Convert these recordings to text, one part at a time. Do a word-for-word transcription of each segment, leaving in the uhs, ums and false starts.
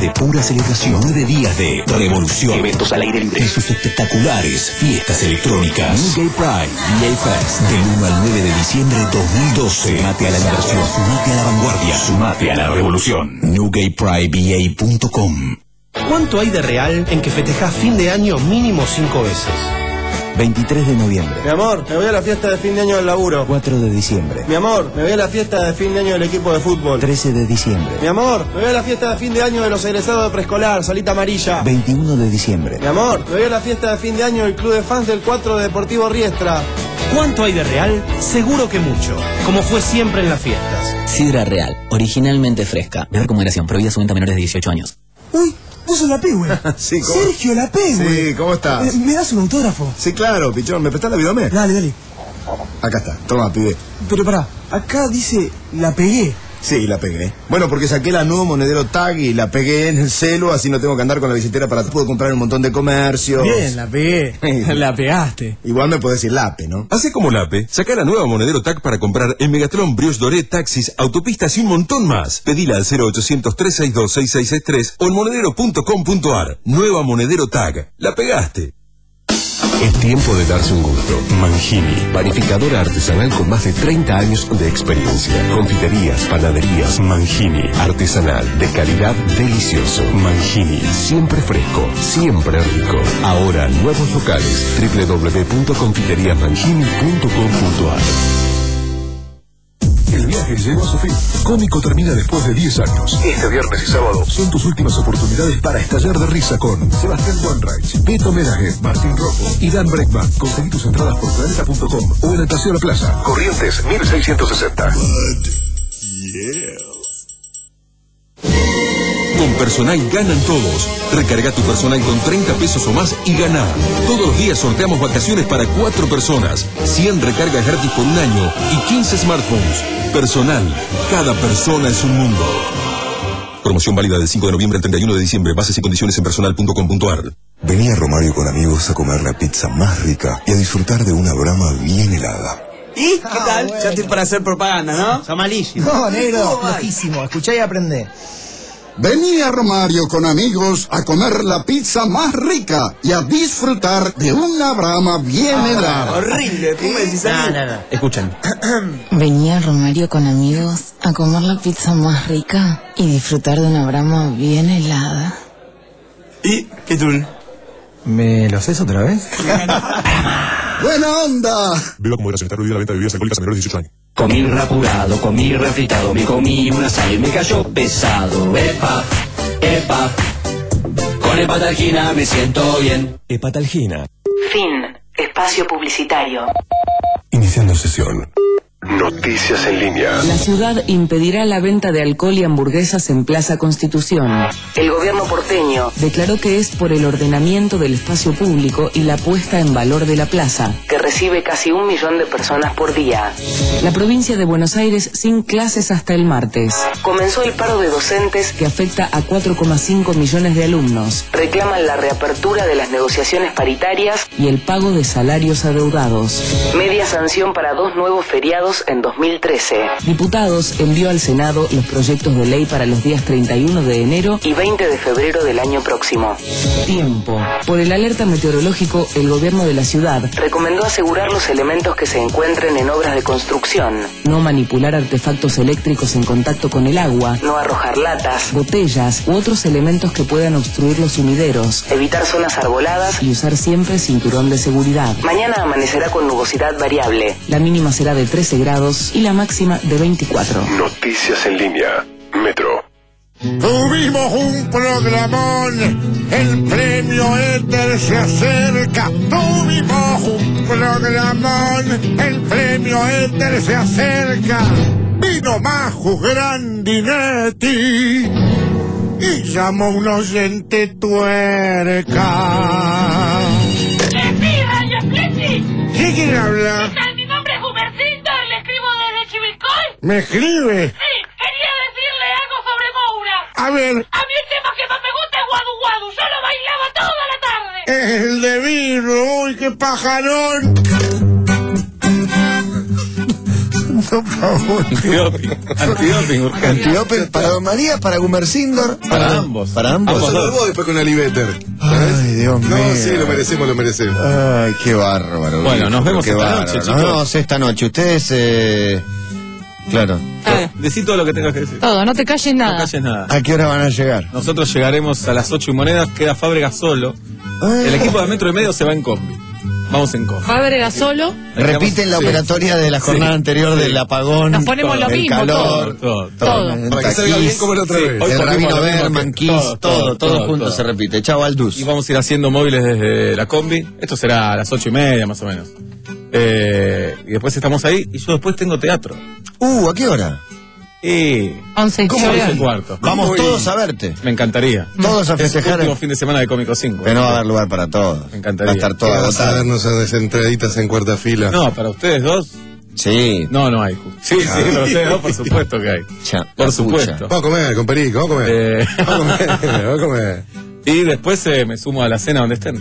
de pura celebración. Nueve días de revolución. Eventos al aire libre. Y sus espectaculares fiestas electrónicas. New Gay Pride V A Fest. Del uno al nueve de diciembre de dos mil doce. Sumate a la inversión. Sumate a la vanguardia. Sumate a la revolución. new gay pride v a punto com. ¿Cuánto hay de real en que festejás fin de año mínimo cinco veces? veintitrés de noviembre. Mi amor, me voy a la fiesta de fin de año del laburo. cuatro de diciembre. Mi amor, me voy a la fiesta de fin de año del equipo de fútbol. trece de diciembre. Mi amor, me voy a la fiesta de fin de año de los egresados de preescolar, Salita Amarilla. veintiuno de diciembre. Mi amor, me voy a la fiesta de fin de año del club de fans del cuatro de Deportivo Riestra. ¿Cuánto hay de real? Seguro que mucho, como fue siempre en las fiestas. Sidra Real, originalmente fresca. Menor con moderación, prohibida su venta a menores de dieciocho años. Uy, vos sos la P, güey. Sí, ¿cómo? Sergio, la P, güey. Sí, ¿cómo estás? Eh, ¿Me das un autógrafo? Sí, claro, pichón. ¿Me prestás la Vidomé? Dale, dale. Acá está. Toma, pibe. Pero pará, acá dice la pegué. Sí, la pegué. Bueno, porque saqué la nuevo monedero tag y la pegué en el celu, así no tengo que andar con la billetera para... Puedo comprar un montón de comercios. Bien, la pegué. La pegaste. Igual me podés decir Lape, ¿no? Hace como Lape, saca la nueva monedero tag para comprar en Megatron, Brioche Doré, taxis, autopistas y un montón más. Pedila al cero ochocientos, trescientos sesenta y dos, sesenta y seis sesenta y tres o en monedero punto com punto ar. Nueva monedero tag. La pegaste. Es tiempo de darse un gusto. Mangini, panificadora artesanal con más de treinta años de experiencia. Confiterías, panaderías, Mangini, artesanal, de calidad, delicioso. Mangini, siempre fresco, siempre rico. Ahora, nuevos locales, doble u doble u doble u punto confiterías mangini punto com punto ar. El viaje llegó a su fin. Cómico termina después de diez años. Este viernes y sábado son tus últimas oportunidades para estallar de risa con Sebastián Wanreich, Beto Menaje, Martín Rojo y Dan Breckman. Conseguí tus entradas por planeta punto com o en el Paseo La Plaza. Corrientes mil seiscientos sesenta. Con Personal ganan todos. Recarga tu Personal con treinta pesos o más y gana. Todos los días sorteamos vacaciones para cuatro personas, cien recargas gratis por un año y quince smartphones. Personal, cada persona es un mundo. Promoción válida del cinco de noviembre al treinta y uno de diciembre. Bases y condiciones en personal punto com punto ar. Venía Romario con amigos a comer la pizza más rica y a disfrutar de una brama bien helada. ¿Y? ¿Qué tal? Ah, bueno. Ya estoy para hacer propaganda, ¿no? Son malísimos. No, negro, flojísimo. Escuchá y aprendé. Venía Romario con amigos a comer la pizza más rica y a disfrutar de una brama bien ah, helada. Horrible, tú me decís no, no, no. Escuchen. Venía Romario con amigos a comer la pizza más rica y disfrutar de una brama bien helada. ¿Y qué tal? ¿Me lo haces otra vez? ¡Buena onda! Viva con moderación, está prohibida la venta de bebidas alcohólicas a menores de dieciocho años. Comí rapurado, comí refritado, me comí una sal y me cayó pesado. Epa, epa, con Hepatalgina me siento bien. Hepatalgina. Fin. Espacio publicitario. Iniciando sesión. Noticias en línea. La ciudad impedirá la venta de alcohol y hamburguesas en Plaza Constitución. El gobierno porteño declaró que es por el ordenamiento del espacio público y la puesta en valor de la plaza, que recibe casi un millón de personas por día. La provincia de Buenos Aires sin clases hasta el martes. Comenzó el paro de docentes que afecta a cuatro coma cinco millones de alumnos. Reclaman la reapertura de las negociaciones paritarias y el pago de salarios adeudados. Media sanción para dos nuevos feriados en dos mil trece. Diputados envió al Senado los proyectos de ley para los días treinta y uno de enero y veinte de febrero del año próximo. Tiempo. Por el alerta meteorológico, el gobierno de la ciudad recomendó asegurar los elementos que se encuentren en obras de construcción. No manipular artefactos eléctricos en contacto con el agua. No arrojar latas, botellas u otros elementos que puedan obstruir los sumideros. Evitar zonas arboladas y usar siempre cinturón de seguridad. Mañana amanecerá con nubosidad variable. La mínima será de trece grados y la máxima de veinticuatro. Noticias en línea. Metro. Tuvimos un programón, el premio Éter se acerca. Tuvimos un programón, el premio Éter se acerca. Vino Maju Grandinetti y llamó un oyente tuerca. ¿Sí, quién habla? ¿Me escribe? Sí, quería decirle algo sobre Moura. A ver. A mí el tema que más me gusta es Guadu Guadu. Yo lo bailaba toda la tarde. Es el de vino. Uy, qué pajarón. Antidoping. Antidoping, urgente. Antidoping para Don María, para Gumercindor. Para, para ambos. Para ambos. ambos dos. dos. Después con Alibeter. Ay, Dios mío. No, sí, lo merecemos, lo merecemos. Ay, qué bárbaro. Bueno, viejo, nos vemos qué esta bárbaro. noche, chicos. Nos vemos esta noche. Ustedes, eh... claro. Ah, decí todo lo que tengas que decir. Todo, no te calles nada. No calles nada. ¿A qué hora van a llegar? Nosotros llegaremos a las ocho y monedas, queda Fábregas solo. Ah. El equipo de metro y medio se va en combi. Vamos en combi. Fábregas solo. Repiten la sí. operatoria de la jornada sí. anterior sí. del apagón. Nos ponemos todo, lo mismo, calor, todo. todo. todo. todo. Para que salga bien como la otra sí. vez. El Rabino Berman, Kiss, todo, todo, todo, todo junto todo. Se repite. Chau, Aldus. Y vamos a ir haciendo móviles desde la combi. Esto será a las ocho y media más o menos. Eh, y después estamos ahí y yo después tengo teatro. Uh, ¿a qué hora? Y... once y cuarto. Vamos Muy... todos a verte. Me encantaría. Todos a festejar. Es el último fin de semana de Cómico cinco. Pero no va a haber lugar para todos. Me encantaría. Va a estar todo Vamos a darnos a desentraditas en cuarta fila. No, para ustedes dos. Sí. No, no hay. Sí, sí, para ustedes dos, por supuesto que hay. Ya, por supuesto. Vamos a comer, con Perico, vamos a comer. Eh... vamos a comer, vamos a comer. Y después eh, me sumo a la cena donde estén.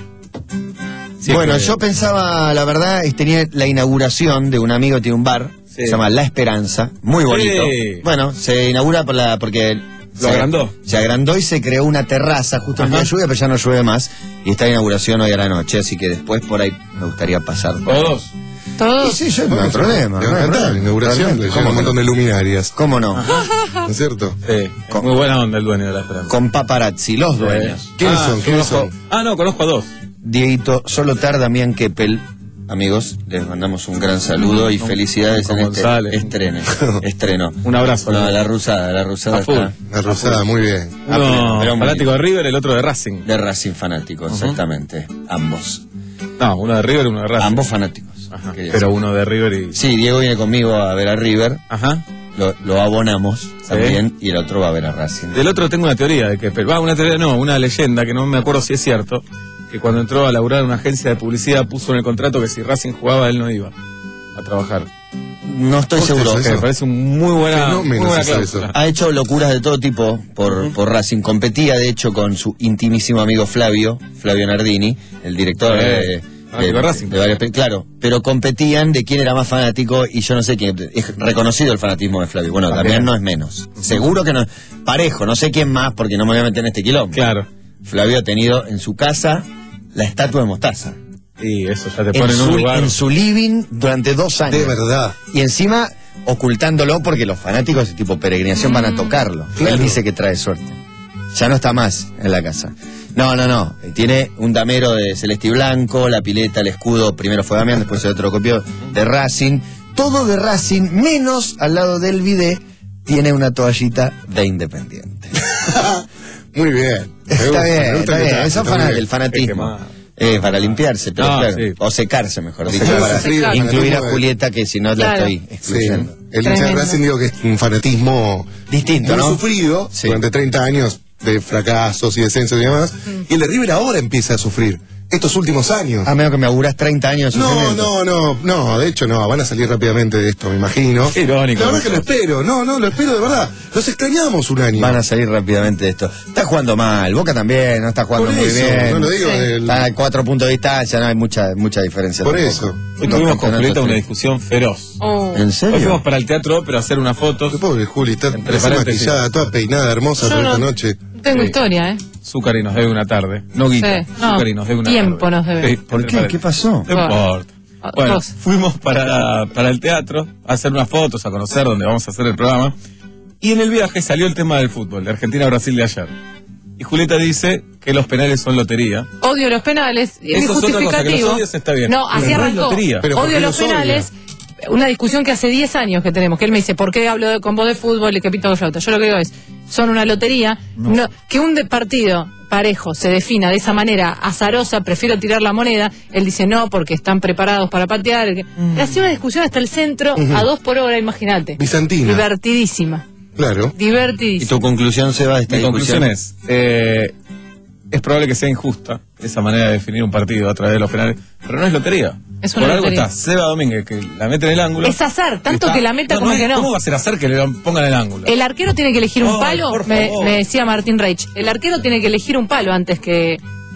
Sí, bueno, que... yo pensaba, la verdad, tenía la inauguración de un amigo que tiene un bar. Sí. Se llama La Esperanza, muy bonito. Sí. Bueno, se inaugura por la, porque lo se agrandó. Se agrandó y se creó una terraza justo en la lluvia, pero ya no llueve más. Y está la inauguración hoy a la noche, así que después por ahí me gustaría pasar. ¿Todos? ¿Todos? Sí, sí, no hay problema. Me encanta la inauguración, le lleva un montón de luminarias. ¿Cómo no? ¿No es cierto? Sí, con, muy buena onda el dueño de La Esperanza. Con paparazzi, los dueños. ¿Quiénes ah, son? ¿Quiénes son? Ah, no, conozco a dos. Dieguito Solotar, Damián Keppel. Amigos, les mandamos un gran saludo y felicidades en este estreno. estreno. Un abrazo. No, la rusada, la rusada está. La rusada, muy bien. Uno ah, fanático de River, el otro de Racing. De Racing fanático, uh-huh. exactamente. Ambos. No, uno de River y uno de Racing. Ambos fanáticos. Ajá. Pero uno de River y... Sí, Diego viene conmigo a ver a River. Ajá. Lo, lo abonamos también, ¿sí? Y el otro va a ver a Racing. Del otro tengo una teoría de que... Va, una teoría no, una leyenda que no me acuerdo si es cierto. Que cuando entró a laburar en una agencia de publicidad puso en el contrato que si Racing jugaba él no iba a trabajar. No estoy seguro. Que me parece un muy buena, muy buena cláusula. Ha hecho locuras de todo tipo por, uh-huh. por Racing. Competía de hecho con su intimísimo amigo Flavio, Flavio Nardini, el director eh, de, de, de Racing. De varios, claro, pero competían de quién era más fanático y yo no sé quién. Es reconocido el fanatismo de Flavio. Bueno, también no es menos. Uh-huh. Seguro que no. Parejo, no sé quién más porque no me voy a meter en este quilombo. Claro. Flavio ha tenido en su casa la estatua de Mostaza. Y eso ya te pone en, en un su, lugar. En su living durante dos años. De verdad. Y encima ocultándolo porque los fanáticos de tipo peregrinación mm. van a tocarlo. Claro. Él dice que trae suerte. Ya no está más en la casa. No, no, no. Tiene un damero de celeste y blanco, la pileta, el escudo. Primero fue Damián, después el otro copió de Racing. Todo de Racing, menos al lado del bidet, tiene una toallita de Independiente. Muy bien. Está bien, está bien. Eso es el fanatismo. Eh, para limpiarse, pero no, claro. Sí. O secarse, mejor dicho. Para sí, incluir a Julieta, que si no claro. la estoy excluyendo. Sí. El hincha de Racing digo que es un fanatismo distinto, muy ¿no? sufrido sí. durante treinta años de fracasos y descensos y demás. Mm. Y el de River ahora empieza a sufrir. Estos últimos años. A menos que me auguras treinta años de No, no, no, no, de hecho no, van a salir rápidamente de esto, me imagino. Irónico. La verdad que lo espero, no, no, lo espero de verdad. Los extrañamos un año. Van a salir rápidamente de esto. Está jugando mal, Boca también, no está jugando Por muy eso, bien. No lo digo sí. del... Está a cuatro puntos de distancia, no hay mucha, mucha diferencia. Por tampoco. eso. Hoy no, tuvimos con Julieta una discusión feroz. Oh. ¿En serio? Hoy fuimos para el teatro pero a hacer unas fotos. Qué pobre Juli, está maquillada, toda peinada, hermosa por esta noche. Tengo sí. historia, ¿eh? Zúcari nos debe una tarde. No guita. Sí. Zúcari no, nos debe una tiempo tarde. nos debe. Sí, ¿Por qué? ¿Qué pasó? No importa. Bueno, Dos. fuimos para, para el teatro a hacer unas fotos, a conocer dónde vamos a hacer el programa. Y en el viaje salió el tema del fútbol, de Argentina-Brasil de ayer. Y Julieta dice que los penales son lotería. Odio los penales. Es Eso es otra cosa, que los odios está bien. No, así arrancó. No Odio los penales. Odia? Una discusión que hace diez años que tenemos, que él me dice, ¿por qué hablo de, con vos de fútbol y que pito de flauta? Yo lo que digo es, son una lotería. No. No, que un de partido parejo se defina de esa manera azarosa, prefiero tirar la moneda. Él dice no, porque están preparados para patear. Mm. Ha sido una discusión hasta el centro, uh-huh. a dos por hora, imagínate. Bizantina. Divertidísima. Claro. Divertidísima. ¿Y tu conclusión, Seba, de esta Mi discusión? conclusión es, eh, es probable que sea injusta esa manera de definir un partido a través de los penales, pero no es lotería. Es una Por lotería. algo está Seba Domínguez, que la mete en el ángulo. Es azar, tanto está, que la meta no, como no que es, no. ¿Cómo va a ser azar que le pongan el ángulo? El arquero tiene que elegir un oh, palo, me, me decía Martín Reich. El arquero tiene que elegir un palo antes que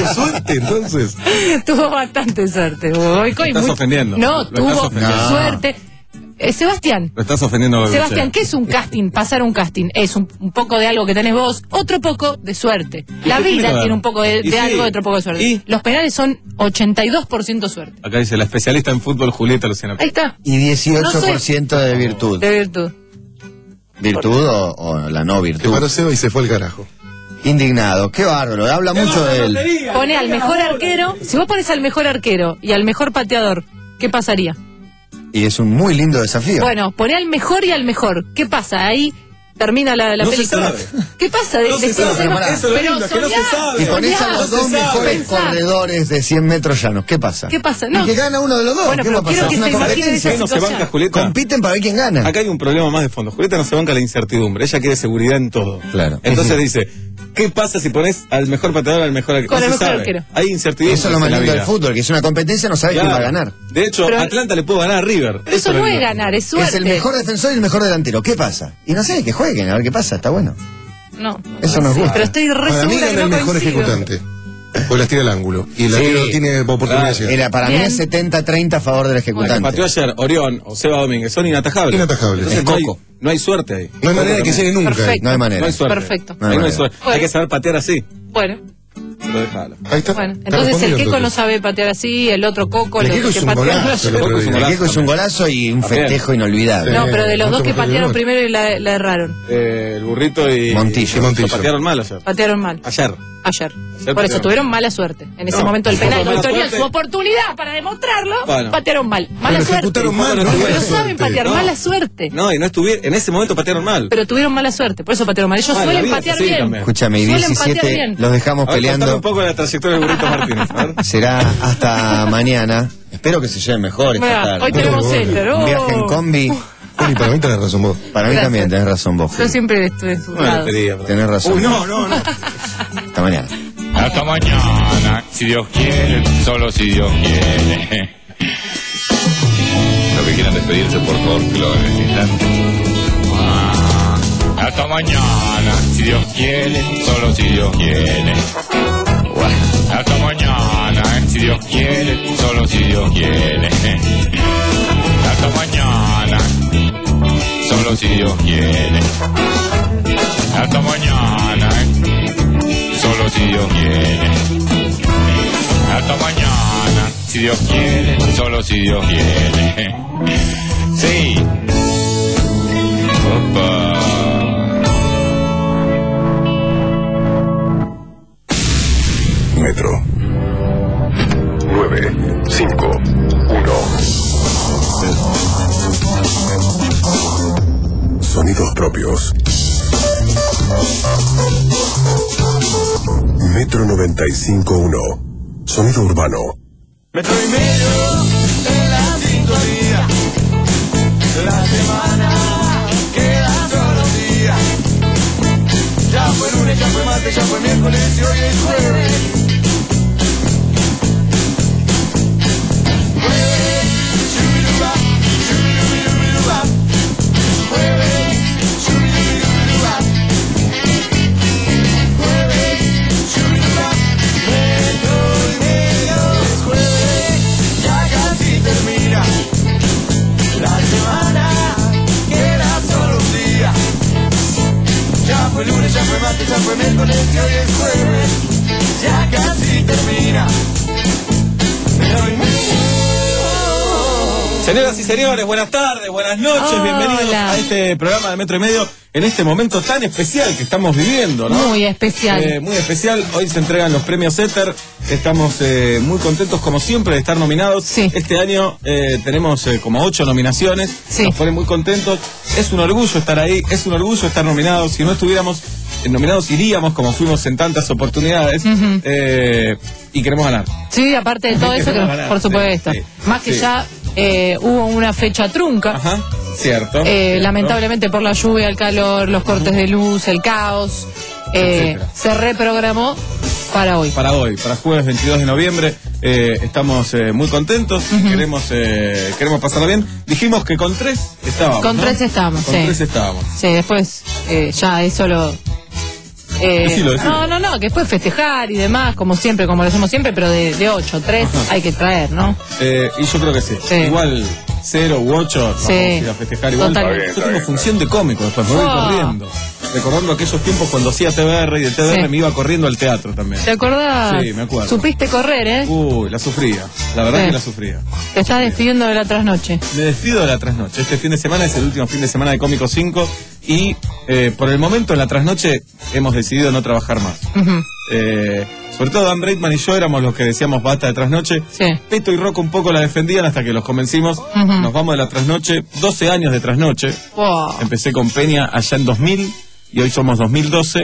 tuvo suerte, entonces. Tuvo bastante suerte. Goicoechea. Lo estás muy- ofendiendo. No, Lo estás tuvo ofendiendo. suerte. Eh, Sebastián. Lo estás ofendiendo a Goicoechea. Sebastián, ¿qué es un casting? Pasar un casting es un, un poco de algo que tenés vos, otro poco de suerte. La qué tiene que vida ver? tiene un poco de, Y de sí. algo y otro poco de suerte. ¿Y? Los penales son ochenta y dos por ciento suerte. Acá dice la especialista en fútbol Julieta Luciana. Ahí está. Y dieciocho por ciento No sé. de virtud. De virtud. ¿Virtud o, o la no Que virtud? paró Seba y se fue al carajo. Indignado, qué bárbaro, habla mucho de él. Pone al mejor arquero. Si vos pones al mejor arquero y al mejor pateador, ¿qué pasaría? Y es un muy lindo desafío. Bueno, pone al mejor y al mejor. ¿Qué pasa? Ahí termina la, la No se película. sabe. ¿Qué pasa? De, No se decimos sabe, algo- pará. Eso es lo pero lindo, que no se soñá, sabe. Y ponés a soñá, los dos pensá. mejores Pensá. corredores de cien metros llanos, ¿qué pasa? ¿Qué pasa? Y No. que gana uno de los dos. Bueno, ¿Qué pero va a pasar? quiero que Es una se imaginen competencia. esa ¿Qué no se situación. banca, Julieta? Compiten para ver quién gana. Acá hay un problema más de fondo. Julieta no se banca la incertidumbre. Ella quiere seguridad en todo. Claro. Entonces dice, ¿qué pasa si pones al mejor pateador al mejor arquero? Con No el se mejor sabe. arquero. Hay incertidumbre. Eso es lo más en la lindo del vida. fútbol, que es una competencia, no sabe quién va a Claro. ganar. De hecho, Pero- Atlanta le pudo ganar a River. Pero eso es no lo es lindo. ganar, es suerte. Es el mejor defensor y el mejor delantero. ¿Qué pasa? Y no sé, que jueguen, a ver qué pasa, está bueno. No. Eso nos Sí, gusta. pero estoy re Para mí segura que gana no el mejor coincido. ejecutante. Pues las tira al ángulo. Y el Sí. arquero tiene oportunidad. Claro, era, para mí Bien. es setenta treinta a favor del El que ejecutante. pateó ayer Orión o Seba Domínguez son inatajables. Inatajables. Entonces Es no hay, Coco. no hay suerte ahí. No hay manera de que Coco llegue nunca. Perfecto. No hay manera. No hay suerte. Perfecto. No hay Ahí no hay manera. suerte. Bueno. Hay que saber patear así. Bueno, Pero déjalo. Ahí está. bueno. Está Entonces el respondido, Keco no entonces. sabe patear así, el otro Coco, El los Keco que es un patearon. golazo, el otro Coco es un día. El Keco es un golazo y un También. festejo inolvidable. No, pero de los Sí, dos que mucho mejor patearon que primero y la, la erraron. Eh, el burrito y Montillo. Y Montillo. Lo patearon mal ayer. Patearon mal. Ayer. Ayer. Ayer Por eso patearon. tuvieron mala suerte. En ese No, momento el fue penal mala no tenían suerte. su oportunidad para demostrarlo. Bueno. Patearon mal. Mala Pero suerte. ejecutaron mal, no Pero tuvieron no saben suerte. patear, No. mala suerte. No, y no estuvieron. En ese momento patearon mal. Pero tuvieron mala suerte, por eso patearon mal. Ellos Ah, la suelen vida es patear así bien. también. Escúchame, y Suelen patear diecisiete bien. los dejamos A ver, contame peleando. un poco de la trayectoria del burrito Martínez. A ver. Será hasta mañana. Espero que se lleven mejor esta Mirá, tarde. hoy tenemos Bueno, Center. Un oh. viaje en combi. Juli, para mí tenés razón vos. Para mí Gracias. también tenés razón vos. Yo siempre estuve en sus Una lados. lotería, bro. Tenés razón. Uy, no, no, no. Hasta mañana. Hasta mañana, si Dios quiere, solo si Dios quiere. Los que quieran despedirse, por favor, que lo hagan en este instante. Ah, hasta mañana, si Dios quiere, solo si Dios quiere. Hasta mañana, si Dios quiere, solo si Dios quiere. Hasta mañana, solo si Dios quiere. Hasta mañana, solo si Dios quiere. Hasta mañana, si Dios quiere, solo si Dios quiere. Sí. Opa. Metro. nueve, cinco, uno. Sonidos propios. Metro noventa y cinco punto uno. Sonido urbano. Metro y medio en la sintonía. La semana queda solo un día. Ya fue lunes, ya fue martes, ya fue miércoles y hoy es jueves. Jueves, shubiruba, shubirubirubiruba. Jueves, shubirubirubiruba. Jueves, shubiruba. Metro y medio es jueves, ya casi termina. La semana queda solo un día. Ya fue lunes, ya fue martes, ya fue miércoles y hoy es jueves. Ya casi termina. Metro y medio. Señoras y señores, buenas tardes, buenas noches, Hola. bienvenidos a este programa de Metro y Medio en este momento tan especial que estamos viviendo, ¿no? Muy especial. Eh, muy especial, hoy se entregan los premios Éter, estamos eh, muy contentos como siempre de estar nominados. Sí. Este año eh, tenemos eh, como ocho nominaciones, Sí. nos ponen muy contentos, es un orgullo estar ahí, es un orgullo estar nominados, si no estuviéramos eh, nominados iríamos como fuimos en tantas oportunidades Ujú. eh, y queremos ganar. Sí, aparte de todo eso, que, Queremos ganar, por sí, supuesto. sí, Más que sí. ya eh, hubo una fecha trunca. Ajá, cierto. Eh, cierto. lamentablemente por la lluvia, el calor, los cortes de luz, el caos, eh, Etcétera. se reprogramó para hoy. Para hoy, para jueves veintidós de noviembre, eh, estamos eh, muy contentos, queremos eh, queremos pasarla bien. Dijimos que con tres estábamos. Con ¿no? tres estábamos, Con sí. tres estábamos. Sí, después eh, ya eso lo... eh, Decilo, decilo. No, no, no, que después festejar y demás, como siempre, como lo hacemos siempre, pero de, de ocho, tres hay que traer, ¿no? Eh, y yo creo que sí. Sí. Igual cero u ocho, vamos Sí. a ir a festejar igual. Totalmente. Yo tengo función de cómico, después me voy Oh. corriendo. recordando aquellos tiempos cuando hacía T V R y de T V R Sí. me iba corriendo al teatro también. ¿Te acordás? Sí, me acuerdo. Supiste correr, ¿eh? Uy, la sufría. La verdad Sí. que la sufría. Te estás despidiendo de la trasnoche. Me despido de la trasnoche. Este fin de semana es el último fin de semana de Cómico cinco y eh, por el momento en la trasnoche hemos decidido no trabajar más. Ujú. Eh, sobre todo Dan Breitman y yo éramos los que decíamos basta de trasnoche. Sí. Peto y Rocco un poco la defendían hasta que los convencimos. Ujú. Nos vamos de la trasnoche. doce años de trasnoche. Wow. Empecé con Peña allá en dos mil y hoy somos dos mil doce.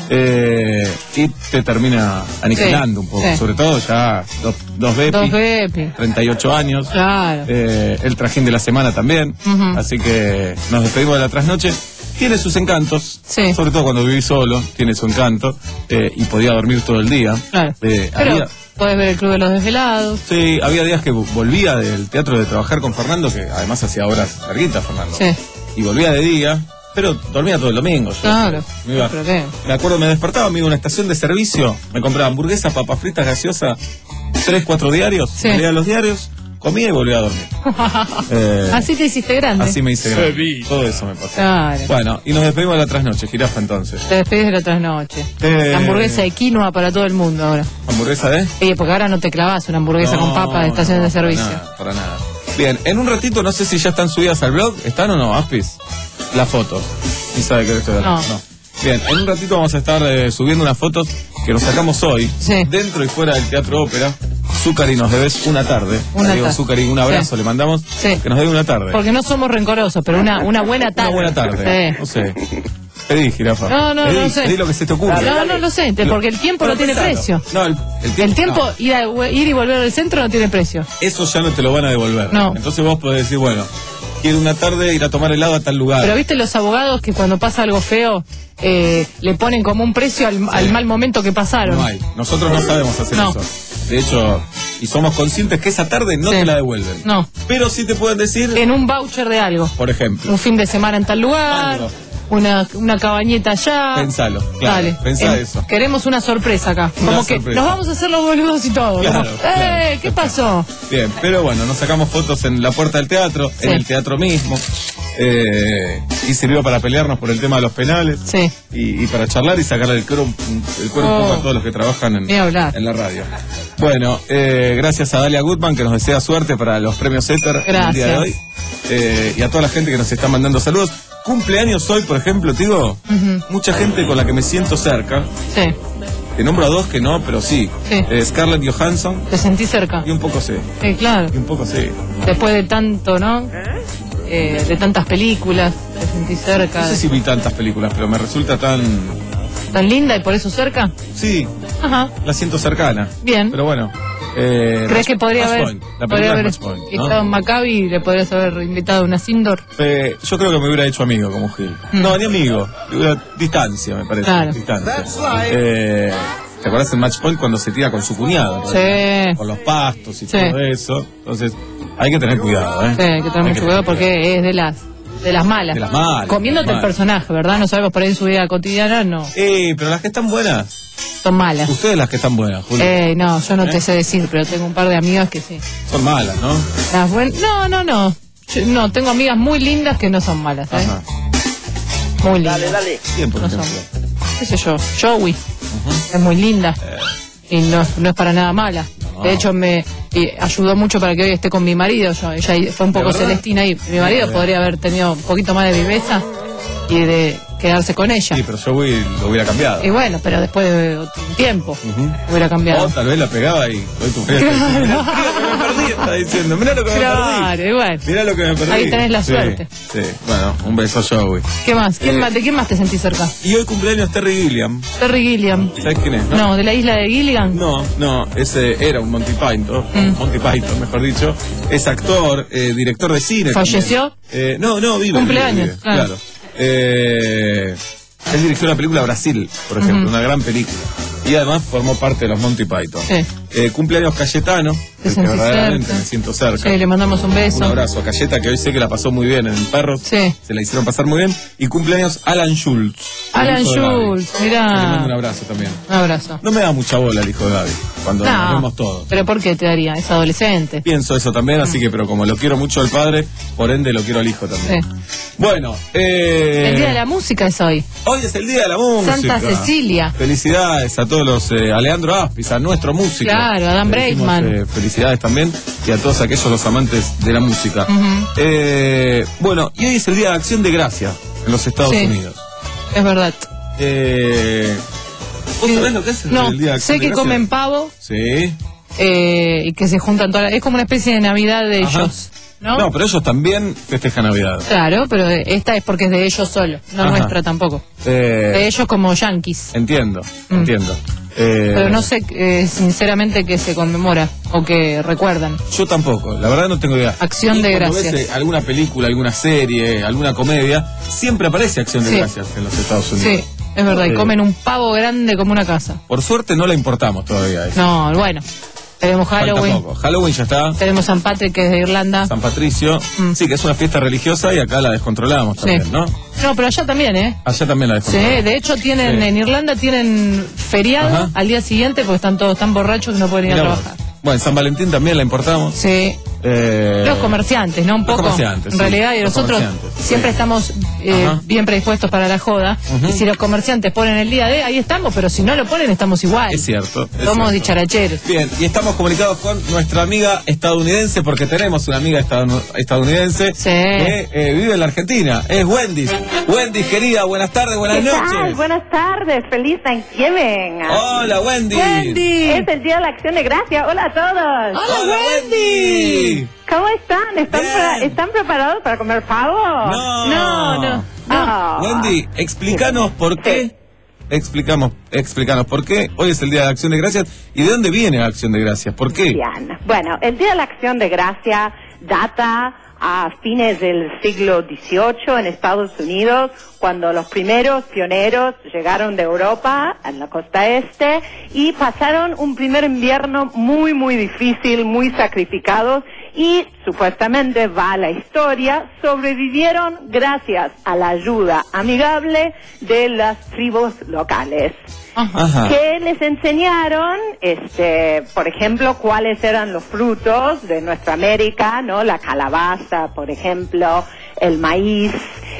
Eh, y te termina aniquilando Sí, un poco. sí. Sobre todo ya dos, dos Bepi, Dos Bepi. treinta y ocho años. Claro. Eh, el trajín de la semana también. Ujú. Así que nos despedimos de la trasnoche. Tiene sus encantos, Sí. sobre todo cuando viví solo, tiene su encanto, eh, y podía dormir todo el día. Claro. Eh, Pero había, podés ver el Club de los Desvelados. sí, había días que volvía del teatro de trabajar con Fernando, que además hacía horas larguitas, Fernando. Sí. Y volvía de día, pero dormía todo el domingo. Yo. Claro. Me, iba- ¿Pero qué? me acuerdo, me despertaba, me iba a una estación de servicio, me compraba hamburguesas, papas fritas, gaseosa, tres, cuatro diarios, Sí. leía los diarios, comía y volvía a dormir. Eh, Así te hiciste grande. Así me hice grande. Todo eso me pasó. Claro. Bueno, y nos despedimos de la trasnoche, jirafa entonces. Te despedís de la trasnoche. Eh, Hamburguesa de quinoa para todo el mundo ahora. ¿Hamburguesa de? Sí, porque ahora no te clavas una hamburguesa No, con papa de estación no, de servicio. Para nada, para nada. Bien, en un ratito, no sé si ya están subidas al blog. ¿Están o no, Aspis? Las fotos. Ni sabe qué estoy hablando. No. Bien, en un ratito vamos a estar eh, subiendo unas fotos que nos sacamos hoy. Sí. Dentro y fuera del Teatro Ópera. Zúcari nos debes una tarde. Una A Diego tarde. Zúcari, un abrazo, Sí. le mandamos. Sí. Que nos dé una tarde. Porque no somos rencorosos, pero una, una buena tarde. Una buena tarde. Sí. No sé. Pedí, jirafa. No, no, pedí, no sé. pedí lo que se te ocurre. No, no lo sé, te- porque el tiempo no tiene pensalo. precio. No, el, el tiempo, El tiempo, no. ir, a- ir y volver al centro no tiene precio. Eso ya no te lo van a devolver. No. Entonces vos podés decir, bueno, quiero una tarde ir a tomar helado a tal lugar. Pero viste los abogados que cuando pasa algo feo eh, le ponen como un precio al, al mal momento que pasaron. No hay. Nosotros no sabemos hacer No. eso. De hecho, y somos conscientes que esa tarde no Sí. te la devuelven. No. Pero sí te pueden decir, En un voucher de algo. por ejemplo, Un fin de semana en tal lugar, Algo. una, una cabañeta allá. pensalo. Claro, Dale. pensá Eh, eso. Queremos una sorpresa acá. Una Como que sorpresa. nos vamos a hacer los boludos y todo. Claro, Como, claro. ¡Eh! ¿Qué pasó? Bien, pero bueno, nos sacamos fotos en la puerta del teatro, Sí. en el teatro mismo. eh, y sirvió para pelearnos por el tema de los penales. Sí. Y, y para charlar y sacarle el cuero, el cuero un Oh. poco a todos los que trabajan en, Ni hablar. en la radio. Bueno, eh, gracias a Dalia Goodman que nos desea suerte para los premios Éter en el día de Gracias. hoy. Eh, y a toda la gente que nos está mandando saludos. Cumpleaños hoy, por ejemplo, te digo, Ujú. mucha gente con la que me siento cerca. Sí. Te nombro a dos que no, pero sí. Sí. Eh, Scarlett Johansson Te sentí cerca. y un poco sí. Sí, claro. Y un poco sí. Después de tanto, ¿no? Eh, de tantas películas, te sentí cerca. No sé si vi tantas películas, pero me resulta tan... ¿Tan linda y por eso cerca? Sí, Ajá. la siento cercana. Bien. Pero bueno. Eh, ¿Crees que podría Match haber, Point. La podría película haber es Match Point, ¿no? estado en Maccabi y le podrías haber invitado a una Sindor? Eh, yo creo que me hubiera hecho amigo como Gil. Mm. No, ni amigo. Hubiera- distancia, me parece. Claro. Distancia. Eh, ¿Te acuerdas en Match Point cuando se tira con su cuñado? Sí. Con los pastos y Sí. todo eso. Entonces, hay que tener cuidado, ¿eh? Sí, hay que tener mucho cuidado porque es de las de las malas. De las malas. Comiéndote de las el malas. personaje, ¿verdad? No sabemos por ahí en su vida cotidiana, no. Eh, pero las que están buenas. Son malas. Ustedes las que están buenas, Julio. Eh, no, yo no ¿Eh? te sé decir, pero tengo un par de amigas que sí. Son malas, ¿no? Las buen... No, no, no. Yo- no, tengo amigas muy lindas que no son malas, ¿sabes? Ajá. Muy lindas. ¿Quién, por No ejemplo? son. ¿Qué sé yo? Joey. Es muy linda. Y no, no es para nada mala. No. De hecho, me y ayudó mucho para que hoy esté con mi marido. Yo, ella fue un poco ¿De verdad? celestina y mi marido Bien. podría haber tenido un poquito más de viveza y de quedarse con ella. Sí, pero yo Will lo hubiera cambiado. Y bueno, pero después de un tiempo hubiera cambiado. O tal vez la pegaba y hoy tu frío. Claro. Mirá lo que me perdí, está diciendo. Mirá lo que me Claro, perdí. y bueno. Mirá lo que me perdí. Ahí tenés la Sí, suerte. Sí, bueno, un beso Joey. ¿Qué más? ¿Quién Eh, más? ¿De quién más te sentís cerca? Y hoy cumpleaños Terry Gilliam. Terry Gilliam. ¿Sabes quién es? No, de la isla de Gilligan. No, no, ese era un Monty Python, Mm. Monty Python, mejor dicho. Es actor, eh, director de cine. ¿Falleció? también. Eh, no, no, vive. Cumpleaños, vive, vive, claro. claro. Eh, él dirigió la película Brasil, por ejemplo, Ujú. una gran película. Y además formó parte de los Monty Python. Sí. Eh, cumpleaños Cayetano, el que verdaderamente cerca. me siento cerca. Sí, le mandamos un beso. Un abrazo a Cayeta, que hoy sé que la pasó muy bien en el Perro. Sí. Se la hicieron pasar muy bien. Y cumpleaños Alan Schultz. Alan el hijo de Gaby. Schultz, Le mando un mirá. abrazo también. Un abrazo. No me da mucha bola el hijo de Gaby, cuando No. nos vemos todos. ¿Pero por qué te daría? Es adolescente. Pienso eso también, así que, pero como lo quiero mucho al padre, por ende lo quiero al hijo también. Sí. Bueno, eh... El Día de la Música es hoy. hoy es el Día de la Música. Santa Cecilia. Felicidades a todos los, eh, a Leandro Aspis, a nuestro músico. Claro, a Dan Le decimos, Breitman. eh, felicidades también, y a todos aquellos los amantes de la música. Ujú. Eh, bueno, y hoy es el Día de Acción de Gracia en los Estados Sí. Unidos. Es verdad. Eh, ¿Vos sabés lo que es el, No, el Día de Acción sé de que Gracia? comen pavo Sí. eh, y que se juntan todas las... Es como una especie de Navidad de Ajá. ellos, ¿no? No, pero ellos también festejan Navidad. Claro, pero esta es porque es de ellos solo, no Ajá. nuestra tampoco. Eh, De ellos como yanquis. Entiendo, Mm. entiendo. Eh, Pero no sé eh, sinceramente que se conmemora o que recuerdan. Yo tampoco, la verdad no tengo idea. Acción Y de cuando Gracias. ves, eh, alguna película, alguna serie, alguna comedia, siempre aparece Acción de Sí. Gracias en los Estados Unidos. Sí, es verdad, y Eh, comen un pavo grande como una casa. Por suerte no la importamos todavía. Eso. No, bueno. Tenemos Falta Halloween, poco. Halloween ya está. tenemos San Patrick que es de Irlanda. San Patricio. Sí, que es una fiesta religiosa y acá la descontrolamos también, Sí. ¿no? No, pero allá también, ¿eh? Allá también la Sí, descontrolamos. de hecho tienen Sí. en Irlanda tienen feriado Ajá. al día siguiente porque están todos tan borrachos que no pueden ir Mirá a vos. trabajar. Bueno, San Valentín también la importamos. Sí. Eh, Los comerciantes, ¿no? Un los poco. comerciantes, en sí, realidad, y los nosotros comerciantes, siempre sí. estamos eh, Ajá. bien predispuestos para la joda. Ujú. Y si los comerciantes ponen el día de, ahí estamos, pero si no lo ponen, estamos igual. Es cierto. es Somos cierto. dicharacheros. Bien, y estamos comunicados con nuestra amiga estadounidense, porque tenemos una amiga estadun- estadounidense Sí. que eh, vive en la Argentina. Es Wendy. Wendy, querida, buenas tardes, buenas ¿Qué tal? noches. Buenas tardes, feliz Thanksgiving. Hola, Wendy. Wendy. Es el Día de la Acción de Gracia. Hola a todos. Hola, Wendy. ¿Cómo están? ¿Están, Bien. pre- ¿Están preparados para comer pavo? No. No, no. Ah. Wendy, explícanos por qué. Explicamos, explícanos por qué hoy es el Día de Acción de Gracias y de dónde viene la Acción de Gracias. ¿Por qué? Bien. Bueno, el Día de la Acción de Gracia data a fines del siglo dieciocho en Estados Unidos, cuando los primeros pioneros llegaron de Europa, en la costa este, y pasaron un primer invierno muy, muy difícil, muy sacrificados, y supuestamente va la historia, sobrevivieron gracias a la ayuda amigable de las tribus locales. Ajá. Que les enseñaron, este, por ejemplo, cuáles eran los frutos de nuestra América, ¿no? La calabaza, por ejemplo, el maíz,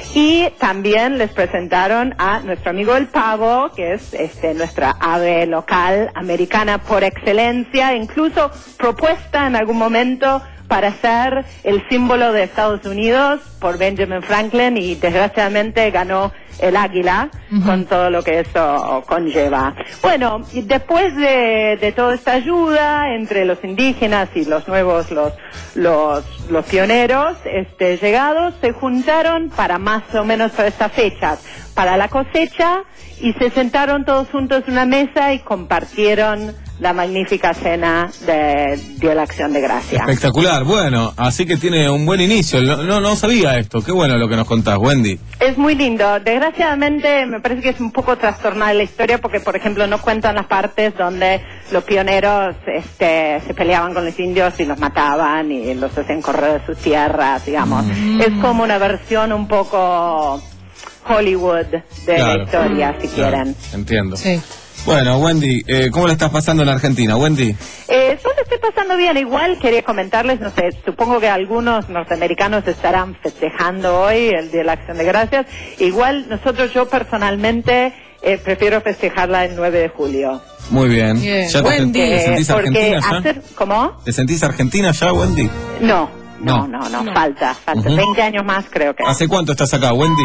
y también les presentaron a nuestro amigo el pavo, que es este nuestra ave local americana por excelencia, incluso propuesta en algún momento para ser el símbolo de Estados Unidos por Benjamin Franklin, y desgraciadamente ganó el águila, uh-huh, con todo lo que eso conlleva. Bueno, y después de, de toda esta ayuda entre los indígenas y los nuevos, los los los pioneros este llegados, se juntaron para más o menos para estas fechas, para la cosecha, y se sentaron todos juntos en una mesa y compartieron la magnífica cena de Día de la Acción de Gracia. Espectacular, bueno, así que tiene un buen inicio. No, no, no sabía esto, qué bueno lo que nos contás, Wendy. Es muy lindo. Desgraciadamente me parece que es un poco trastornada la historia porque, por ejemplo, no cuentan las partes donde los pioneros este, se peleaban con los indios y los mataban y los hacían correr de sus tierras, digamos. Mm. Es como una versión un poco Hollywood de Claro. la historia, si Claro, quieren. entiendo. Sí. Bueno, Wendy, eh, ¿cómo la estás pasando en Argentina, Wendy? Eh, yo lo estoy pasando bien. Igual quería comentarles, no sé, supongo que algunos norteamericanos estarán festejando hoy el Día de la Acción de Gracias. Igual nosotros, yo personalmente, eh, prefiero festejarla el nueve de julio. Muy bien. Bien. ¿Ya te, Wendy. te sentís Eh, porque argentina ya? hacer- ¿Cómo? ¿Te sentís argentina ya, Wendy? No, no, No. no, no, falta, falta. Ujú. veinte años más creo que. ¿Hace cuánto estás acá, Wendy?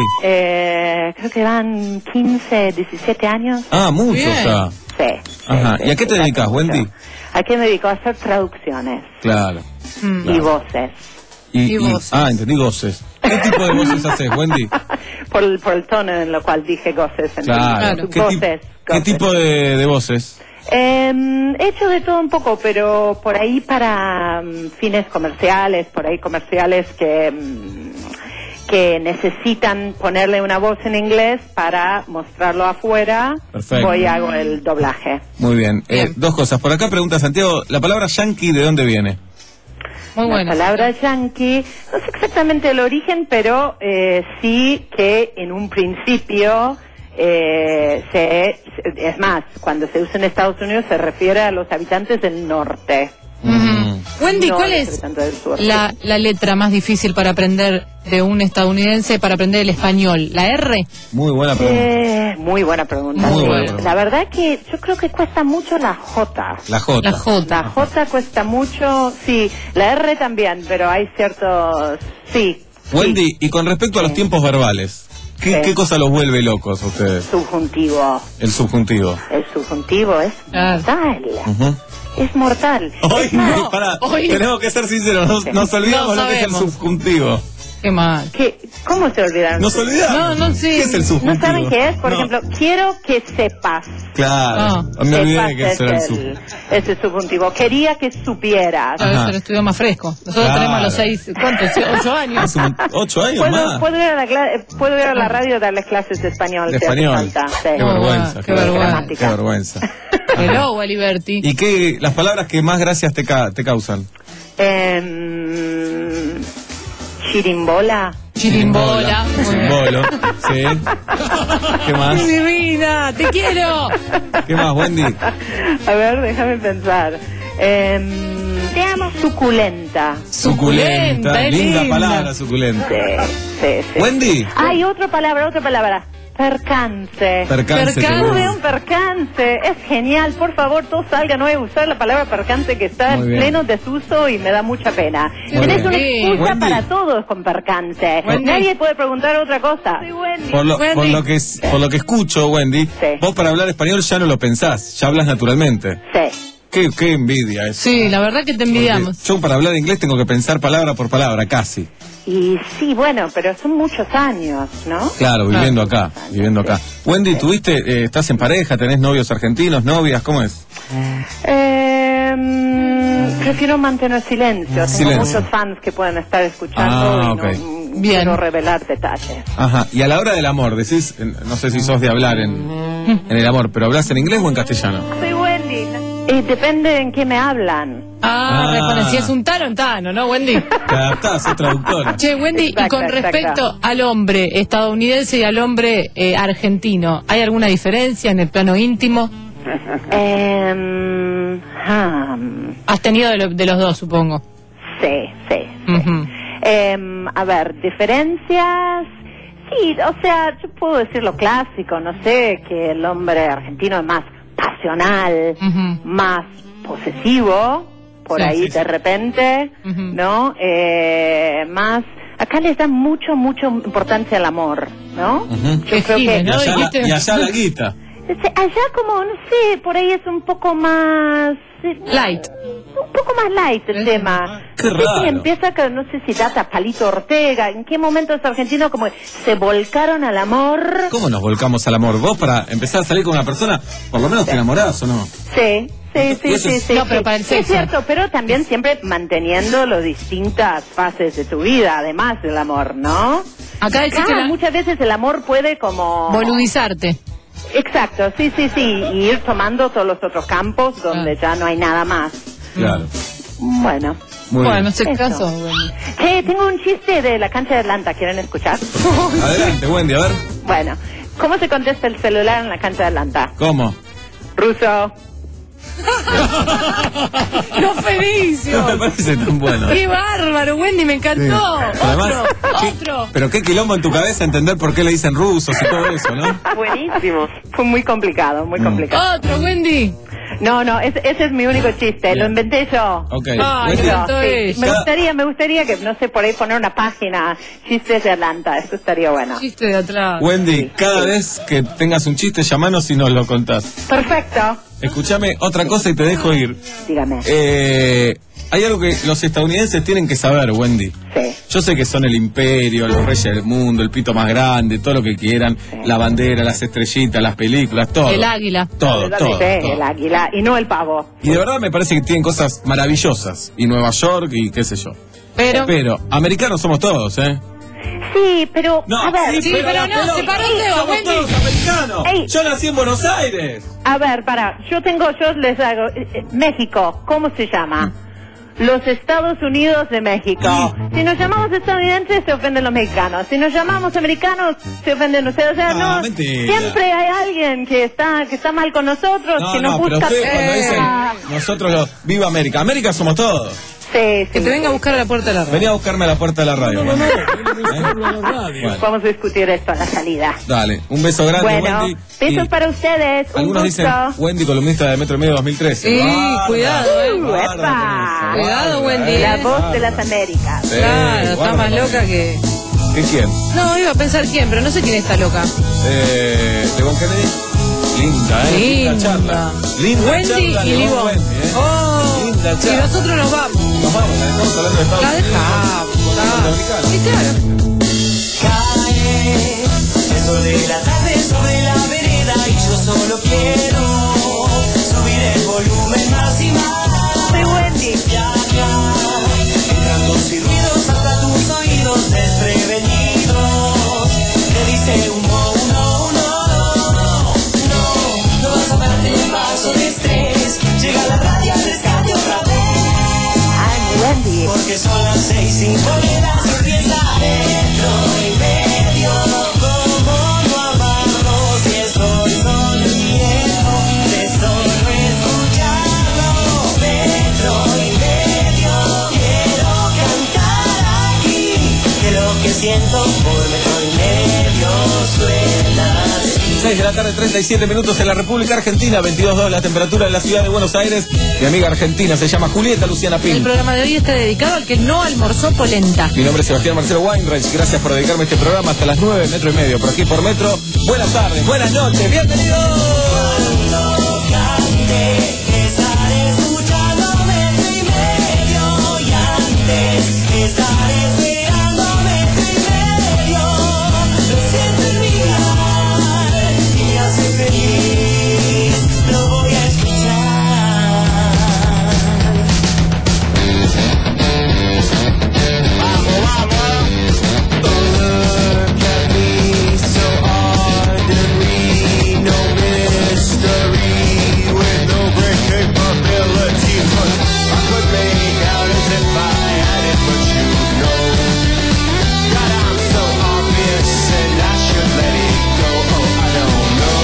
Eh, creo que van quince, diecisiete años. Ah, mucho Bien. ya. Sí. Ajá. sí, ¿Y a qué sí, te sí, dedicas, mucho. Wendy? ¿A qué me dedico? A hacer traducciones Claro. y Claro. voces. Y, Y y- voces. ah, entendí, voces. ¿Qué tipo de voces haces, Wendy? Por el, por el tono en lo cual dije goces. Claro. ¿Qué, Voces. tip- ¿Qué tipo de, de voces? Eh, he hecho de todo un poco, pero por ahí para mm, fines comerciales, por ahí comerciales que mm, que necesitan ponerle una voz en inglés para mostrarlo afuera, Perfecto. voy y hago el doblaje. Muy bien. Eh, dos cosas. Por acá pregunta Santiago, ¿la palabra yankee de dónde viene? Muy La bueno. palabra yankee, no sé exactamente el origen, pero eh, sí que en un principio, eh, se, es más, cuando se usa en Estados Unidos se refiere a los habitantes del norte. Ujú. Wendy, No ¿cuál los es habitantes del sur. la, la letra más difícil para aprender de un estadounidense para aprender el español? ¿La R? Muy buena pregunta. Eh, muy buena pregunta. Muy sí. buena pregunta. La verdad que yo creo que cuesta mucho la J. La J. La J. La J cuesta mucho, sí. La R también, pero hay ciertos, sí. Wendy, y con respecto a los tiempos verbales, ¿qué, Sí. ¿qué cosa los vuelve locos a ustedes? Subjuntivo. El subjuntivo. El subjuntivo es mortal. Ujú. Es mortal. Hoy, No, pará, hoy- tenemos que ser sinceros, nos, nos olvidamos No lo que es el sabemos. subjuntivo. Qué mal. ¿Qué? ¿Cómo se olvidaron? Nos olvidamos. No, no, sí. ¿Qué es el ¿No subjuntivo? saben qué es? Por No. ejemplo, quiero que sepas. Claro, No. me olvidé Sepas que eso era el es sub. el, es el subjuntivo. Quería que supieras. A veces Ajá. el estudio más fresco. Nosotros Claro. tenemos a los seis, ¿cuántos? ¿Ocho años? Hace un- ocho años ¿Puedo, más. puedo, ir a la cla- eh, puedo ir a la radio y darles clases de español. De si hace español. falta. Sí. Qué vergüenza, qué qué vergüenza. vergüenza. Qué vergüenza. Hello, Aliberti. ¿Y qué, las palabras que más gracias te, ca- te causan? Em, chirimbola. Chirimbola. Muy bien. Bolo, sí. ¿Qué más? ¡Qué divina! ¡Te quiero! ¿Qué más, Wendy? A ver, déjame pensar. Em, te amo. Suculenta. Suculenta, es linda linda. palabra, suculenta. Sí, sí, sí. Wendy. Hay otra palabra, otra palabra. Percance. Percance. te Percance. Tuve gusta. un percance, es genial, por favor, todos salgan hoy a usar la palabra percance que está Muy en bien. pleno desuso y me da mucha pena. Muy Tenés bien. una Sí. excusa Wendy. para todos con percance. Wendy. Nadie puede preguntar otra cosa. Por lo, Wendy. por, lo que, por lo que escucho, Wendy, Sí. vos para hablar español ya no lo pensás, ya hablas naturalmente. Sí. Qué, qué envidia eso. Sí, la verdad que te Porque envidiamos. yo para hablar inglés tengo que pensar palabra por palabra, casi. Y sí, bueno, pero son muchos años, ¿no? Claro, viviendo acá, viviendo acá. Wendy, ¿tuviste, eh, estás en pareja, tenés novios argentinos, novias, cómo es? Em, prefiero mantener silencio. Tengo Silencio. muchos fans que pueden estar escuchando Ah, y no ok. mm, Bien. quiero revelar detalles. Ajá, y a la hora del amor, decís, eh, no sé si sos de hablar en, en el amor, pero ¿hablas en inglés o en castellano? Soy Wendy. Y depende en qué me hablan. Ah, Ah. reconocí, es un tano, un tano, ¿no, Wendy? Te adaptás, sos traductora. Che, Wendy, y Exacto, con exacto. respecto al hombre estadounidense y al hombre eh, argentino, ¿hay alguna diferencia en el plano íntimo? Em, ah, Has tenido de, lo- de los dos, supongo. sí, sí. Ujú. Em, a ver, diferencias. Sí, o sea, yo puedo decir lo clásico, no sé, que el hombre argentino es más pasional, Ujú. más posesivo, por Sí, ahí sí, sí. de repente, Ujú. ¿no? Eh, más. Acá les dan mucho, mucho importancia al amor, ¿no? Ujú. Yo creo Giles, que. Y ¿no? allá, la, Dijiste- y allá la guita. Este, allá como, no sé, por ahí es un poco más... eh, Light. Un poco más light el tema. Qué No sé si raro. empieza con, no sé si data Palito Ortega, en qué momento los argentinos como se volcaron al amor. ¿Cómo nos volcamos al amor? Vos para empezar a salir con una persona, por lo menos te enamorás o no. Sí, sí, Y sí, eso sí, es- sí. No, pero sí. para el Es sexo. cierto, pero también siempre manteniendo las distintas fases de tu vida, además del amor, ¿no? Acá decís Acá que la- muchas veces el amor puede como... boludizarte. Exacto, sí, sí, sí, y ir tomando todos los otros campos donde ya no hay nada más. Claro. Bueno. Muy bueno, bien. no sé Eso. caso, Wendy. Che, tengo un chiste de la cancha de Atlanta, ¿quieren escuchar? Adelante, Wendy, a ver. Bueno, ¿cómo se contesta el celular en la cancha de Atlanta? ¿Cómo? Ruso. ¡No, Felicio! No me parece tan bueno. ¡Qué bárbaro, Wendy! ¡Me encantó! Pero además, ¡Otro! ¿qué- ¡Otro! Pero qué quilombo en tu cabeza entender por qué le dicen rusos y todo eso, ¿no? Buenísimo. Fue muy complicado, muy complicado. ¡Otro, Wendy! No, no, ese, ese es mi único chiste, lo inventé yo. Ok. Ay, Wendy, me encantó Sí, ella. me gustaría, me gustaría que, no sé, por ahí poner una página, chistes de Atlanta, eso estaría bueno. Chiste de atrás. Wendy, cada vez que tengas un chiste, llamanos y nos lo contás. Perfecto. Escúchame otra cosa y te dejo ir. Dígame. Eh, hay algo que los estadounidenses tienen que saber, Wendy. Sí. Yo sé que son el imperio, los reyes del mundo, el pito más grande, todo lo que quieran, la bandera, las estrellitas, las películas, todo. El águila. Todo, todo, Sí, todo. el águila, y no el pavo. Y de verdad me parece que tienen cosas maravillosas. Y Nueva York y qué sé yo. Pero, Pero americanos somos todos, ¿eh? Sí, pero, No, a ver. sí, pero, no, se paró el dedo, somos Wendy. Todos americanos. Ey. Yo nací en Buenos Aires. A ver, para, yo tengo, yo les hago, eh, eh, México, ¿cómo se llama? Los Estados Unidos de México. Si nos llamamos estadounidenses, se ofenden los mexicanos. Si nos llamamos americanos, se ofenden ustedes. O sea, No, no, mentira. siempre hay alguien que está que está mal con nosotros, No, que no, nos pero busca. ustedes cuando Eh, dicen nosotros los Viva América. América somos todos. Sí, sí. Que te venga a buscar a la puerta de la radio. Venía a buscarme a la puerta de la radio. No, no, no, Bueno, Vamos a discutir esto a la salida. dale, un beso grande, Bueno, Wendy. besos Y para ustedes. Un algunos gusto. dicen Wendy, columnista de Metro y Medio dos mil trece. Sí, Guarda, cuidado, eh. guarda Epa. con eso, Cuidado, guarda, Wendy, eh. La voz de las Américas. Sí, Claro, está guarda más con loca eso. que... ¿Qué quién? No, iba a pensar quién, pero no sé quién está loca. Eh, Lebón Kennedy. Linda, eh. Linda, Linda. charla. Linda Wendy charla, y Lebón Libón. Wendy, eh. Oh, Linda y charla. nosotros nos vamos. Nos vamos, eh, estamos hablando de Estados La Unidos. dejamos. con los claro. norteamericanos. Sí, claro. Cae el sol de la tarde sobre la vereda y yo solo quiero subir el volumen más y más. Soy Wendy. Viajar, entrando y ruidos hasta tus oídos desprevenidos. Te dice uno, uno, uno. No, no vas a darte el paso de estrés. Llega la radio al rescate otra vez. Ay, Wendy. Porque son las seis, cinco de la sorpresa metro y medio. Como no amarnos si estoy sonriendo de solo escucharlo. Metro y medio, quiero cantar aquí. Que lo que siento por metro y medio suena así. seis de la tarde, treinta y siete minutos en la República Argentina, veintidós grados la temperatura en la ciudad de Buenos Aires. Mi amiga argentina se llama Julieta Luciana El Pin. programa de hoy está dedicado al que no almorzó polenta. Mi nombre es Sebastián Marcelo Weinreich. Gracias por dedicarme a este programa hasta las nueve, metro y medio, por aquí por Metro. Buenas tardes, buenas noches, bienvenidos. Cuando cante, estaré escuchando metro y medio. Y antes, estaré esperando metro y medio. Lo siento en mi mirar y me hace feliz. Lo voy a escuchar. Vamos, vamos. Look at me, so ordinary, no mystery, with no great capability, but I could make out as if I had it, but you know that I'm so obvious and I should let it go. Oh, I don't know.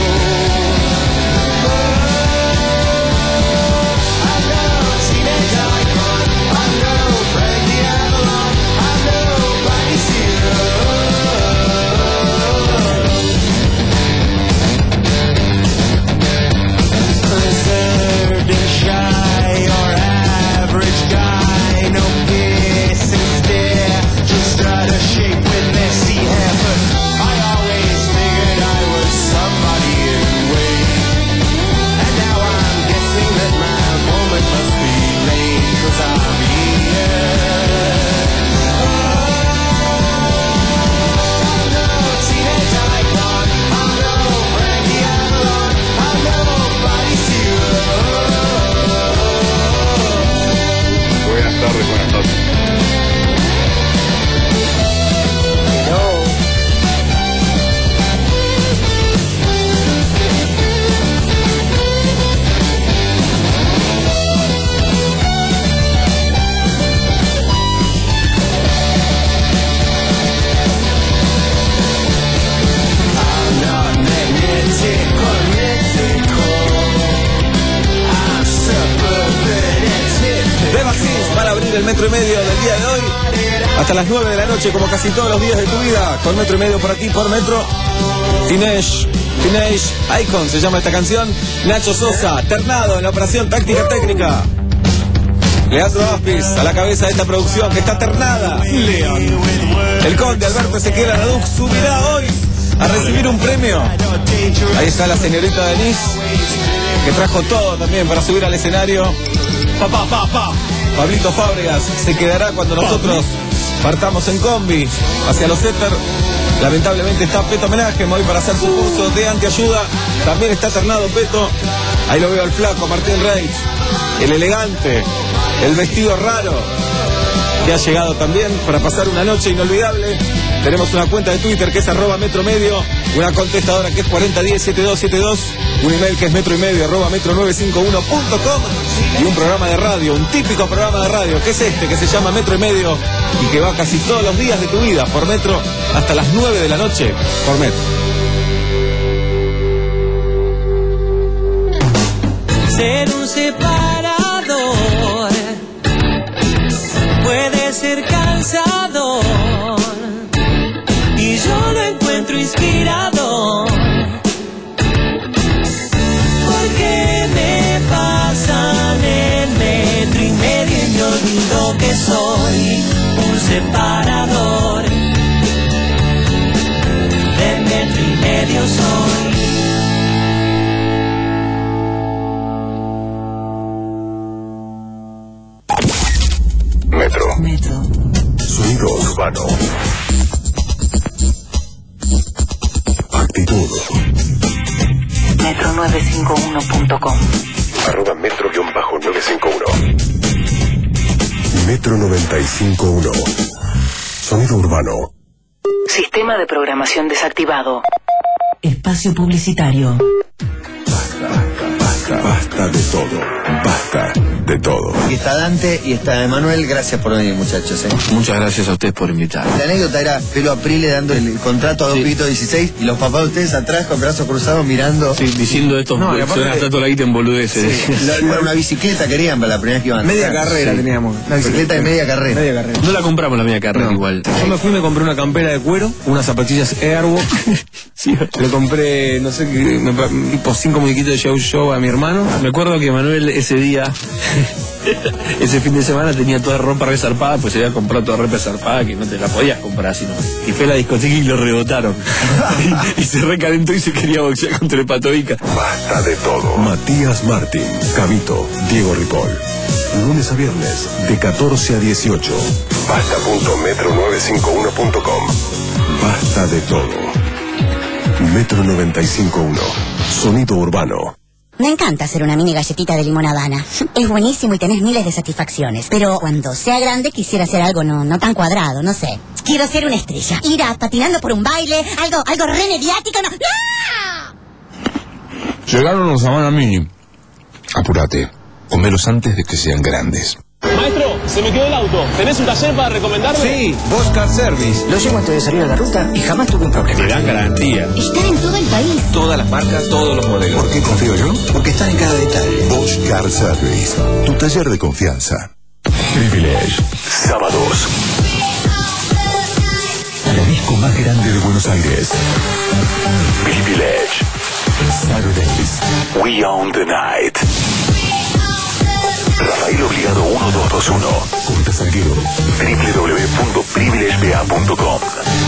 I know teenage icon, I know Frankie Avalon, I know Buddy Zero. Reserved and shy or average guy, no kiss and stare, just out of shape with messy hair. But I always figured I was somebody anyway, and now I'm guessing that my moment must be late, 'cause I'm here. I know teenage icon, I know Frankie Avalon, I know Buddy Zero. Buenas tardes, buenas tardes. I'm not magnetic or mythical. I'm suburban and typical. Beba Sins para abrir el metro y medio del día de hoy. Hasta las nueve de la noche, como casi todos los días de tu vida, con metro y medio por aquí, por Metro. Teenage, Teenage Icon se llama esta canción. Nacho Sosa, ternado en la operación táctica técnica. Leandro Aspis a la cabeza de esta producción que está ternada. León. El conde Alberto Ezequiel Araduc subirá hoy a recibir un premio. Ahí está la señorita Denise, que trajo todo también para subir al escenario. Pa, pa, pa, pa. Pablito Fábregas se quedará cuando nosotros partamos en combi hacia los éter. Lamentablemente está Peto Homenaje hoy para hacer su curso de antiayuda. También está ternado Peto. Ahí lo veo al flaco Martín Reich, el elegante, el vestido raro. que ha llegado también para pasar una noche inolvidable. Tenemos una cuenta de Twitter que es arroba metro medio, una contestadora que es cuarenta diez setenta y dos setenta y dos, un email que es metro y medio arroba metro novecientos cincuenta y uno punto com y un programa de radio, un típico programa de radio que es este, que se llama Metro y Medio y que va casi todos los días de tu vida por Metro hasta las nueve de la noche por Metro. Ser un separador puede ser cansador y yo lo encuentro inspirador, porque me pasan el metro y medio y me olvido que soy un separador, de metro y medio soy. Metro. Metro. Sonido urbano. Actitud. metro novecientos cincuenta y uno punto com. Arroba metro guión bajo novecientos cincuenta y uno. Metro noventa y cinco punto uno. Sonido urbano. Sistema de programación desactivado. Espacio publicitario. Basta, basta de todo. Basta de todo. Y está Dante y está Emanuel. Gracias por venir, muchachos. ¿eh? Muchas gracias a ustedes por invitar. La anécdota era Pelo Aprile dando el contrato a Don Pito dieciséis y los papás de ustedes atrás con brazos cruzados mirando. Sí, diciendo esto, No, y aparte- se gasta toda la guita en boludeces. Sí, la- una bicicleta querían para la primera vez que iban. Media carrera Sí. teníamos. Una bicicleta de media carrera. Media carrera. No la compramos la media carrera No. igual. Yo me fui y me compré una campera de cuero, unas zapatillas Airwalk. Le compré, no sé qué, me pa- tipo cinco muñequitos de Show Show a mi hermano. Me acuerdo que Manuel ese día, ese fin de semana tenía toda ropa resarpada, pues se había comprado toda ropa resarpada que no te la podías comprar sino. Y fue a la discoteca y lo rebotaron. y, y se recalentó y se quería boxear contra el Patovica. Basta de todo. Matías Martín, Cabito, Diego Ripoll. Lunes a viernes, de catorce a dieciocho. Basta punto metro novecientos cincuenta y uno punto com. Basta de todo. Metro noventa y cinco punto uno. Sonido urbano. Me encanta hacer una mini galletita de limón Habana. Es buenísimo y tenés miles de satisfacciones. Pero cuando sea grande quisiera hacer algo no, no tan cuadrado, no sé. Quiero ser una estrella. Ir a patinando por un baile, algo, algo re mediático. No. ¡No! Llegaron los Habana Mini. Apúrate. Comelos antes de que sean grandes. Maestro, se me quedó el auto. ¿Tenés un taller para recomendarme? Sí, Bosch Car Service. Lo llevo antes de salir a la ruta y jamás tuve un problema. Te dan garantía. Están en todo el país. Todas las marcas, todos los modelos. ¿Por qué confío yo? Porque están en cada detalle. Bosch Car Service, tu taller de confianza. Privilege. Sábados. La disco más grande de Buenos Aires. Privilege. Saturdays. We own the night. Rafael Obligado uno dos dos uno. Junta Salguero. w w w punto privilege b a punto com.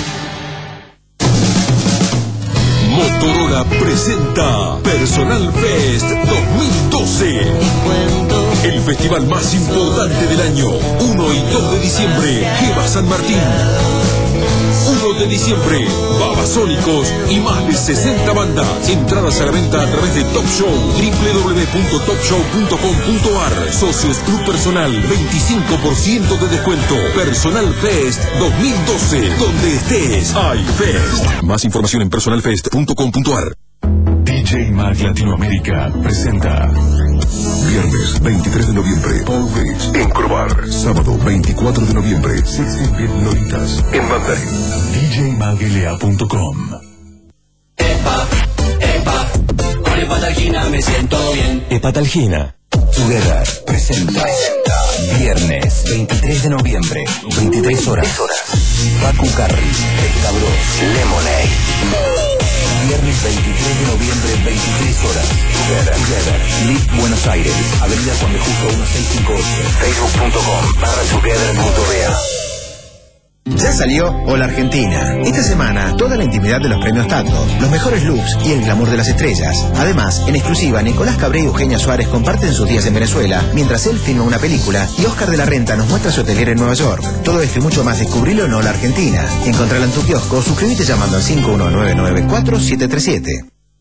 Motorola presenta Personal Fest dos mil doce. El festival más importante del año. uno y dos de diciembre, Jeva San Martín. uno de diciembre, Babasónicos y más de sesenta bandas. Entradas a la venta a través de Top Show, w w w punto top show punto com punto a r. Socios Club Personal, veinticinco por ciento de descuento. Personal Fest dos mil doce, donde estés, hay Fest. Más información en personal fest punto com punto a r. D J Mag Latinoamérica presenta viernes veintitrés de noviembre Paul Ridge en Crobar. Sábado veinticuatro de noviembre sixteen Bit Lolitas en Mandarin. D J mag L A punto com. Epa, epa, con Hepatalgina me siento bien. Hepatalgina. Together presenta viernes veintitrés de noviembre, veintitrés horas. Paco Carri, Escabros, Lemonade. Viernes veintitrés de noviembre, veintitrés horas. Together, Together. Lit Buenos Aires, Avenida Juan de Justo mil seiscientos cincuenta y ocho. Facebook punto com barra together punto b a. Ya salió Hola Argentina. Esta semana, toda la intimidad de los premios Tango, los mejores looks y el glamour de las estrellas. Además, en exclusiva, Nicolás Cabré y Eugenia Suárez comparten sus días en Venezuela, mientras él filma una película y Oscar de la Renta nos muestra su atelier en Nueva York. Todo esto y mucho más descubrilo en Hola Argentina. Encontrala en tu kiosco o suscríbete llamando al cinco uno nueve nueve cuatro siete tres siete.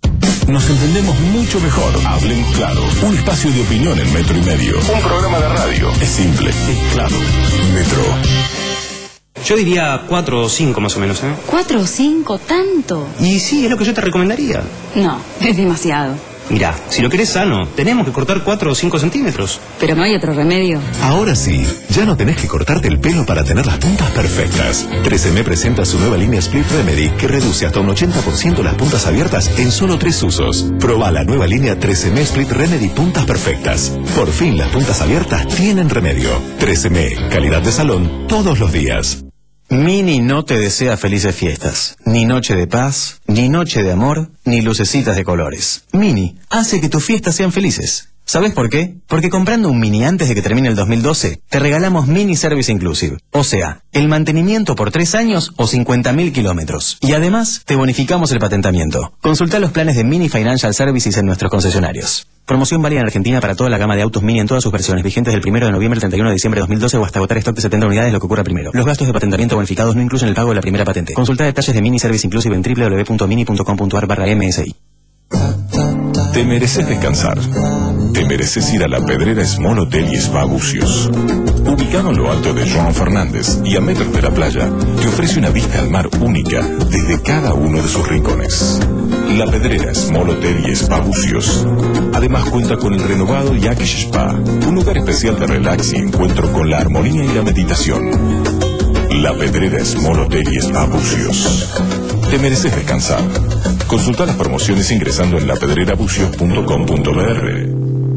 nos entendemos mucho mejor. Hablen claro. Un espacio de opinión en Metro y Medio. Un programa de radio. Es simple, es claro. Metro. Yo diría cuatro o cinco más o menos, ¿eh? ¿Cuatro o cinco? ¿Tanto? Y sí, es lo que yo te recomendaría. No, es demasiado. Mirá, si lo querés sano, tenemos que cortar cuatro o cinco centímetros. Pero no hay otro remedio. Ahora sí, ya no tenés que cortarte el pelo para tener las puntas perfectas. trece eme presenta su nueva línea Split Remedy que reduce hasta un ochenta por ciento las puntas abiertas en solo tres usos. Proba la nueva línea trece eme Split Remedy Puntas Perfectas. Por fin las puntas abiertas tienen remedio. trece eme, calidad de salón todos los días. Mini no te desea felices fiestas, ni noche de paz, ni noche de amor, ni lucecitas de colores. Mini hace que tus fiestas sean felices. ¿Sabes por qué? Porque comprando un Mini antes de que termine el dos mil doce, te regalamos Mini Service Inclusive. O sea, el mantenimiento por tres años o cincuenta mil kilómetros. Y además, te bonificamos el patentamiento. Consulta los planes de Mini Financial Services en nuestros concesionarios. Promoción válida en Argentina para toda la gama de autos Mini en todas sus versiones, vigentes del primero de noviembre al treinta y uno de diciembre de dos mil doce o hasta agotar stock de setenta unidades, lo que ocurra primero. Los gastos de patentamiento bonificados no incluyen el pago de la primera patente. Consulta detalles de Mini Service Inclusive en doble u doble u doble u punto mini punto com punto a r barra M S I. Te mereces descansar. Te mereces ir a la Pedrera Small Hotel y Spa Bucios. Ubicado en lo alto de Joan Fernández y a metros de la playa, te ofrece una vista al mar única desde cada uno de sus rincones. La Pedrera Small Hotel y Spa Bucios. Además cuenta con el renovado Yakish Spa, un lugar especial de relax y encuentro con la armonía y la meditación. La Pedrera Small Hotel y Spa Bucios. Te mereces descansar. Consulta las promociones ingresando en la pedrera bucios punto com punto b r.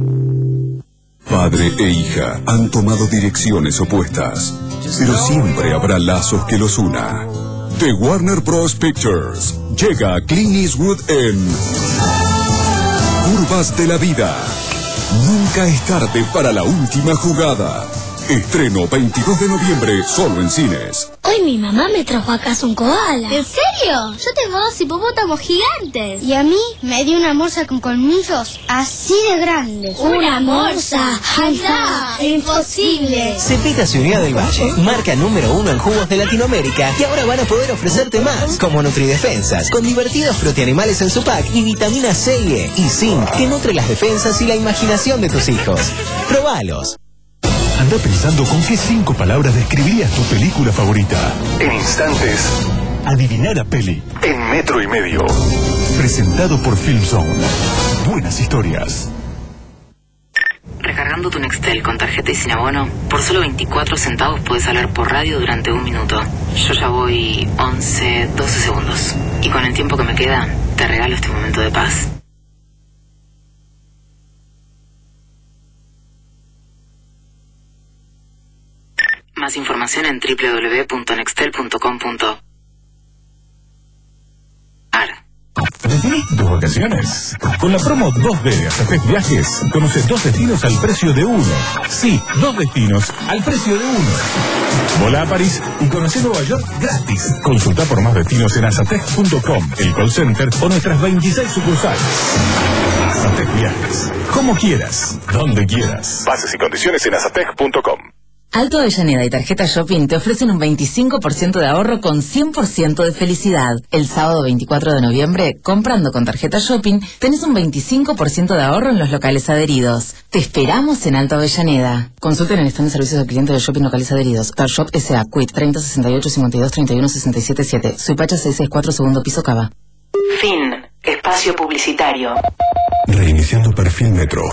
Padre e hija han tomado direcciones opuestas, pero siempre habrá lazos que los una. De Warner Bros. Pictures llega Clint Eastwood en Curvas de la Vida. Nunca es tarde para la última jugada. Estreno veintidós de noviembre, solo en cines. Hoy mi mamá me trajo a casa un koala. ¿En serio? Yo tengo dos hipopótamos gigantes. Y a mí me dio una morsa con colmillos así de grandes. ¿Una morsa? ¡Anda! ¡Imposible! Cepita Ciudad del Valle, marca número uno en jugos de Latinoamérica, y ahora van a poder ofrecerte más, como Nutridefensas, con divertidos frutianimales en su pack y vitamina C y E, y zinc, que nutre las defensas y la imaginación de tus hijos. Probalos. Anda pensando con qué cinco palabras describirías tu película favorita. En instantes, adivinar a peli. En Metro y Medio. Presentado por Filmzone. Buenas historias. Recargando tu Nextel con tarjeta y sin abono, por solo veinticuatro centavos puedes hablar por radio durante un minuto. Yo ya voy once, doce segundos. Y con el tiempo que me queda, te regalo este momento de paz. Más información en doble u doble u doble u punto nextel punto com punto a r. Definí tus vacaciones. Con la promo dos D de Azatec Viajes, conoces dos destinos al precio de uno. Sí, dos destinos al precio de uno. Volá a París y conoce Nueva York gratis. Consulta por más destinos en azatec punto com, el call center o nuestras veintiséis sucursales. Azatec Viajes. Como quieras, donde quieras. Bases y condiciones en azatec punto com. Alto Avellaneda y Tarjeta Shopping te ofrecen un veinticinco por ciento de ahorro con cien por ciento de felicidad. El sábado veinticuatro de noviembre, comprando con Tarjeta Shopping, tenés un veinticinco por ciento de ahorro en los locales adheridos. Te esperamos en Alto Avellaneda. Consulten en el stand de servicios al cliente de Shopping locales adheridos. Carshop S A, Quit, treinta sesenta y ocho cincuenta y dos treinta y uno sesenta y siete siete. Suipacha seiscientos sesenta y cuatro, segundo piso, Cava. Fin. Espacio publicitario. Reiniciando perfil Metro.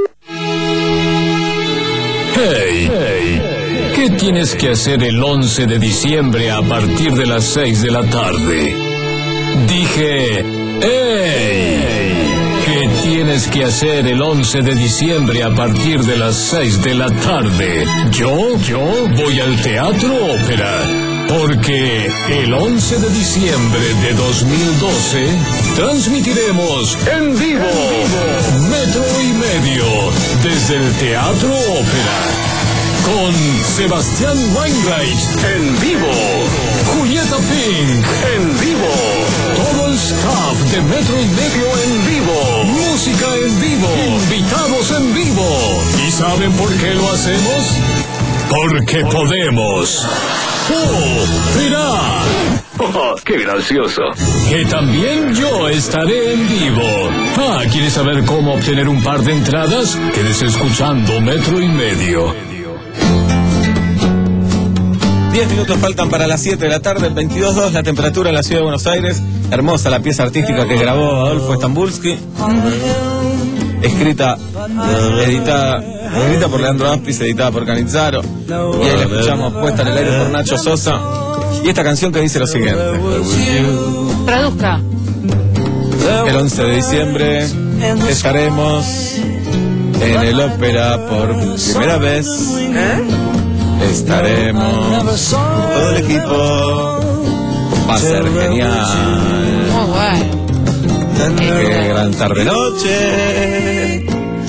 Hey, hey, ¿qué tienes que hacer el once de diciembre a partir de las seis de la tarde? Dije, hey, ¿qué tienes que hacer el once de diciembre a partir de las seis de la tarde? Yo, yo voy al Teatro Ópera, porque el once de diciembre de dos mil doce transmitiremos en vivo Metro y Medio desde el Teatro Ópera con Sebastián Weinreich en vivo, Julieta Pink en vivo, todo el staff de Metro y Medio en vivo, música en vivo, invitados en vivo. ¿Y saben por qué lo hacemos? Porque podemos. ¡Ópera! Oh, ¡qué gracioso! Que también yo estaré en vivo. Ah, ¿quieres saber cómo obtener un par de entradas? Quédese escuchando Metro y Medio. Diez minutos faltan para las siete de la tarde, veintidós dos la temperatura en la ciudad de Buenos Aires. Hermosa la pieza artística que grabó Adolfo Stambulski. Escrita, editada, escrita por Leandro Aspis, editada por Canizzaro. Y ahí la escuchamos puesta en el aire por Nacho Sosa. Y esta canción que dice lo siguiente. Traduzca. El once de diciembre estaremos en el ópera por primera vez. Estaremos todo el equipo. Va a ser genial. Muy bueno. Qué gran tarde noche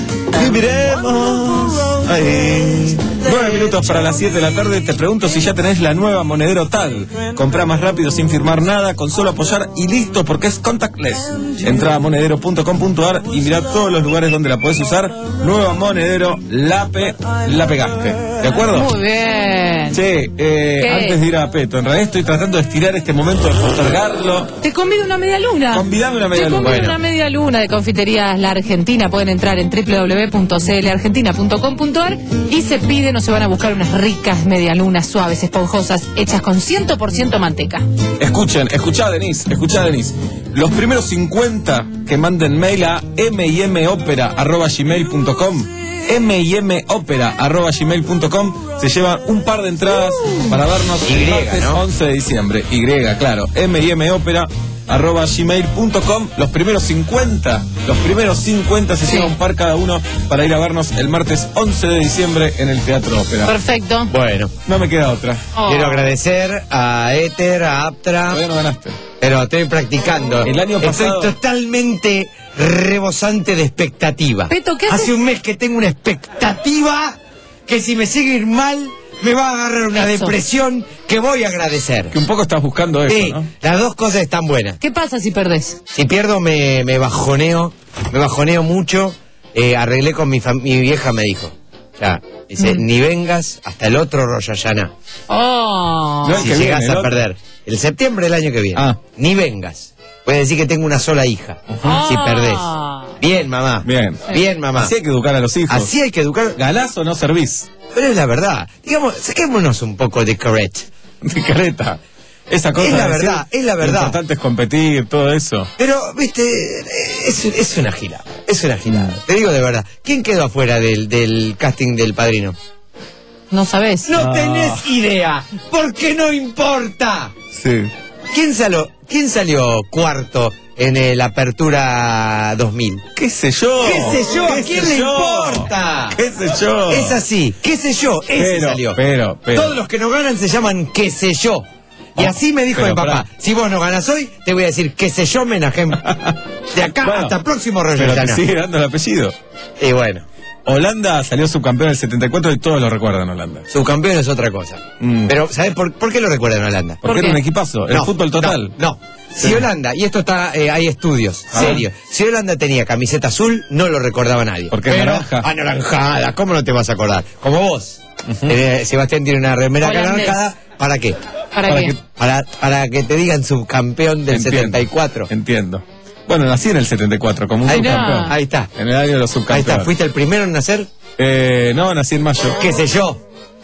viviremos ahí. Nueve minutos para las siete de la tarde. Te pregunto si ya tenés la nueva Monedero Tag. Comprá más rápido sin firmar nada, con solo apoyar y listo, porque es contactless. Entrá a monedero punto com punto ar y mirá todos los lugares donde la podés usar. Nueva Monedero, la, pe, la pegaste. ¿De acuerdo? Muy bien. Sí, eh, antes de ir a Peto, en realidad estoy tratando de estirar este momento, de postergarlo. Te convido una media luna. Convidame una media Te luna. convido Bueno. una media luna de Confiterías La Argentina. Pueden entrar en doble u doble u doble u punto c l argentina punto com punto ar y se piden o se van a buscar unas ricas medialunas suaves, esponjosas, hechas con cien por ciento manteca. Escuchen, escuchá Denise, escuchá Denise. Los primeros cincuenta que manden mail a m y m opera arroba gmail punto com m y m opera arroba gmail punto com se llevan un par de entradas para vernos el Y, martes ¿no? once de diciembre. Y, claro, m y m opera arroba gmail punto com. Los primeros cincuenta, los primeros cincuenta se llevan un par cada uno para ir a vernos el martes once de diciembre en el Teatro Ópera. Perfecto. Bueno, no me queda otra. Oh. Quiero agradecer a Éter, a Aptra. Todavía no ganaste. Pero estoy practicando. El año pasado- Estoy totalmente rebosante de expectativa. Peto, ¿qué Hace haces? un mes que tengo una expectativa que si me sigue ir mal me va a agarrar una Eso. depresión que voy a agradecer. Que un poco estás buscando eso, Sí, ¿no? las dos cosas están buenas. ¿Qué pasa si perdés? Si pierdo me, me bajoneo, me bajoneo mucho. Eh, arreglé con mi, fam- mi vieja, me dijo. Ya, dice, Mm. ni vengas hasta el otro Rosh Hashanah. Oh. No, el Si que llegas viene, a ¿no? perder. El septiembre del año que viene. Ah. Ni vengas. Voy a decir que tengo una sola hija. Ah. Si perdés. Bien, mamá. Bien. Bien, mamá. Así hay que educar a los hijos. Así hay que educar. ¿Ganás o no servís? Pero es la verdad. Digamos, saquémonos un poco de carret. De careta. Esa cosa Es la de decir, verdad, es la lo verdad. importante es competir, todo eso. Pero, viste, es, es una gilada. Es una gilada. Te digo de verdad. ¿Quién quedó afuera del, del casting del Padrino? No sabés. No Ah. tenés idea. Porque no importa. Sí. ¿Quién salió, quién salió cuarto en el Apertura dos mil? ¿Qué sé yo? ¿Qué sé yo? ¿A ¿Qué quién sé le yo? importa? ¿Qué sé yo? Es así. ¿Qué sé yo? Ese Pero, salió. pero, pero. Todos los que no ganan se llaman qué sé yo. Y Oh, así me dijo pero mi papá, pará. si vos no ganas hoy, te voy a decir qué sé yo, Menajem. De acá Bueno, hasta el próximo Rosh Pero te Hashanah. sigue dando el apellido. Y bueno, Holanda salió subcampeón en el setenta y cuatro y todos lo recuerdan Holanda. subcampeón es otra cosa. Mm. Pero, ¿sabes por, por qué lo recuerdan Holanda? Porque ¿Por era qué? un equipazo. El No, fútbol total. No, no. Si Sí. Holanda, y esto está, eh, hay estudios, Ah. serios. Si Holanda tenía camiseta azul, no lo recordaba nadie. Porque es Pero, naranja. Anaranjada, ¿cómo no te vas a acordar? Como vos. Eh, Sebastián tiene una remera Holandés. anaranjada, ¿para qué? ¿Para, Para qué? que- Para, para que te digan subcampeón del Entiendo. setenta y cuatro. Entiendo. Bueno, nací en el setenta y cuatro como un Ahí subcampeón. está, ahí está. En el año de los Ahí subcampeones. está, ¿fuiste el primero en nacer? Eh, no, nací en mayo. ¿Qué sé yo?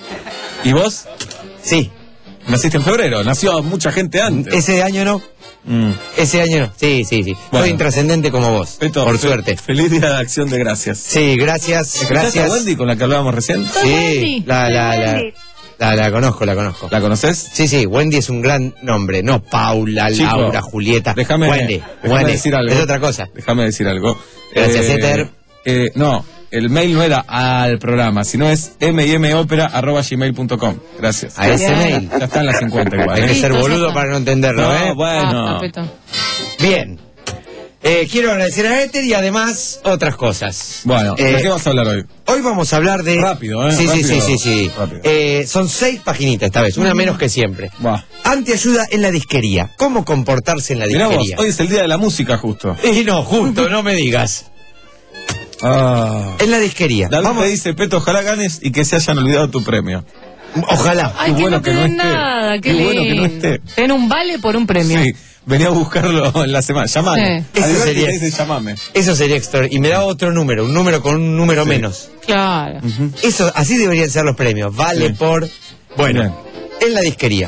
¿Y vos? Sí. Naciste en febrero. Nació mucha gente antes. Ese año no. Mm. Ese año no. Sí, sí, sí. Bueno. Soy intrascendente como vos. Beto, por fe- suerte. Feliz día de acción de gracias. Sí, gracias. ¿Escuchaste Gracias. a Wendy con la que hablábamos recién? Sí, la, la, la, la, la conozco, la conozco. ¿La conoces? Sí, sí, Wendy es un gran nombre, no Paula, Chico, Laura, Julieta. Déjame, Wendy, déjame Wendy. decir algo. Es otra cosa. Déjame decir algo. Gracias, Éter. eh, no, el mail no era al programa, sino es m y m opera arroba gmail punto com. Gracias. A ese Bien. mail. Ya están las cincuenta igual. Hay que ¿eh? ser Listo, ya boludo está. para no entenderlo, No, ¿eh? bueno. Ah, Peto. Bien. Eh, quiero agradecer a Éter y además otras cosas. Bueno, Eh, ¿de qué vas a hablar hoy? Hoy vamos a hablar de... Rápido, ¿eh? Sí, sí, sí, Rápido. sí, sí. Rápido. Eh, son seis paginitas esta vez, una menos que siempre. Buah. Antiayuda en la disquería. ¿Cómo comportarse en la Mirá vos, disquería? hoy es el día de la música justo. Y no, justo, no me digas. Ah. En la disquería. David Vamos. te dice, Peto, ojalá ganes y que se hayan olvidado tu premio. Ojalá. Ay, Qué que bueno no te que no den esté. nada, qué, Qué bueno que no lindo. esté. Ten un vale por un premio. Sí, venía a buscarlo en la semana. Llamame. Sí. Eso sería- Dice, llamame. Eso sería extra. Y me da otro número, un número con un número Sí. menos. Claro. Eso, así deberían ser los premios. Vale Sí. por. Bueno, Bien. en la disquería.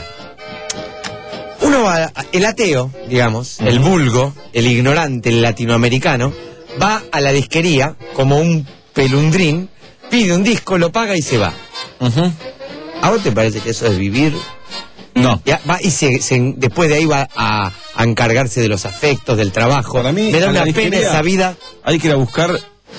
Uno va, el ateo, digamos, el vulgo, el ignorante, el latinoamericano, va a la disquería como un pelundrín, pide un disco, lo paga y se va. Ujú. ¿A vos te parece que eso es vivir? No. Ya, va y se, se- después de ahí va a, a encargarse de los afectos, del trabajo. Para mí, me da a una la pena disquería esa vida. Hay que ir a buscar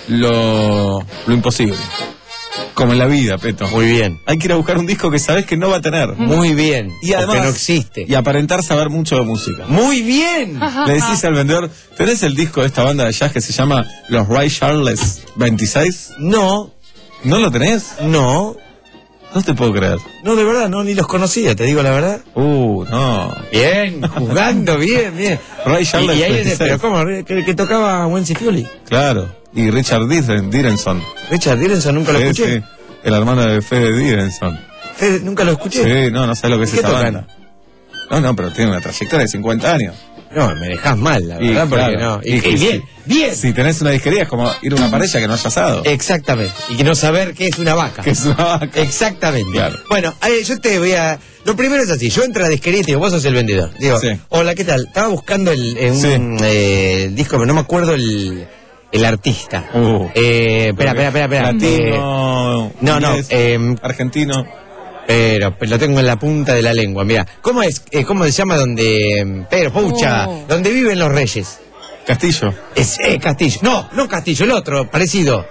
lo, lo imposible. Como en la vida, Peto. Muy bien. Hay que ir a buscar un disco que sabes que no va a tener. Muy bien. Y además, o que no existe. Y aparentar saber mucho de música. Muy bien. Le decís al vendedor, ¿tenés el disco de esta banda de jazz que se llama Los Ray Charles veintiséis? No. ¿No lo tenés? No. No te puedo creer. No, de verdad, no, ni los conocía, te digo la verdad. Uh, no. Bien, jugando, bien, bien. Ray Y, Charles y ahí, veintiséis. pero ¿cómo? Que, que tocaba Wency Fioli. Claro. Y Richard Diren- Direnson. Richard Direnson, nunca lo Sí, escuché. sí. El hermano de Fede Direnson. Fede, nunca lo escuché. Sí, no, no sé lo que es ¿Qué esa tocan? banda. No, no, pero tiene una trayectoria de cincuenta años. No, me dejás mal, la Y, verdad, porque claro, no. Y, y y que bien, si- bien. Si tenés una disquería es como ir a una pareja que no haya asado. Exactamente. Y que no saber qué es una vaca. Que es una vaca. Exactamente. Claro. Bueno, eh, yo te voy a. Lo primero es así: yo entro a la disquería y te digo, vos sos el vendedor. Digo, Sí. hola, ¿qué tal? Estaba buscando el, eh, un Sí. eh, disco, pero no me acuerdo el, el artista. Uh. Eh, espera, espera, espera, espera. Eh, Latino. no, no, inglés, eh, argentino. pero, pero lo tengo en la punta de la lengua. Mira, ¿cómo es? Eh, ¿Cómo se llama donde. Pero, pucha, Oh. donde viven los reyes? Castillo. Es eh, Castillo. No, no Castillo, el otro, parecido.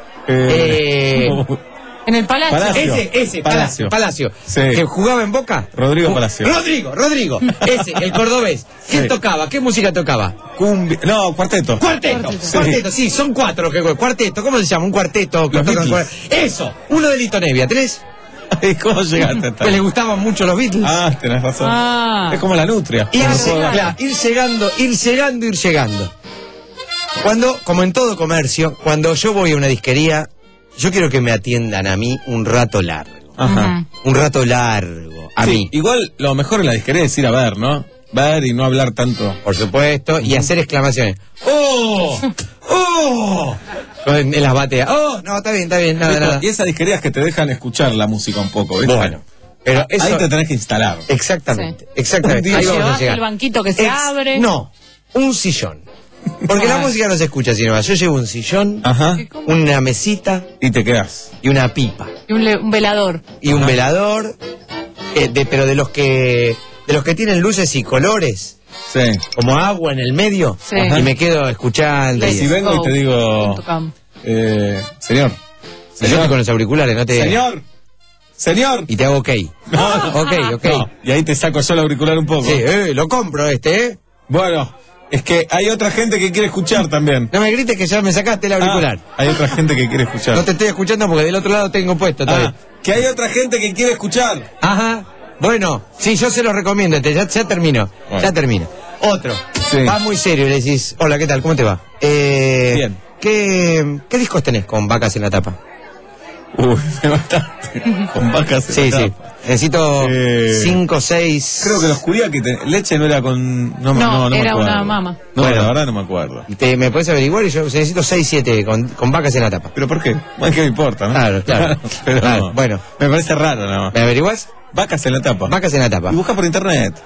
Eh, Eh, En el palacio. Palacio. Ese, ese, Palacio. Palacio. Palacio. Sí. Que jugaba en Boca. Rodrigo Ju- Palacio. Rodrigo, Rodrigo. Ese, el cordobés. ¿Quién Sí. tocaba? ¿Qué música tocaba? Cumbia. No, cuarteto. Cuarteto. Cuarteto. Cuarteto, sí, son cuatro. Que, cuarteto, ¿cómo se llama? Un cuarteto. que Los tocan Beatles. cuar- Eso, uno de Lito Nevia, ¿tenés? Ay, ¿cómo llegaste hasta Que le ahí? gustaban mucho los Beatles. Ah, tenés razón. Ah. Es como la nutria. Ir, No lleg- puedo dar. claro, ir llegando, ir llegando, ir llegando. Cuando, como en todo comercio, cuando yo voy a una disquería, yo quiero que me atiendan a mí un rato largo. Ajá. Un rato largo. A Sí, mí. igual lo mejor en la disquería es ir a ver, ¿no? Ver y no hablar tanto. Por supuesto, y hacer exclamaciones. ¡Oh! ¡Oh! En, en las bateas. ¡Oh! No, está bien, está bien, nada, nada. Y esas disquerías que te dejan escuchar la música un poco, ¿viste? Bueno, pero Ah, eso... ahí te tenés que instalar. Exactamente, Sí. exactamente. Un Ahí día vamos a Llevas llegar. el banquito que se Ex- abre. No, un sillón. Porque la Ah. música no se escucha sino más. Yo llevo un sillón, Ajá. una mesita Y te quedás. y una pipa. Y un, le- un velador. Y un Ajá. velador, eh, de, pero de los que de los que tienen luces y colores, Sí. como agua en el medio, Sí. y me quedo escuchando. Y y si eso. vengo y te digo, Punto com. eh, señor, Yo estoy con los auriculares, no te... señor, señor. Y te hago ok. No, no. Ok, ok. No, y ahí te saco yo el auricular un poco. Sí, eh, lo compro este, ¿eh? Bueno, es que hay otra gente que quiere escuchar también. No me grites que ya me sacaste el auricular. Ah, hay otra gente que quiere escuchar. No te estoy escuchando porque del otro lado tengo puesto todavía. Ah, que hay otra gente que quiere escuchar. Ajá. Bueno, sí, yo se lo recomiendo. Este, ya, ya termino. Bueno. Ya termino. Otro. Sí. Va muy serio y le decís, hola, ¿qué tal? ¿Cómo te va? Eh, Bien. ¿qué, ¿Qué discos tenés con vacas en la tapa? Uy, me mataste. Con vacas. en Sí, la sí. tapa. Necesito Eh, cinco, seis. Creo que los curiaki, te- leche no era con... No, me- No, no, no me era acuerdo. una mama. No, Bueno. la verdad no me acuerdo. Te, ¿Me puedes averiguar? Y yo necesito seis, siete con, con vacas en la tapa. ¿Pero por qué? Bueno, ¿qué me importa, no? Claro, claro. Pero Claro, bueno. me parece raro nada más. ¿Me averiguas? Vacas en la tapa. Vacas en la tapa. Y busca por internet.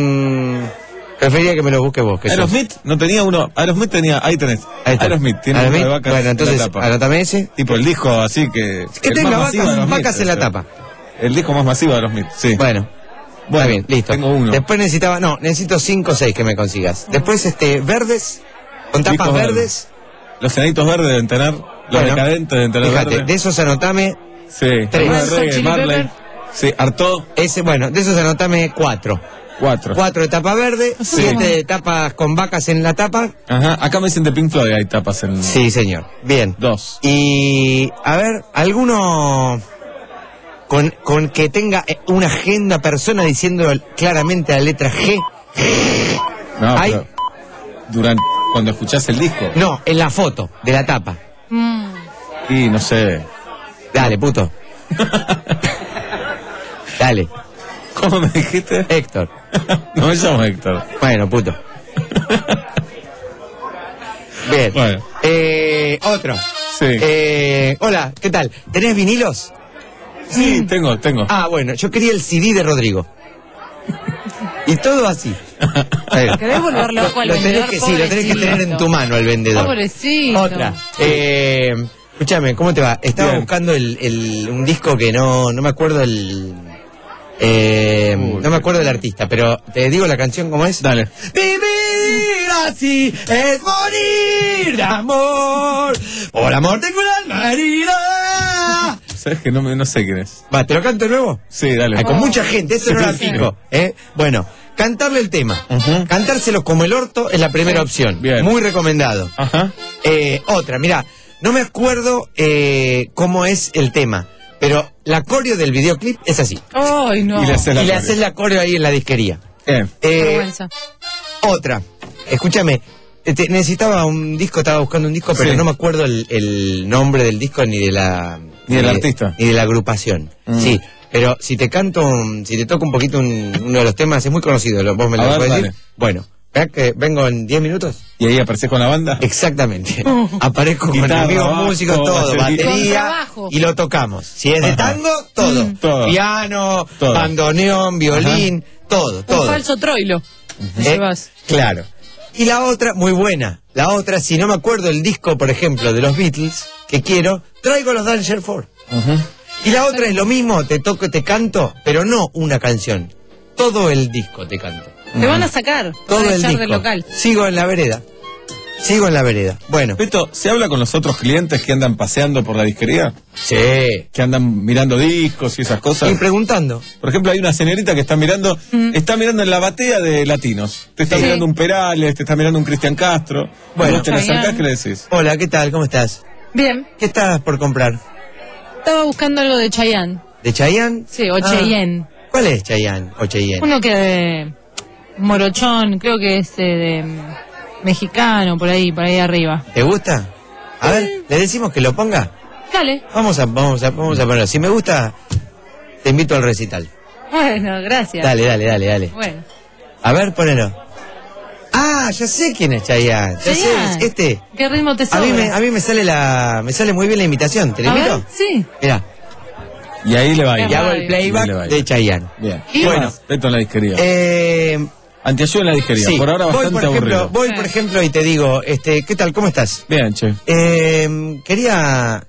Mm, preferiría que me lo busques vos. Que sos- Aerosmith no tenía uno. Aerosmith tenía. Ahí tenés. Ahí está. Aerosmith tiene Aerosmith, uno de vacas bueno, en entonces, la tapa. anótame ese. Tipo el disco así que. Que el tenga más vacas, masivo de Aerosmith, vacas en la ese. tapa. El disco más masivo de Aerosmith, sí. Bueno. Bueno, Está bien, listo. tengo uno. Después necesitaba, no, necesito cinco o seis que me consigas. Después, este, verdes, con tapas Discos verdes. verdes. Los enanitos verdes deben tener. Los Bueno, decadentes deben tener Fíjate, verdes. de esos anotame Sí. tres. Algunos de Red Hot reggae, Chili Marley. Pepper. Sí, Artaud, ese, bueno, de esos anotame cuatro. cuatro. Cuatro de tapa verde, Sí. siete de tapas con vacas en la tapa. Ajá. Acá me dicen de Pink Floyd hay tapas en. Sí, señor. Bien. Dos. Y, a ver, alguno con, con que tenga eh, una agenda persona diciendo claramente la letra G. No, Hay- pero durante cuando escuchás el disco. No, en la foto de la tapa. Mm. Y no sé. Dale, puto. Dale. ¿Cómo me dijiste? Héctor. No me llamo Héctor. Bueno, puto. Bien. Bueno. Eh, otro. Sí. Eh, hola, ¿qué tal? ¿Tenés vinilos? Sí, tengo, tengo. Ah, bueno, yo quería el C D de Rodrigo. Y todo así. ¿Querés volver loco al Lo tenés vendedor? que, sí, lo tenés que tener en tu mano, el vendedor. Pobrecito. Otra. Eh, escúchame, ¿cómo te va? Estaba Bien. buscando el, el, un disco que no, no me acuerdo el... Eh, Uy, no me acuerdo del artista, pero te digo la canción cómo es. Dale. Vivir así es morir de amor. Por amor tengo el alma herida. ¿Sabes que no, me, no sé quién es? Va, ¿te lo canto de nuevo? Sí, dale. Ay, con mucha gente, esto Sí, no era sí, fijo. ¿eh? Bueno, cantarle el tema. Ujú. Cantárselo como el orto es la primera opción. Bien. Muy recomendado. Ajá. Eh, otra, mira, no me acuerdo eh, cómo es el tema, pero la coreo del videoclip es así. Ay, no. Y le haces la y le coreo. haces la coreo ahí en la disquería. Bien. Eh, Vergüenza. otra, escúchame, te- necesitaba un disco, estaba buscando un disco, pero Sí. no me acuerdo el, el nombre del disco ni de la... Ni del de- artista. Ni de la agrupación. Mm. Sí, pero si te canto, un- si te toco un poquito un- uno de los temas, es muy conocido, lo- vos me lo A ver, podés dale. decir. Bueno, ¿verdad que vengo en diez minutos? ¿Y ahí apareces con la banda? Exactamente. Aparezco con Guitarra, amigos bajo, músicos, todo, batería. batería, Contrabajo. y lo tocamos. Si es de Ajá. tango, todo. Mm. Todo. Piano, Todo. bandoneón, violín, todo, Un todo. falso troilo. Te ¿Eh? llevas. Claro. Y la otra, muy buena. La otra, si no me acuerdo el disco, por ejemplo, de los Beatles, que quiero, traigo los Danger Four. Ujú. Y la otra es lo mismo, te toco, te canto, pero no una canción. Todo el disco te canto. Te van a sacar. Todo Van a el echar disco. del local. Sigo en la vereda. Sigo en la vereda. Bueno. Beto, ¿se habla con los otros clientes que andan paseando por la disquería? Sí. Que andan mirando discos y esas cosas. Y preguntando. Por ejemplo, hay una señorita que está mirando, está mirando en la batea de latinos. Te está Sí. mirando un Perales, te está mirando un Cristian Castro. Bueno, Vos te la Chayanne. acercás, ¿qué le decís? Hola, ¿qué tal? ¿Cómo estás? Bien. ¿Qué estás por comprar? Estaba buscando algo de Chayanne. ¿De Chayanne? Sí, o Ah. Cheyenne. ¿Cuál es Chayanne o Cheyenne? Uno que de Morochón, creo que es eh, de mm, mexicano, por ahí, por ahí arriba. ¿Te gusta? A ver, ¿le decimos que lo ponga? Dale. Vamos a, vamos a, vamos a ponerlo. Si me gusta, te invito al recital. Bueno, gracias. Dale, dale, dale, dale. Bueno. A ver, ponelo. Ah, ya sé quién es Chayanne. Ya sé, Chayanne. es este. ¿Qué ritmo te A sobra? mí me, a mí me sale la, me sale muy bien la imitación. ¿Te la A invito? ver, sí. Mira, Y ahí le va. y hago el playback Y le baila. de Chayanne. Bien. Y Bueno, más. Beto en la disquería. Eh, Anteayuda en la disquería. sí, Por ahora voy, bastante por ejemplo, aburrido. voy, por ejemplo, y te digo, este, ¿qué tal? ¿Cómo estás? Bien, che. Eh, quería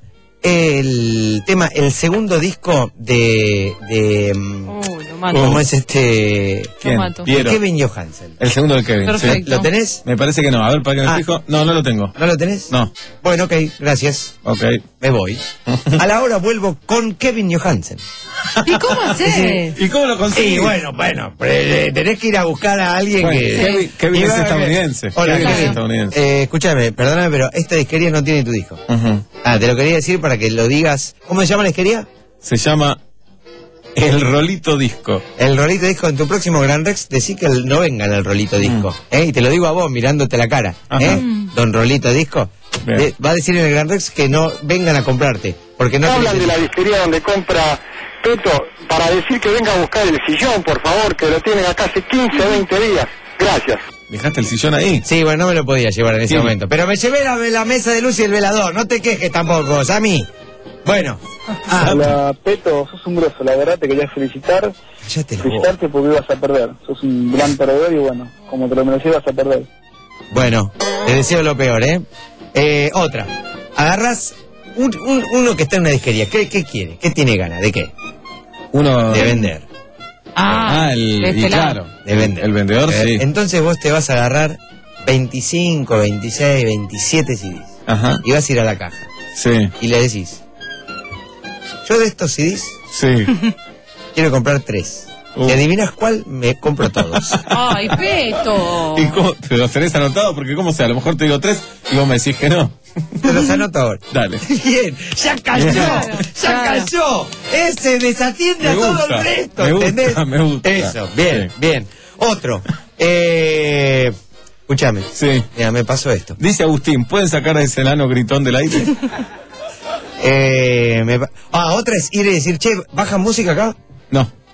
el tema, el segundo disco de, de mm, Uy, lo mato. ¿cómo es este? ¿Quién? mato. Piero. Kevin Johansen. El segundo de Kevin. sí. Perfecto. ¿Lo tenés? Me parece que no. A ver, para que me Ah. fijo. No, no lo tengo. ¿No lo tenés? No. Bueno, ok, gracias. Ok. Me voy. A la hora vuelvo con Kevin Johansen. ¿Y cómo haces? ¿Y cómo lo consigues? Sí, bueno, bueno, pero, eh, tenés que ir a buscar a alguien Bueno, que... Kevin- Kevin Y es va- estadounidense. Hola, Kevin es Kevin. estadounidense. Eh, escúchame, perdóname, pero esta disquería no tiene tu disco. Ujú. Ah, te lo quería decir para que lo digas. ¿Cómo se llama la disquería? Se llama El Rolito Disco. El rolito disco. En tu próximo Gran Rex, decí que el- no vengan al rolito disco. ¿eh? Y te lo digo a vos, mirándote la cara. Ajá. ¿eh? Don Rolito Disco. Bien. De- va a decir en el Gran Rex que no vengan a comprarte. Porque no Hablan tenés de el- la disquería donde compra Peto para decir que venga a buscar el sillón, por favor, que lo tienen acá hace quince o veinte días. Gracias. ¿Dejaste el sillón ahí? Sí, bueno, no me lo podía llevar en ese Sí. momento. Pero me llevé la, la mesa de luz y el velador. No te quejes tampoco, Sammy. Bueno. Ah, Hola, Peto, sos un grosso, la verdad te quería felicitar. cállate la boca. Felicitarte porque ibas a perder. Sos un gran perdedor y bueno, como te lo mereces vas a perder. Bueno, te deseo lo peor, ¿eh? Eh, otra. Agarras un, un- uno que está en una disquería. ¿Qué, qué quiere? ¿Qué tiene ganas? ¿De qué? Uno. De vender. Ah, Ah, el. de Y este lado. claro. De vender. El vendedor, Eh, sí. Entonces vos te vas a agarrar veinticinco, veintiséis, veintisiete C Ds. Ajá. Y vas a ir a la caja. Sí. Y le decís, yo de estos C Ds Sí. quiero comprar tres. Uh. Si adivinas cuál, me compro todos. Ay, Peto. ¿Y cómo? ¿Te los tenés anotados? Porque, ¿cómo sea? A lo mejor te digo tres y vos me decís que no. Te los anoto ahora. Dale. Bien, ya cayó, Claro, ya claro. cayó. Ese desatiende Me a todo gusta, el resto, me gusta, ¿entendés? me gusta. Eso, bien, Sí. bien. Otro. Eh, escúchame. Sí. Mira, me pasó esto. Dice Agustín, ¿pueden sacar a ese enano gritón del aire? Eh, me pa- ah, otra es ir y decir, che, ¿baja música acá? No.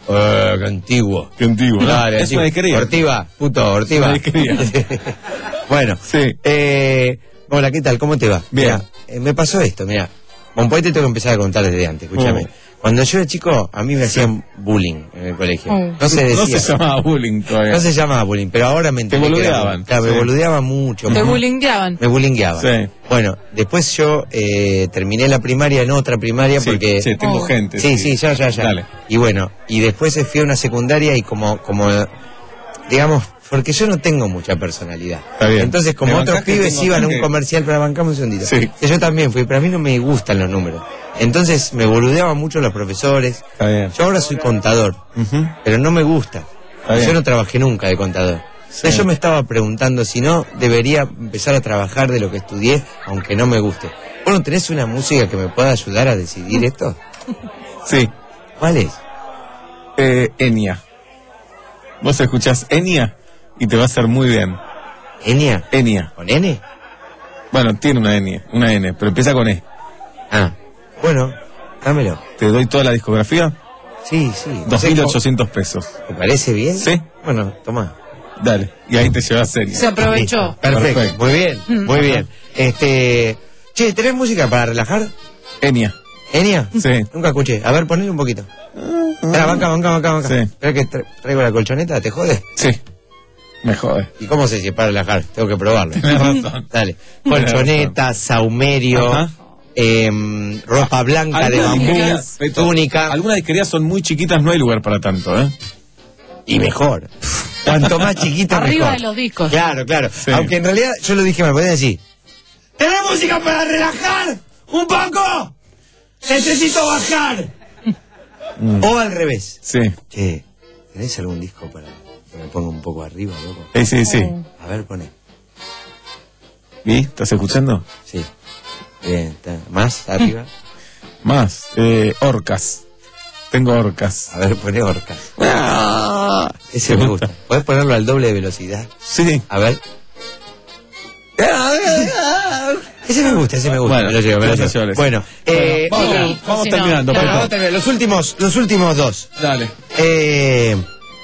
Eh, qué antiguo. Qué antiguo. ¿no? Dale, es antiguo. una disquería. Ortiva, puto, Ortiva. Una disquería. Bueno, sí. Eh, hola, ¿qué tal? ¿Cómo te va? Bien. Mirá, eh, me pasó esto, mira. Con Poe te tengo que empezar a contar desde antes, escúchame. Oh. Cuando yo era chico, a mí me hacían bullying en el colegio. Oh. No se decía. No se llamaba bullying todavía. No se llamaba bullying, pero ahora me Te enteré que era boludeaban. bullying. Claro, Sí. me boludeaban mucho. Te mucho. bullyingueaban. Me bullyingueaban. Sí. Bueno, después yo eh, terminé la primaria en otra primaria Sí, porque... sí, tengo Oh. gente. Sí, sí, ya, ya, ya. Dale. Y bueno, y después fui a una secundaria y como, como, digamos, porque yo no tengo mucha personalidad. Está bien. Entonces, como ¿Me otros bancás que pibes tengo iban a un tanque? comercial, para bancamos un segundito. Sí. Que yo también fui, pero a mí no me gustan los números. Entonces me boludeaban mucho los profesores. Está bien. Yo ahora soy contador, Ujú. pero no me gusta. Está bien. Yo no trabajé nunca de contador. Entonces yo me estaba preguntando si no debería empezar a trabajar de lo que estudié, aunque no me guste. ¿Vos no tenés una música que me pueda ayudar a decidir esto? Sí. ¿Cuál es? Eh, Enya. Vos escuchás Enya y te va a hacer muy bien. ¿Enya? Enya. ¿Con N? Bueno, tiene una N, una N, pero empieza con E. Ah, bueno, dámelo. ¿Te doy toda la discografía? Sí, sí. dos mil ochocientos pesos. ¿Te parece bien? Sí. Bueno, toma. Dale. Y ahí te llevas Enya. Se aprovechó. Perfecto. Perfecto. Muy bien, Mm. muy bien. Este, che, ¿tenés música para relajar? Enya. ¿Enya? Sí. Nunca escuché. A ver, ponle un poquito. Espera, banca, banca, banca, banca. Sí. Espera que tra- traigo la colchoneta, ¿te jode? Sí. Me jode. ¿Y cómo sé si es para relajar? Tengo que probarlo. Tenés razón. Dale. Tenés Colchoneta, saumerio, Ajá. em, ropa blanca de Algunas bambú, disquerías, Beto, túnica. Algunas disquerías son muy chiquitas, no hay lugar para tanto, ¿eh? Y mejor. Cuanto más chiquito, Arriba mejor. de los discos. Claro, claro. Sí. Aunque en realidad yo lo dije mal, podés decir. ¿Tenés música para relajar? ¿Un poco? Necesito bajar. O al revés. Sí. Che, ¿tenés algún disco para que me ponga un poco arriba, loco? Sí, sí, sí. A ver, poné. ¿Y? ¿Estás escuchando? Sí. Bien, está. ¿Más arriba? Más. Eh, orcas. Tengo orcas. A ver, poné orcas. Ah. Ese me gusta. ¿Podés ponerlo al doble de velocidad? Sí. A ver. Ese me gusta, ese me gusta. Bueno, me lo llevo, me lo gracias, llevo. señores. Bueno, eh, Vamos, y- vamos, vamos si no, terminando, bueno, Pepo. vamos a terminar. Los últimos, los últimos dos. Dale. Eh,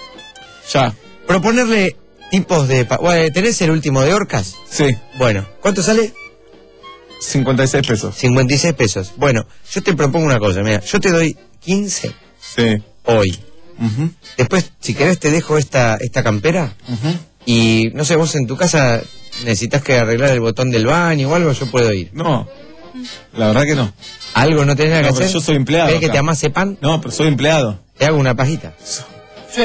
Ya. proponerle tipos de... pa- Bueno, ¿tenés el último de orcas? Sí. Bueno, ¿cuánto sale? cincuenta y seis pesos. cincuenta y seis pesos. Bueno, yo te propongo una cosa, mira, yo te doy quince Sí. hoy. Ujú, Después, si querés, te dejo esta, esta campera ujú. y, no sé, vos en tu casa necesitas que arreglar el botón del baño o algo, yo puedo ir. No. La verdad que no. ¿Algo no tenés nada No, que pero hacer? yo soy empleado ¿Querés que acá. te amase pan? No, pero soy empleado. Te hago una pajita. Sí.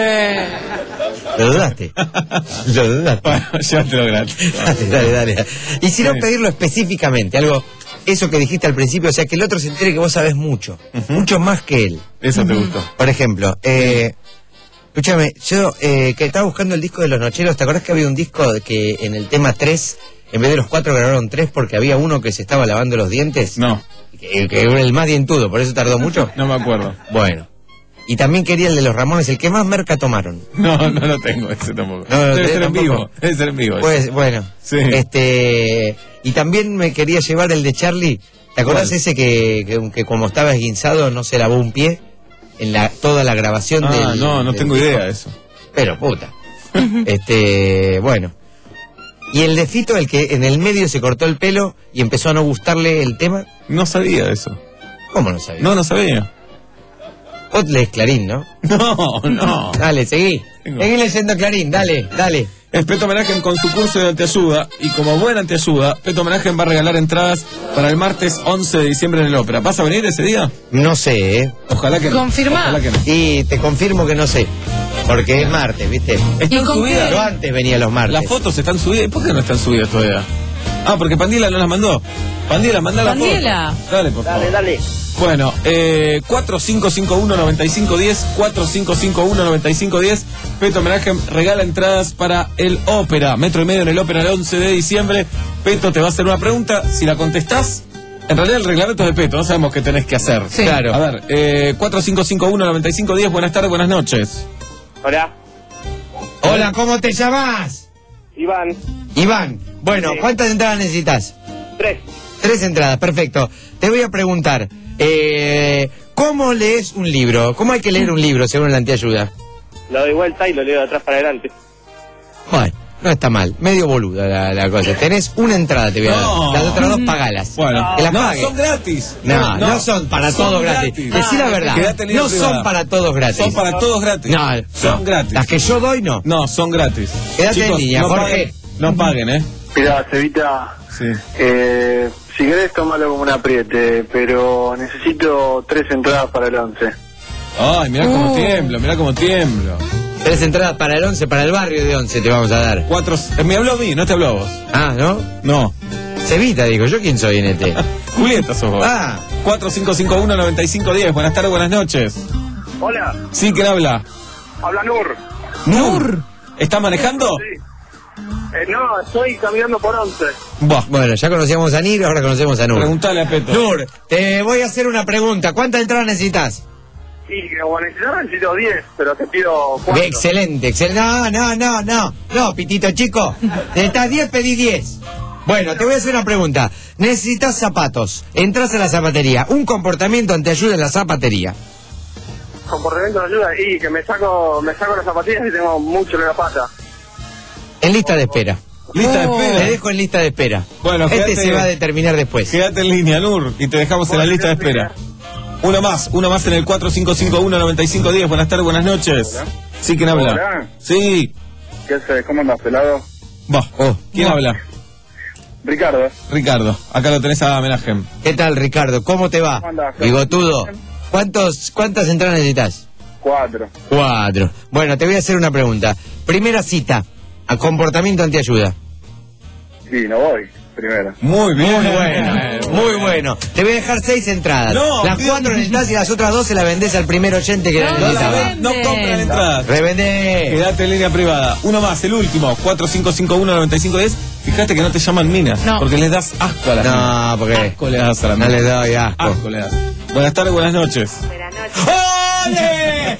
¿Lo dudaste? ¿Lo dudaste? Bueno, ya te lo gratis. Dale, dale, dale. Y si no, Sí. pedirlo específicamente, algo, eso que dijiste al principio, o sea, que el otro se entere que vos sabés mucho, Ujú. mucho más que él. Eso te gustó. Por ejemplo, eh, escúchame, yo eh, que estaba buscando el disco de Los Nocheros, ¿te acordás que había un disco que en el tema tres, en vez de los cuatro grabaron tres porque había uno que se estaba lavando los dientes? No. Que, que era el más dientudo, por eso tardó mucho. No me acuerdo. Bueno. Y también quería el de los Ramones, el que más merca tomaron. No, no lo tengo ese tampoco. No, no, Debe tenés ser en tampoco. vivo. Debe ser en vivo. ese. Pues, bueno. Sí. Este. Y también me quería llevar el de Charlie. ¿Te acordás ¿Cuál? ese que, que, que como estaba esguinzado no se lavó un pie? En la toda la grabación Ah, del. no, no del tengo disco. idea de eso. Pero puta. Este. Bueno. Y el de Fito, el que en el medio se cortó el pelo y empezó a no gustarle el tema. No sabía eso. ¿Cómo no sabía? No, no sabía. Vos lees Clarín, ¿no? No, no. Dale, seguí. Tengo. Seguí leyendo Clarín, dale, dale. Es Peto Homenaje con su curso de anteayuda. Y como buena anteayuda, Peto Homenaje va a regalar entradas para el martes once de diciembre en el Ópera. ¿Vas a venir ese día? No sé, ¿eh? Ojalá que no. Confirmá. Ojalá que no. Y te confirmo que no sé. Porque es martes, ¿viste? ¿Están ¿Y con subidas? Yo antes venía los martes. Las fotos están subidas. ¿Y por qué no están subidas todavía? Ah, porque Pandiela no las mandó. Pandiela, mandá la foto. Pandiela. Dale, por favor. Dale, dale. Bueno, eh, cuatro cinco cinco uno nueve cinco uno cero, cuatro cinco cinco uno nueve cinco uno cero. Peto Homenaje regala entradas para el Ópera. Metro y medio en el Ópera el once de diciembre. Peto te va a hacer una pregunta. Si la contestás, en realidad el reglamento es de Peto. No sabemos qué tenés que hacer. Sí. Claro. A ver, eh, cuatro cinco cinco uno nueve cinco uno cero. Buenas tardes, buenas noches. Hola, Hola, ¿cómo te llamas? Iván. Iván. Bueno, Sí. ¿cuántas entradas necesitas? Tres. Tres entradas, perfecto. Te voy a preguntar, eh, ¿cómo lees un libro? ¿Cómo hay que leer un libro según la antiayuda? Lo doy vuelta y lo leo de atrás para adelante. Bueno, no está mal, medio boluda la, la cosa. Tenés una entrada, te voy a dar. No. Las otras dos pagalas. Bueno, que las no, pagues. son gratis. No, no, no son para son todos gratis. gratis. Decí la Ah, verdad. quédate en No privada. son para todos gratis. Son para todos gratis. No, son no. gratis. Las que yo doy, no. No, son gratis. Quédate Chicos, en línea, no Jorge. Paguen, no paguen, ¿eh? Mirá, Cevita, Sí. eh, si querés tomalo como un apriete, pero necesito tres entradas para el once. Ay, mirá cómo Uh. tiemblo, mirá cómo tiemblo. Tres entradas para el once, para el barrio de once te vamos a dar. Cuatro. eh, me habló a mí, no te habló a vos. Ah, ¿no? No. Cevita, digo, ¿yo quién soy en este? Julieta sos vos. Ah. cuatro cinco cinco uno nueve cinco uno cero. Buenas tardes, buenas noches. Hola, Sí, ¿quién habla? habla Nur. Nur. ¿Estás manejando? Sí. Eh, no, estoy caminando por once. Buah. Bueno, ya conocíamos a Nir, ahora conocemos a Nur. Preguntale a Peto. Nur, te voy a hacer una pregunta. ¿Cuántas entradas necesitas? Y como necesito, necesito diez, pero te pido cuatro. Excelente, excelente. No, no, no, no. No, pitito chico. Necesitas diez, pedí diez. Bueno, te voy a hacer una pregunta. Necesitas zapatos. Entras a la zapatería. Un comportamiento ante ayuda en la zapatería. Comportamiento de ayuda y que me saco, me saco las zapatillas y tengo mucho en la pata. En lista de espera. Lista de Te espera. dejo en lista de espera. Bueno, este quédate- se va a determinar después. Quédate en línea, Nur, y te dejamos en la lista de espera. Uno más, uno más en el cuatro cinco cinco uno nueve cinco uno cero. Buenas tardes, buenas noches. Hola. Sí, ¿quién habla? Hola. Sí. ¿Qué haces? ¿Cómo andas, pelado? Va. Oh, ¿Quién no. habla? Ricardo. Ricardo. Acá lo tenés a Menagem. ¿Qué tal, Ricardo? ¿Cómo te va? ¿Cómo andás? Bigotudo. ¿Cuántos, ¿Cuántas entradas necesitas? Cuatro. Cuatro. Bueno, te voy a hacer una pregunta. Primera cita. A comportamiento antiayuda. Sí, no voy, primero. Muy bien. Muy bueno, muy bueno. Te voy a dejar seis entradas. No, las Dios. cuatro necesitas y las otras dos se las vendés al primer oyente que la No, necesitaba. no, No compren entradas. Revendé. Quédate en línea privada. Uno más, el último. cuatro cinco cinco uno nueve cinco uno cero. Fíjate que no te llaman minas. No. Porque les das asco a la gente. No, porque Asco le das a la no mina. le doy asco. Asco le das. Buenas tardes, buenas noches. Buenas noches. ¡Ole!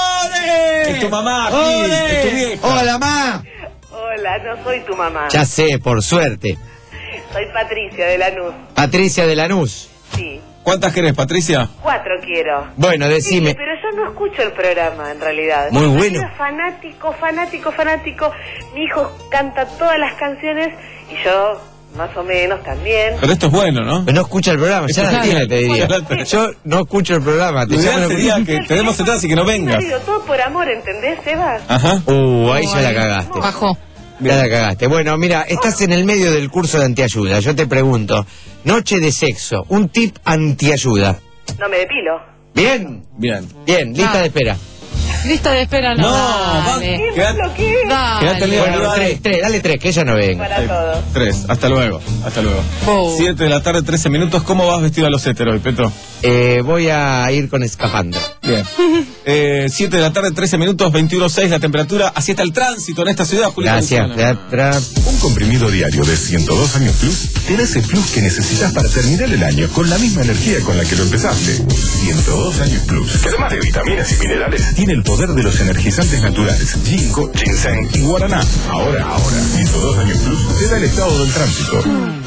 ¡Ole! Es tu mamá, Gil, ¡Ole! es tu vieja. ¡Hola, ma! Hola, no soy tu mamá. Ya sé, por suerte. Soy Patricia de Lanús. Patricia de Lanús. Sí. ¿Cuántas querés, Patricia? Cuatro quiero. Bueno, decime. Sí, pero yo no escucho el programa, en realidad. Muy Mi bueno. marido es fanático, fanático, fanático. Mi hijo canta todas las canciones y yo, más o menos, también. Pero esto es bueno, ¿no? Pero no escucha el programa, ya Esto la es tiene, claro. te diría. Claro. Yo no escucho el programa. Te Lo ideal llamo- sería que te demos entradas y que no Mi vengas. marido, todo por amor, ¿entendés, Sebas? Ajá. Uh, ahí ya la cagaste. Bajó. Ya la cagaste. Bueno, mira, estás en el medio del curso de antiayuda. Yo te pregunto, noche de sexo, un tip antiayuda. No me depilo. Bien, Bien. bien, lista Ah. de espera. Lista de espera, no. No, dale. va- quédate, ¿Lo qué? Dale. quédate en línea Bueno, privada. tres, tres, dale tres, que ella no venga. Para todos. Tres. Hasta luego. Hasta luego. Oh. Siete de la tarde, trece minutos. ¿Cómo vas vestido a los héteros hoy, Petro? Eh, voy a ir con escapando. Bien. Eh, siete de la tarde, trece minutos, veintiuno seis la temperatura. Así está el tránsito en esta ciudad, Julio. Gracias. Gonzalo. Ya, tra- Un comprimido diario de ciento dos años plus tiene ese plus que necesitas para terminar el año con la misma energía con la que lo empezaste. ciento dos años plus, que además de vitaminas y minerales, tiene el poder de los energizantes naturales, ginkgo, ginseng y guaraná. Ahora, ahora, ciento dos años plus te da el estado del tránsito.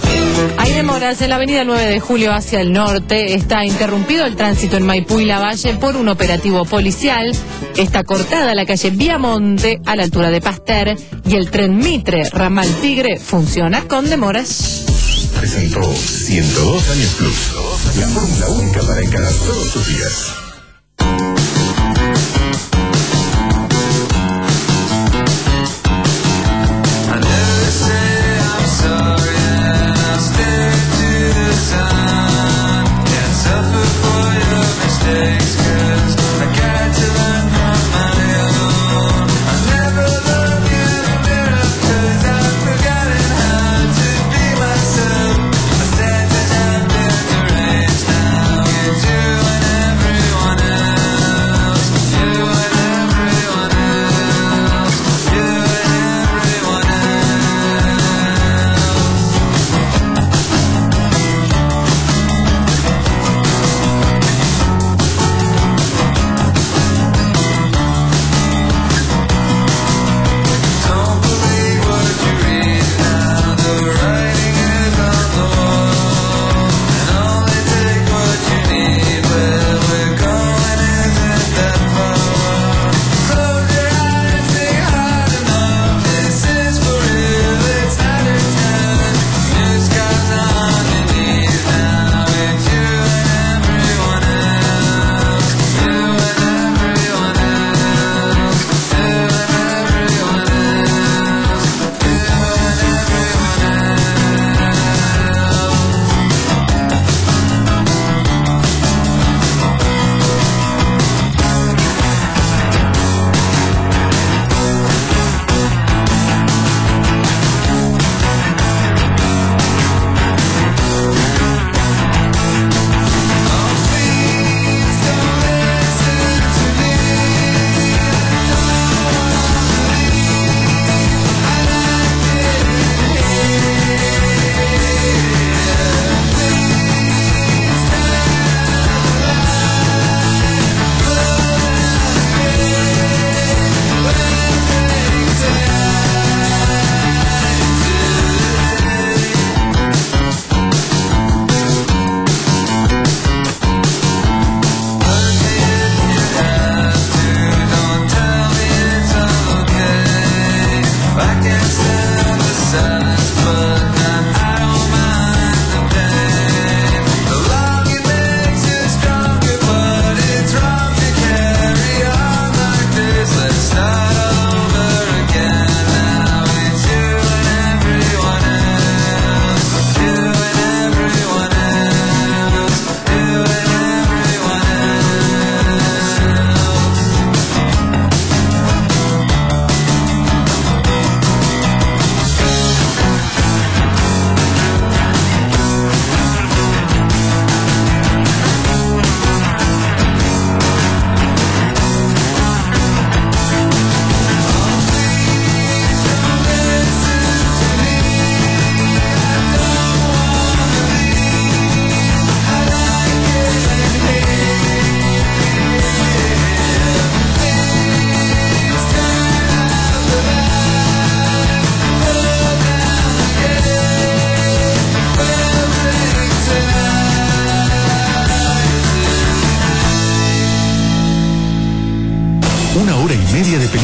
Hay demoras en la avenida nueve de julio hacia el norte. Está interrumpido el tránsito en Maipú y Lavalle por un operativo policial. Está cortada la calle Viamonte a la altura de Pasteur. Y el tren Mitre Ramal Tigre funciona con demoras. Presentó ciento dos años plus, la fórmula única para encarar todos tus días. Everyone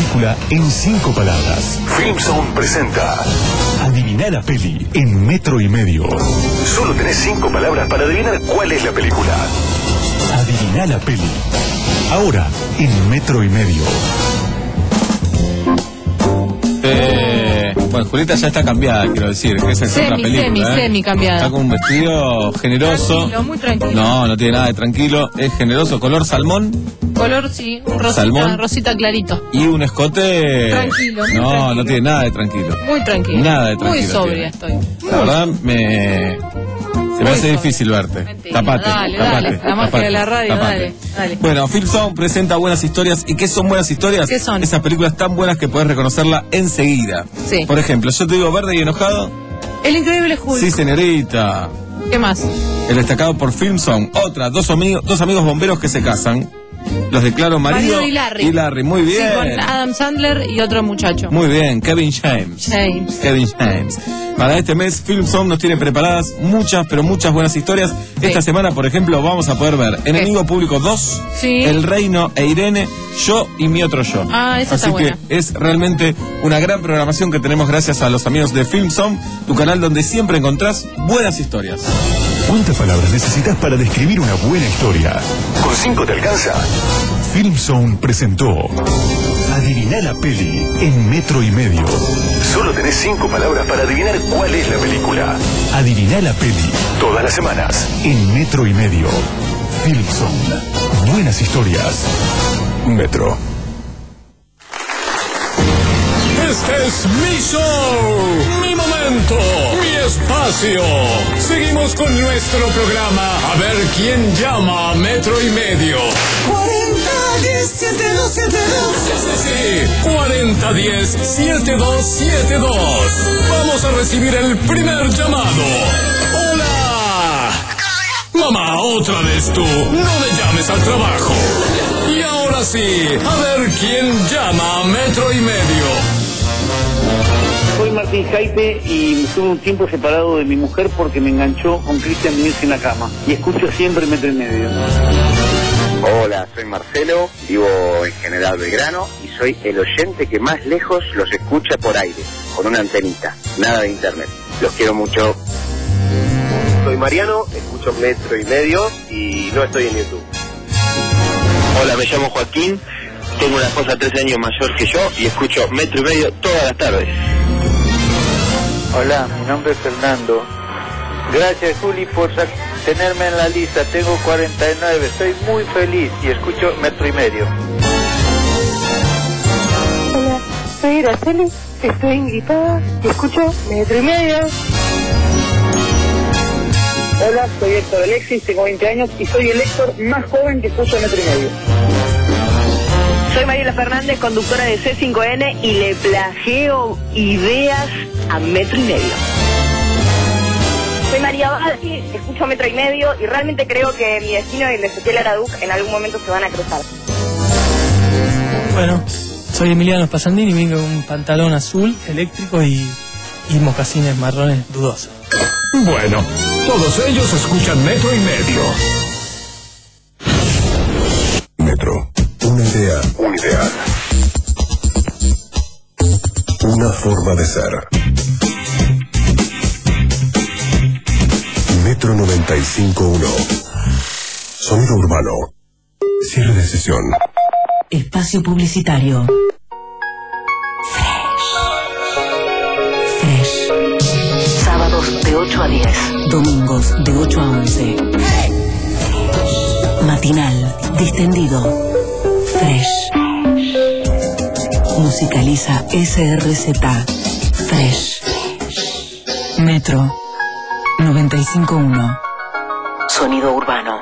película en cinco palabras. Filmzone presenta Adivina la peli en metro y medio. Solo tenés cinco palabras para adivinar cuál es la película. Adivina la peli. Ahora en metro y medio. Eh, bueno, Julieta ya está cambiada, quiero decir. Esa es semi, otra película. semi, ¿eh? semi cambiada. Está con un vestido generoso. Tranquilo, muy tranquilo. No, no tiene nada de tranquilo. Es generoso, color salmón. Color, sí, un rosita, Salmón. rosita clarito. Y un escote. Tranquilo, muy No, tranquilo. no tiene nada de tranquilo. Muy tranquilo. Nada de tranquilo. Muy sobria tiene. estoy. La verdad, me. Se me Muy hace sobria. difícil verte. Mentira, Tapate. dale, tapate, dale. La magia tapate, de la radio, tapate. dale, dale. Bueno, Filmzone presenta buenas historias. ¿Y qué son buenas historias? ¿Qué son? Esas películas tan buenas que puedes reconocerla enseguida. Sí. Por ejemplo, yo te digo verde y enojado. El increíble Hulk. Sí, señorita. ¿Qué más? El destacado por Filmzone. Otra, dos amigos, dos amigos bomberos que se casan. Los declaro marido, Marido y Larry. y Larry. Muy bien. Sí, con Adam Sandler y otro muchacho. Muy bien, Kevin James. James. Kevin James. Para este mes, Filmzone nos tiene preparadas muchas, pero muchas buenas historias. Sí. Esta semana, por ejemplo, vamos a poder ver Enemigo Público dos, Sí. El Reino e Irene, Yo y mi otro yo. Ah, esa Así está que buena. es realmente una gran programación que tenemos gracias a los amigos de Filmzone, tu canal donde siempre encontrás buenas historias. ¿Cuántas palabras necesitas para describir una buena historia? ¿Con cinco te alcanza? Filmzone presentó Adivina la peli en metro y medio. Solo tenés cinco palabras para adivinar cuál es la película. Adivina la peli todas las semanas en metro y medio. Filmzone. Buenas historias. Metro. Este es mi show, mi momento, mi espacio. Seguimos con nuestro programa A ver quién llama a metro y medio. cuarenta diez setenta y dos setenta y dos. Sí, sí, sí. cuarenta diez setenta y dos setenta y dos. Vamos a recibir el primer llamado. Hola. Mamá, otra vez tú. No me llames al trabajo. Y ahora sí, a ver quién llama a metro y medio. Soy Martín Jaipe y estuve un tiempo separado de mi mujer porque me enganchó con Cristian Mies en la cama. Y escucho siempre Metro y Medio. Hola, soy Marcelo, vivo en General Belgrano y soy el oyente que más lejos los escucha por aire, con una antenita, nada de internet. Los quiero mucho. Soy Mariano, escucho Metro y Medio y no estoy en YouTube. Hola, me llamo Joaquín, tengo una esposa trece años mayor que yo y escucho Metro y Medio todas las tardes. Hola, mi nombre es Fernando. Gracias, Juli, por tenerme en la lista. Tengo cuarenta y nueve, estoy muy feliz y escucho Metro y Medio. Hola, soy Araceli, estoy ingripada y escucho Metro y Medio. Hola, soy Héctor Alexis, tengo veinte años y soy el Héctor más joven que escucha Metro y Medio. Soy Mariela Fernández, conductora de C cinco N y le plageo ideas a Metro y Medio. Soy María Valli, escucho Metro y Medio y realmente creo que mi destino y el de Ezequiel Araduc en algún momento se van a cruzar. Bueno, soy Emiliano Spasandini, vengo con un pantalón azul eléctrico y, y mocasines marrones dudosos. Bueno, todos ellos escuchan Metro y Medio. Metro. Una idea. Un ideal. Una forma de ser. Metro noventa y cinco punto uno. Sonido urbano. Cierre de sesión. Espacio publicitario. Fresh. Fresh. Sábados de ocho a diez. Domingos de ocho a once. Matinal. Distendido. Fresh. Musicaliza S R Z. Fresh. Metro noventa y cinco punto uno. Sonido urbano.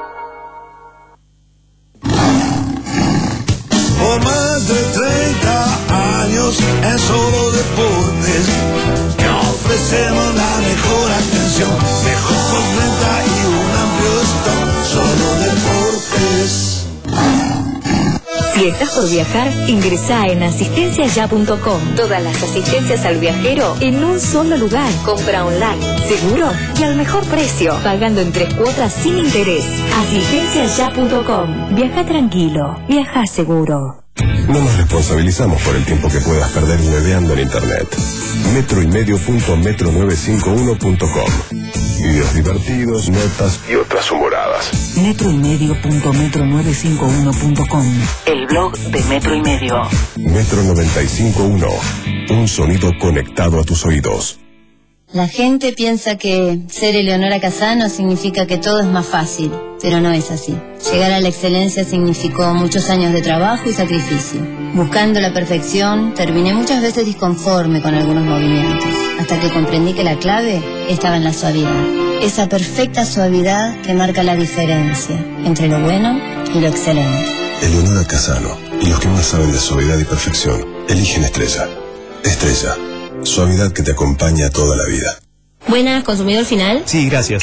Por más de treinta años en Solo Deportes te ofrecemos la mejor atención, mejor postventa y un amplio stock. Solo Deportes. Si estás por viajar, ingresá en asistencia ya punto com. Todas las asistencias al viajero en un solo lugar. Compra online, seguro y al mejor precio, pagando en tres cuotas sin interés. asistencia ya punto com. Viaja tranquilo, viaja seguro. No nos responsabilizamos por el tiempo que puedas perder hueveando en internet. Metro y medio punto metro novecientos cincuenta y uno punto com. Videos divertidos, notas y otras humoradas. Metro y medio punto metro novecientos cincuenta y uno punto com. El blog de Metro y Medio. Metro noventa y cinco punto uno. Un sonido conectado a tus oídos. La gente piensa que ser Eleonora Casano significa que todo es más fácil, pero no es así. Llegar a la excelencia significó muchos años de trabajo y sacrificio. Buscando la perfección, terminé muchas veces disconforme con algunos movimientos, hasta que comprendí que la clave estaba en la suavidad. Esa perfecta suavidad que marca la diferencia entre lo bueno y lo excelente. Eleonora Casano y los que más saben de suavidad y perfección eligen Estrella. Estrella. Suavidad que te acompaña toda la vida. Buenas, consumidor final. Sí, gracias.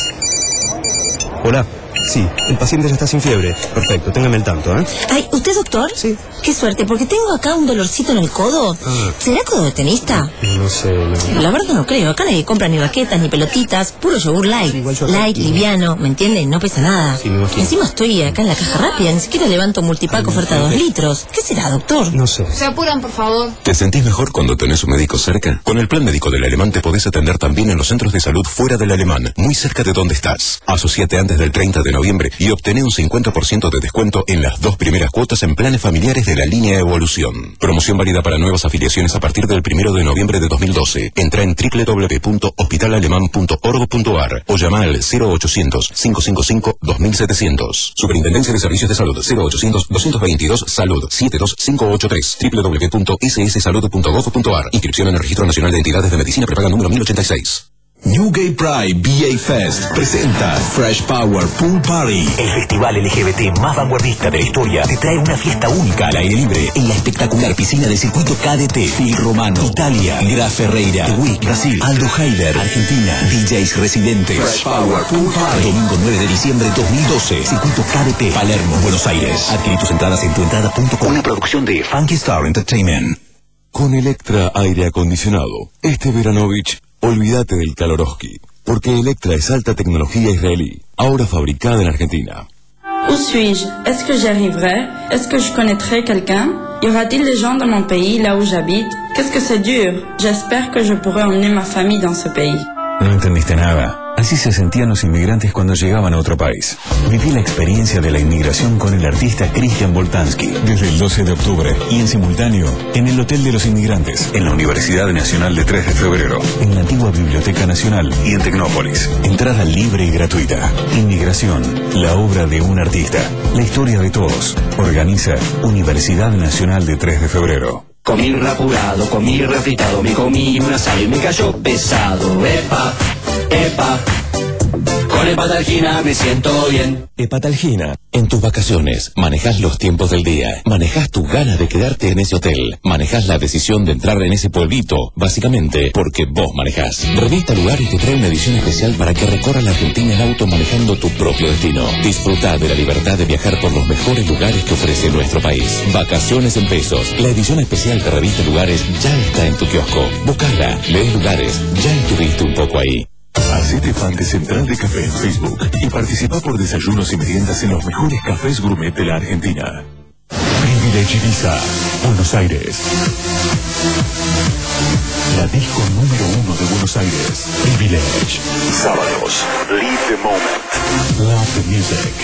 Hola. Sí, el paciente ya está sin fiebre. Perfecto, téngame el tanto, ¿eh? Ay, ¿usted es doctor? Sí. Qué suerte, porque tengo acá un dolorcito en el codo. Ah. ¿Será codo de tenista? No sé, no. La verdad no creo. Acá nadie compra ni baquetas, ni pelotitas. Puro yogur light. Sí, igual yo light, aquí. liviano, ¿me entiende? No pesa nada. Sí, me imagino. Encima estoy acá en la caja rápida. Ni siquiera levanto multipack oferta dos litros. ¿Qué será, doctor? No sé. Se apuran, por favor. ¿Te sentís mejor cuando tenés un médico cerca? Con el plan médico del Alemán te podés atender también en los centros de salud fuera del Alemán, muy cerca de donde estás. Asociate antes del treinta de noviembre y obtené un cincuenta por ciento de descuento en las dos primeras cuotas en planes familiares de la línea Evolución. Promoción válida para nuevas afiliaciones a partir del primero de noviembre de dos mil doce. Entra en doble u doble u doble u punto hospital alemán punto org punto a r o llama al cero ochocientos, cinco cinco cinco, dos mil setecientos. Superintendencia de Servicios de Salud cero ochocientos, doscientos veintidós, Salud siete dos cinco ocho tres. doble u doble u doble u punto s s salud punto gov punto a r. Inscripción en el Registro Nacional de Entidades de Medicina Prepaga número mil ochenta y seis. New Gay Pride B A Fest presenta Fresh Power Pool Party. El festival L G B T más vanguardista de la historia te trae una fiesta única al aire libre en la espectacular piscina del circuito K D T. Phil Romano, Italia, Gra Ferreira, The Week, Brasil, Aldo Heider, Argentina, D Js residentes. Fresh Power Pool Party. Domingo nueve de diciembre dos mil doce, circuito K D T, Palermo, Buenos Aires. Adquirí tus entradas en tuentrada punto com. Una producción de Funky Star Entertainment. Con Electra Aire Acondicionado, este Veranovich, olvídate del Kaloroski, porque Electra es alta tecnología israelí, ahora fabricada en Argentina. Où suis-je? Est-ce que j'y arriverai? Est-ce que je connaîtrai quelqu'un? Y aura-t-il des gens dans mon pays, là où j'habite? Qu'est-ce que c'est dur? J'espère que je pourrai emmener ma famille dans ce pays. No entendiste nada. Así se sentían los inmigrantes cuando llegaban a otro país. Viví la experiencia de la inmigración con el artista Christian Boltanski desde el doce de octubre y en simultáneo en el Hotel de los Inmigrantes, en la Universidad Nacional de tres de febrero, en la antigua Biblioteca Nacional y en Tecnópolis. Entrada libre y gratuita. Inmigración, la obra de un artista. La historia de todos. Organiza Universidad Nacional de tres de febrero. Comí rapurado, comí refritado, me comí un asado y me cayó pesado. Epa, epa, con Hepatalgina me siento bien. Hepatalgina. En tus vacaciones, manejás los tiempos del día, manejás tus ganas de quedarte en ese hotel, manejás la decisión de entrar en ese pueblito, básicamente porque vos manejás. Revista Lugares te trae una edición especial para que recorras la Argentina en auto manejando tu propio destino. Disfruta de la libertad de viajar por los mejores lugares que ofrece nuestro país. Vacaciones en pesos. La edición especial de Revista Lugares ya está en tu kiosco. Buscala, lees Lugares, ya estuviste un poco ahí. Hacete fan de Central de Café en Facebook y participa por desayunos y meriendas en los mejores cafés gourmet de la Argentina. Privilege Ibiza, Buenos Aires. La disco número uno de Buenos Aires. Privilege. Sábados. Live the moment. Love the music.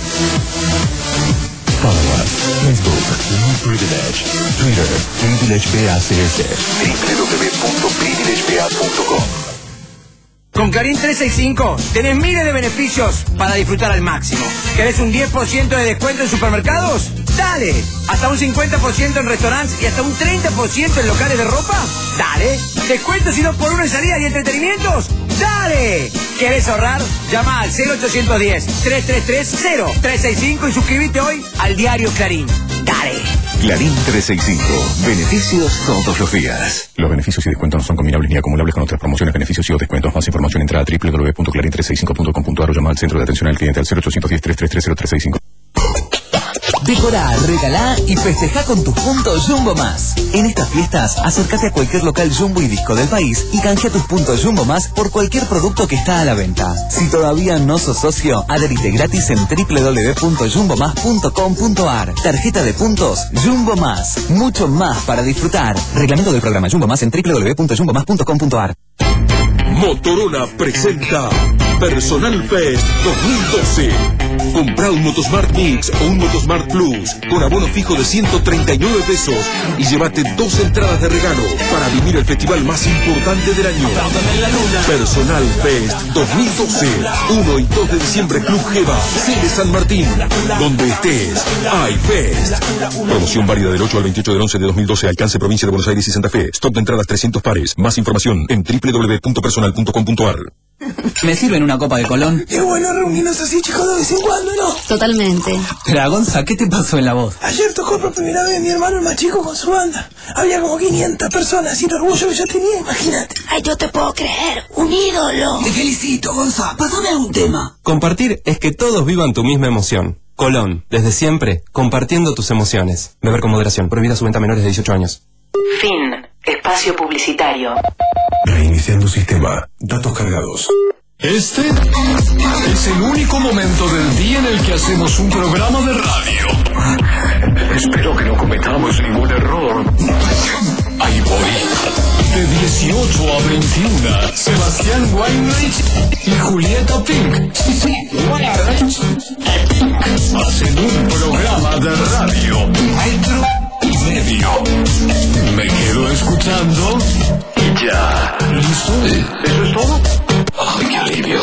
Follow us. Facebook. New Privilege. Twitter. Privilege B A C S. w w w punto privilege b a punto com. Con Clarín trescientos sesenta y cinco tenés miles de beneficios para disfrutar al máximo. ¿Querés un diez por ciento de descuento en supermercados? ¡Dale! ¿Hasta un cincuenta por ciento en restaurantes y hasta un treinta por ciento en locales de ropa? ¡Dale! ¿Descuentos y dos por uno en salidas y entretenimientos? ¡Dale! ¿Querés ahorrar? Llama al cero ochocientos diez, trescientos treinta y tres, cero trescientos sesenta y cinco y suscríbete hoy al diario Clarín. ¡Dale! Clarín trescientos sesenta y cinco. Beneficios todos los días. Los beneficios y descuentos no son combinables ni acumulables con otras promociones, beneficios y o descuentos. Más información entra a w w w punto clarín trescientos sesenta y cinco punto com punto a r o llama al centro de atención al cliente al cero ochocientos diez, trescientos treinta y tres, cero tres seis cinco. Decorá, regalá y festejá con tus puntos Jumbo Más. En estas fiestas, acércate a cualquier local Jumbo y Disco del país y canjea tus puntos Jumbo Más por cualquier producto que está a la venta. Si todavía no sos socio, adherite gratis en doble u doble u doble u punto jumbo más punto com punto a r. Tarjeta de puntos Jumbo Más. Mucho más para disfrutar. Reglamento del programa Jumbo Más en doble u doble u doble u punto jumbo más punto com punto a r. Motorola presenta Personal Fest dos mil doce. Comprá un Motosmart Mix o un Motosmart Plus con abono fijo de ciento treinta y nueve pesos y llévate dos entradas de regalo para vivir el festival más importante del año. Personal Fest dos mil doce. uno y dos de diciembre, Club Geva, sede San Martín. Donde estés, hay Fest. Promoción válida del ocho al veintiocho del once de dos mil doce. Alcance provincia de Buenos Aires y Santa Fe. Stock de entradas trescientos pares. Más información en doble u doble u doble u punto personal punto com punto a r. ¿Me sirven una copa de Colón? Qué bueno reunirnos así, chicos, de vez en cuando, ¿no? Totalmente. Pero, Gonza, ¿qué te pasó en la voz? Ayer tocó por primera vez mi hermano el más chico con su banda. Había como quinientas personas y el orgullo que yo tenía, imagínate. Ay, yo te puedo creer, un ídolo. Te felicito, Gonza. Pásame algún tema. Compartir es que todos vivan tu misma emoción. Colón, desde siempre, compartiendo tus emociones. Beber con moderación. Prohibida su venta a menores de dieciocho años. Fin. Espacio publicitario. Reiniciando sistema. Datos cargados. Este es el único momento del día en el que hacemos un programa de radio. Espero que no cometamos ningún error. Ahí voy. De dieciocho a veintiuna, Sebastián Weinreich y Julieta Pink. Sí, sí, Weinreich hacen un programa de radio. Metro y medio. Me quedo escuchando y ya. ¿Listo? ¿Eso es todo? ¡Ay, qué alivio!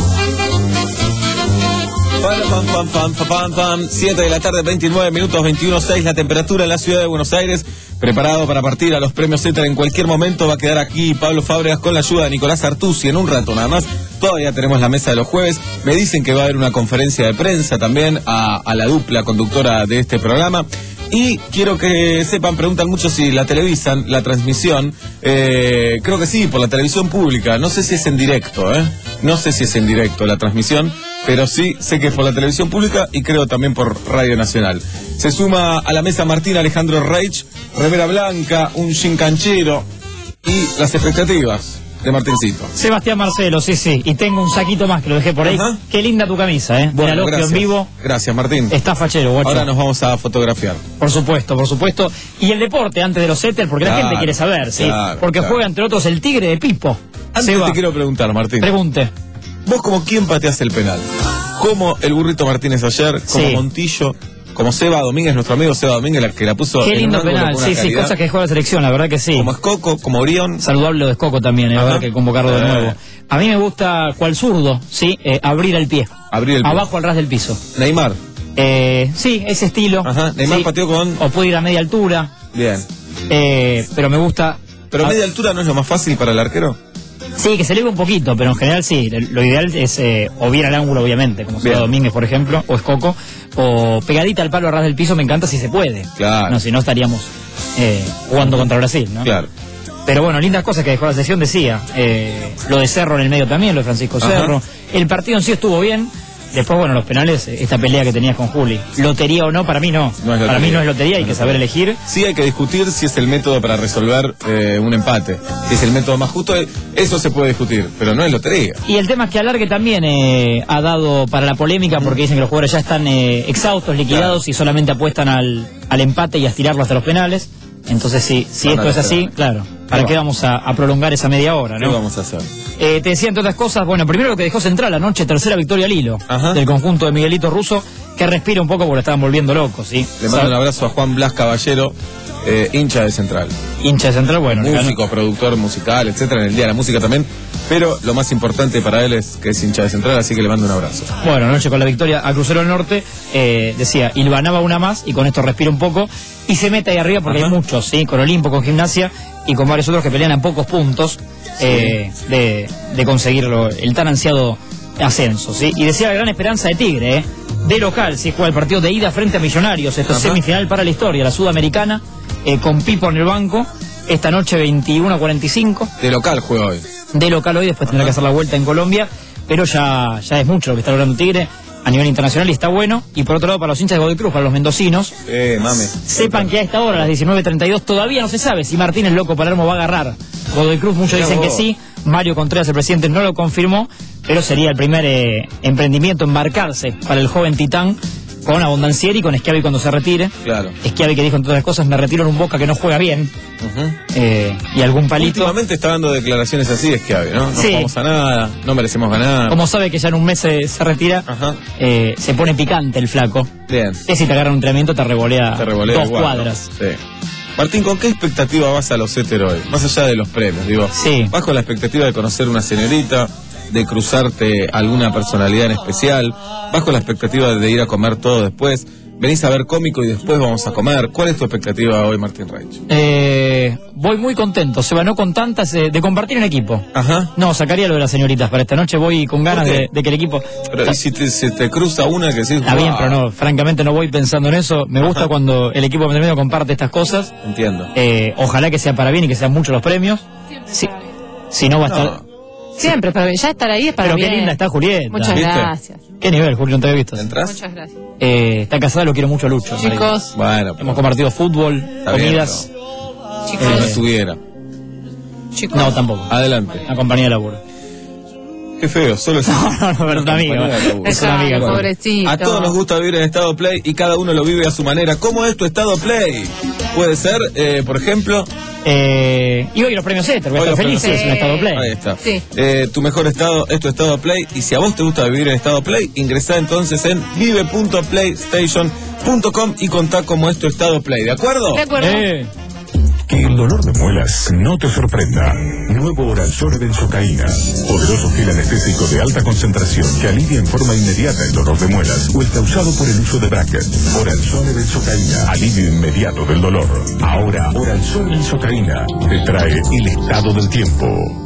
Pam, pam, pam, pam, pam, pam. siete de la tarde, veintinueve minutos, veintiuno seis la temperatura en la ciudad de Buenos Aires. Preparado para partir a los premios Z en cualquier momento. Va a quedar aquí Pablo Fábregas con la ayuda de Nicolás Artusi en un rato nada más. Todavía tenemos la mesa de los jueves. Me dicen que va a haber una conferencia de prensa también a, a la dupla conductora de este programa. Y quiero que sepan, preguntan mucho si la televisan, la transmisión. Eh, creo que sí, por la televisión pública. No sé si es en directo, ¿eh? No sé si es en directo la transmisión, pero sí sé que es por la televisión pública y creo también por Radio Nacional. Se suma a la mesa Martín Alejandro Reich, remera blanca, un jean canchero y las expectativas de Martincito. Sebastián Marcelo, sí, sí. Y tengo un saquito más que lo dejé por ahí. Ajá. Qué linda tu camisa, ¿eh? Bueno, de en vivo. Gracias, Martín. Está fachero, guacho. Ahora nos vamos a fotografiar. Por supuesto, por supuesto. Y el deporte antes de los setters, porque claro, la gente quiere saber, ¿sí? Claro, porque claro. juega, entre otros, el Tigre de Pipo. Antes Seba, te quiero preguntar, Martín. Pregunte. ¿Vos como quién pateaste el penal? ¿Como el Burrito Martínez ayer? ¿Como sí. Montillo? Como Seba Domínguez, nuestro amigo Seba Domínguez, la que la puso. Qué lindo en un penal, sí, calidad. Sí, cosas que dejó la selección, la verdad que sí. Como Escoco, como Orión. Saludable lo de Escoco también, eh, habrá que convocarlo de nuevo. A mí me gusta, cual zurdo, sí, eh, abrir el pie. Abrir el pie. Abajo al ras del piso. Neymar. Eh, sí, ese estilo. Ajá, Neymar sí. Pateó con. O puede ir a media altura. Bien. Eh, pero me gusta. ¿Pero media altura no es lo más fácil para el arquero? Sí, que se eleve un poquito, pero en general sí. Lo ideal es eh, o bien al ángulo, obviamente, como Seba Domínguez, por ejemplo, o Escoco, o pegadita al palo a ras del piso, me encanta si se puede. Claro. No, si no estaríamos eh, jugando contra Brasil, ¿no? Claro. Pero bueno, lindas cosas que dejó la sesión, decía. Eh, lo de Cerro en el medio también, lo de Francisco Cerro. Ajá. El partido en sí estuvo bien. Después, bueno, los penales, esta pelea que tenías con Juli. Lotería o no, para mí no. no para mí no es lotería, hay no que saber elegir. Sí, hay que discutir si es el método para resolver eh, un empate. Si es el método más justo, eso se puede discutir, pero no es lotería. Y el tema es que Alargue también eh, ha dado para la polémica, porque dicen que los jugadores ya están eh, exhaustos, liquidados, claro. Y solamente apuestan al, al empate y a estirarlo hasta los penales. Entonces, sí, si no, esto no, es así, no. Claro, ¿para qué vamos a, a prolongar esa media hora, no? ¿Qué vamos a hacer? Eh, te decía, entre otras cosas, bueno, primero lo que dejó Central anoche, tercera victoria al hilo. Ajá. Del conjunto de Miguelito Russo, que respira un poco porque lo estaban volviendo locos, ¿sí? Le mando un abrazo a Juan Blas Caballero, eh, hincha de Central. Hincha de Central, bueno. Músico, ganó. Productor musical, etcétera, en el Día de la Música también. Pero lo más importante para él es que es hincha de Central, así que le mando un abrazo. Bueno, anoche con la victoria a Crucero del Norte, eh, decía, hilvanaba una más y con esto respira un poco y se mete ahí arriba porque Ajá. hay muchos, ¿sí? Con Olimpo, con Gimnasia y con varios otros que pelean a pocos puntos sí. eh, de, de conseguirlo, el tan ansiado ascenso, ¿sí? Y decía la gran esperanza de Tigre, ¿eh? De local, si juega el partido de ida frente a Millonarios, esto es semifinal para la historia, la Sudamericana, eh, con Pipo en el banco, esta noche veintiuno a cuarenta y cinco. De local juega hoy. De local hoy, después tendrá Ajá. que hacer la vuelta en Colombia, pero ya, ya es mucho lo que está logrando Tigre. a nivel internacional y está bueno. Y por otro lado, para los hinchas de Godoy Cruz, para los mendocinos, eh, mame. sepan que a esta hora, a las diecinueve treinta y dos, todavía no se sabe si Martínez Loco Palermo va a agarrar Godoy Cruz. Muchos Mirá dicen vos. que sí. Mario Contreras, el presidente, no lo confirmó, pero sería el primer eh, emprendimiento, embarcarse para el joven titán con Abondancieri y con Schiavi cuando se retire. Claro. Schiavi que dijo entre otras cosas, me retiro en un Boca que no juega bien. Uh-huh. eh, y algún palito. Últimamente está dando declaraciones así, Schiavi, ¿no? No Sí. jugamos a nada, no merecemos ganar. Como sabe que ya en un mes se, se retira, eh, se pone picante el flaco. Bien. Que si te agarra un entrenamiento te revolea, Te revolea dos igual, cuadras. ¿no? Sí. Martín, ¿con qué expectativa vas a los Éter hoy? Más allá de los premios, digo. Sí. ¿Vas con la expectativa de conocer una señorita, de cruzarte alguna personalidad en especial? ¿Vas con la expectativa de ir a comer todo después? ¿Venís a ver cómico y después vamos a comer? ¿Cuál es tu expectativa hoy, Martín Reich? Eh, voy muy contento, se no con tantas, eh, de compartir un equipo. Ajá. No, sacaría lo de las señoritas para esta noche, voy con ganas ¿Por qué? de, de que el equipo... Pero ¿y si te, si te cruza una que decís... Está bien, "Wow"? pero no, francamente no voy pensando en eso. Me gusta cuando el equipo medio comparte estas cosas. Entiendo. Eh, ojalá que sea para bien y que sean muchos los premios. Si, si no va a estar... Siempre, para ya estar ahí es para Pero bien. qué linda está Julieta. Muchas ¿Viste? gracias. ¿Qué nivel, Julio? No te había visto. ¿Entras? Muchas gracias. Eh, está casada, lo quiero mucho a Lucho. Chicos. Bueno, hemos compartido fútbol, Está bien, comidas. Si no estuviera. Chicos. No, tampoco. Adelante. La compañía de laburo. Qué feo, solo es No, no, no, pero una amiga. Es una amiga. Bueno, pobrecito. a todos nos gusta vivir en estado play y cada uno lo vive a su manera. ¿Cómo es tu estado play? Puede ser, eh, por ejemplo... Eh, y hoy los premios Éter, voy a Hoy estar los feliz si premios- es un estado play. Ahí está. Sí. Eh, tu mejor estado es tu estado play. Y si a vos te gusta vivir en estado play, ingresá entonces en vive punto playstation punto com y contá cómo es tu estado play. ¿De acuerdo? De acuerdo. Eh, Que el dolor de muelas no te sorprenda. Nuevo Oralzone benzocaína. Poderoso gel anestésico de alta concentración que alivia en forma inmediata el dolor de muelas o el causado por el uso de bracket. Oralzone benzocaína. Alivio inmediato del dolor. Ahora, Oralzone benzocaína te trae el estado del tiempo.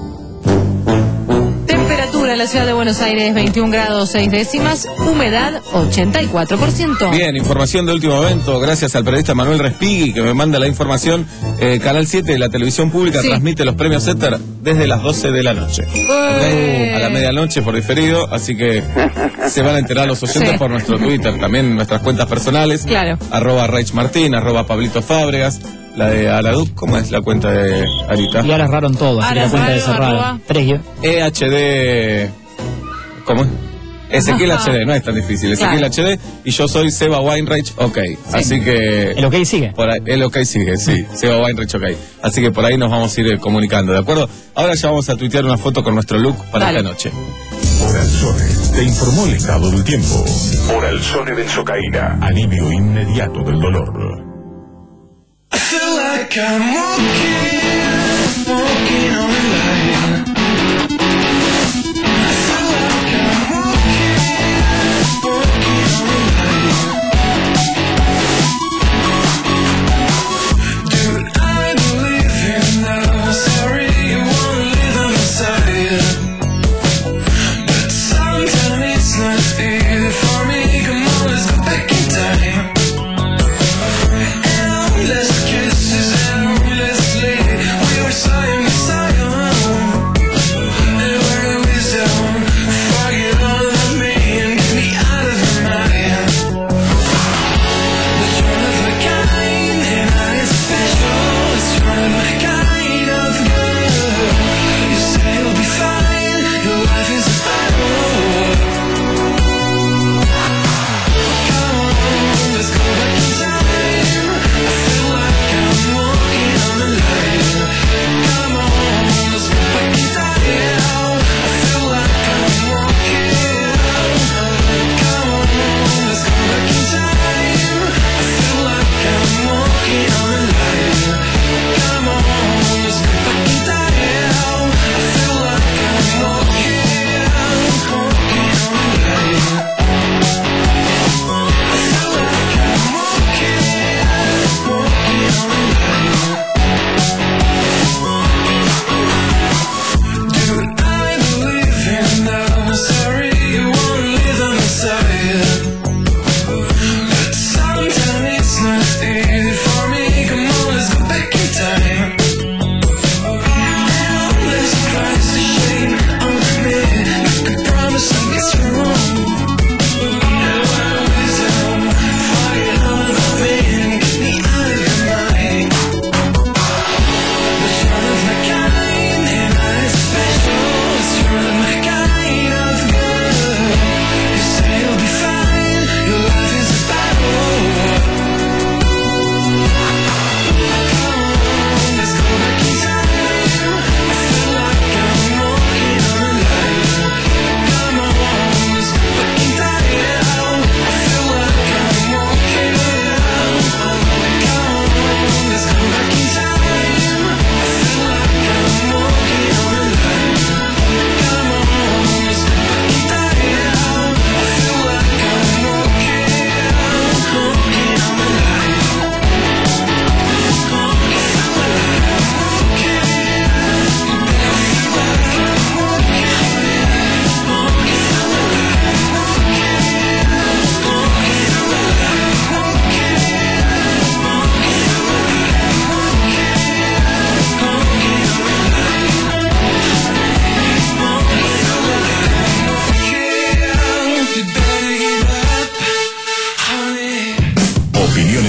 Temperatura en la ciudad de Buenos Aires, veintiún grados seis décimas, humedad ochenta y cuatro por ciento. Bien, información de último momento, gracias al periodista Manuel Respighi que me manda la información. Eh, Canal siete de la televisión pública Sí. transmite los premios Éter desde las doce de la noche. ¿Ok? A la medianoche por diferido, así que se van a enterar los oyentes Sí. por nuestro Twitter, también nuestras cuentas personales. Claro. Arroba Reich Martín, arroba Pablito Fábregas, la de Aladuc, ¿cómo es la cuenta de Arita? y ahora erraron todo, así que la Ahora cuenta de erraron, cerrada. arroba. Tres guión. E H D... ¿Cómo es? Ezequiel Ajá. H D, no es tan difícil. Ezequiel Claro. H D y yo soy Seba Weinreich, ok. Así que... El ok sigue. Por ahí, el ok sigue, sí. Seba Weinreich, ok. Así que por ahí nos vamos a ir eh, comunicando, ¿de acuerdo? Ahora ya vamos a tuitear una foto con nuestro look para Dale. esta noche. Oralzone te informó el estado del tiempo. Oralzone benzocaína. Alivio inmediato del dolor. I feel like I'm walking, walking on a line. I feel like I'm walking, walking on a line. Dude, I believe in love. Sorry, you won't live inside. But sometimes it's not easy for me. Come on, let's go back in time. Endless kisses, endlessly. We were side by side.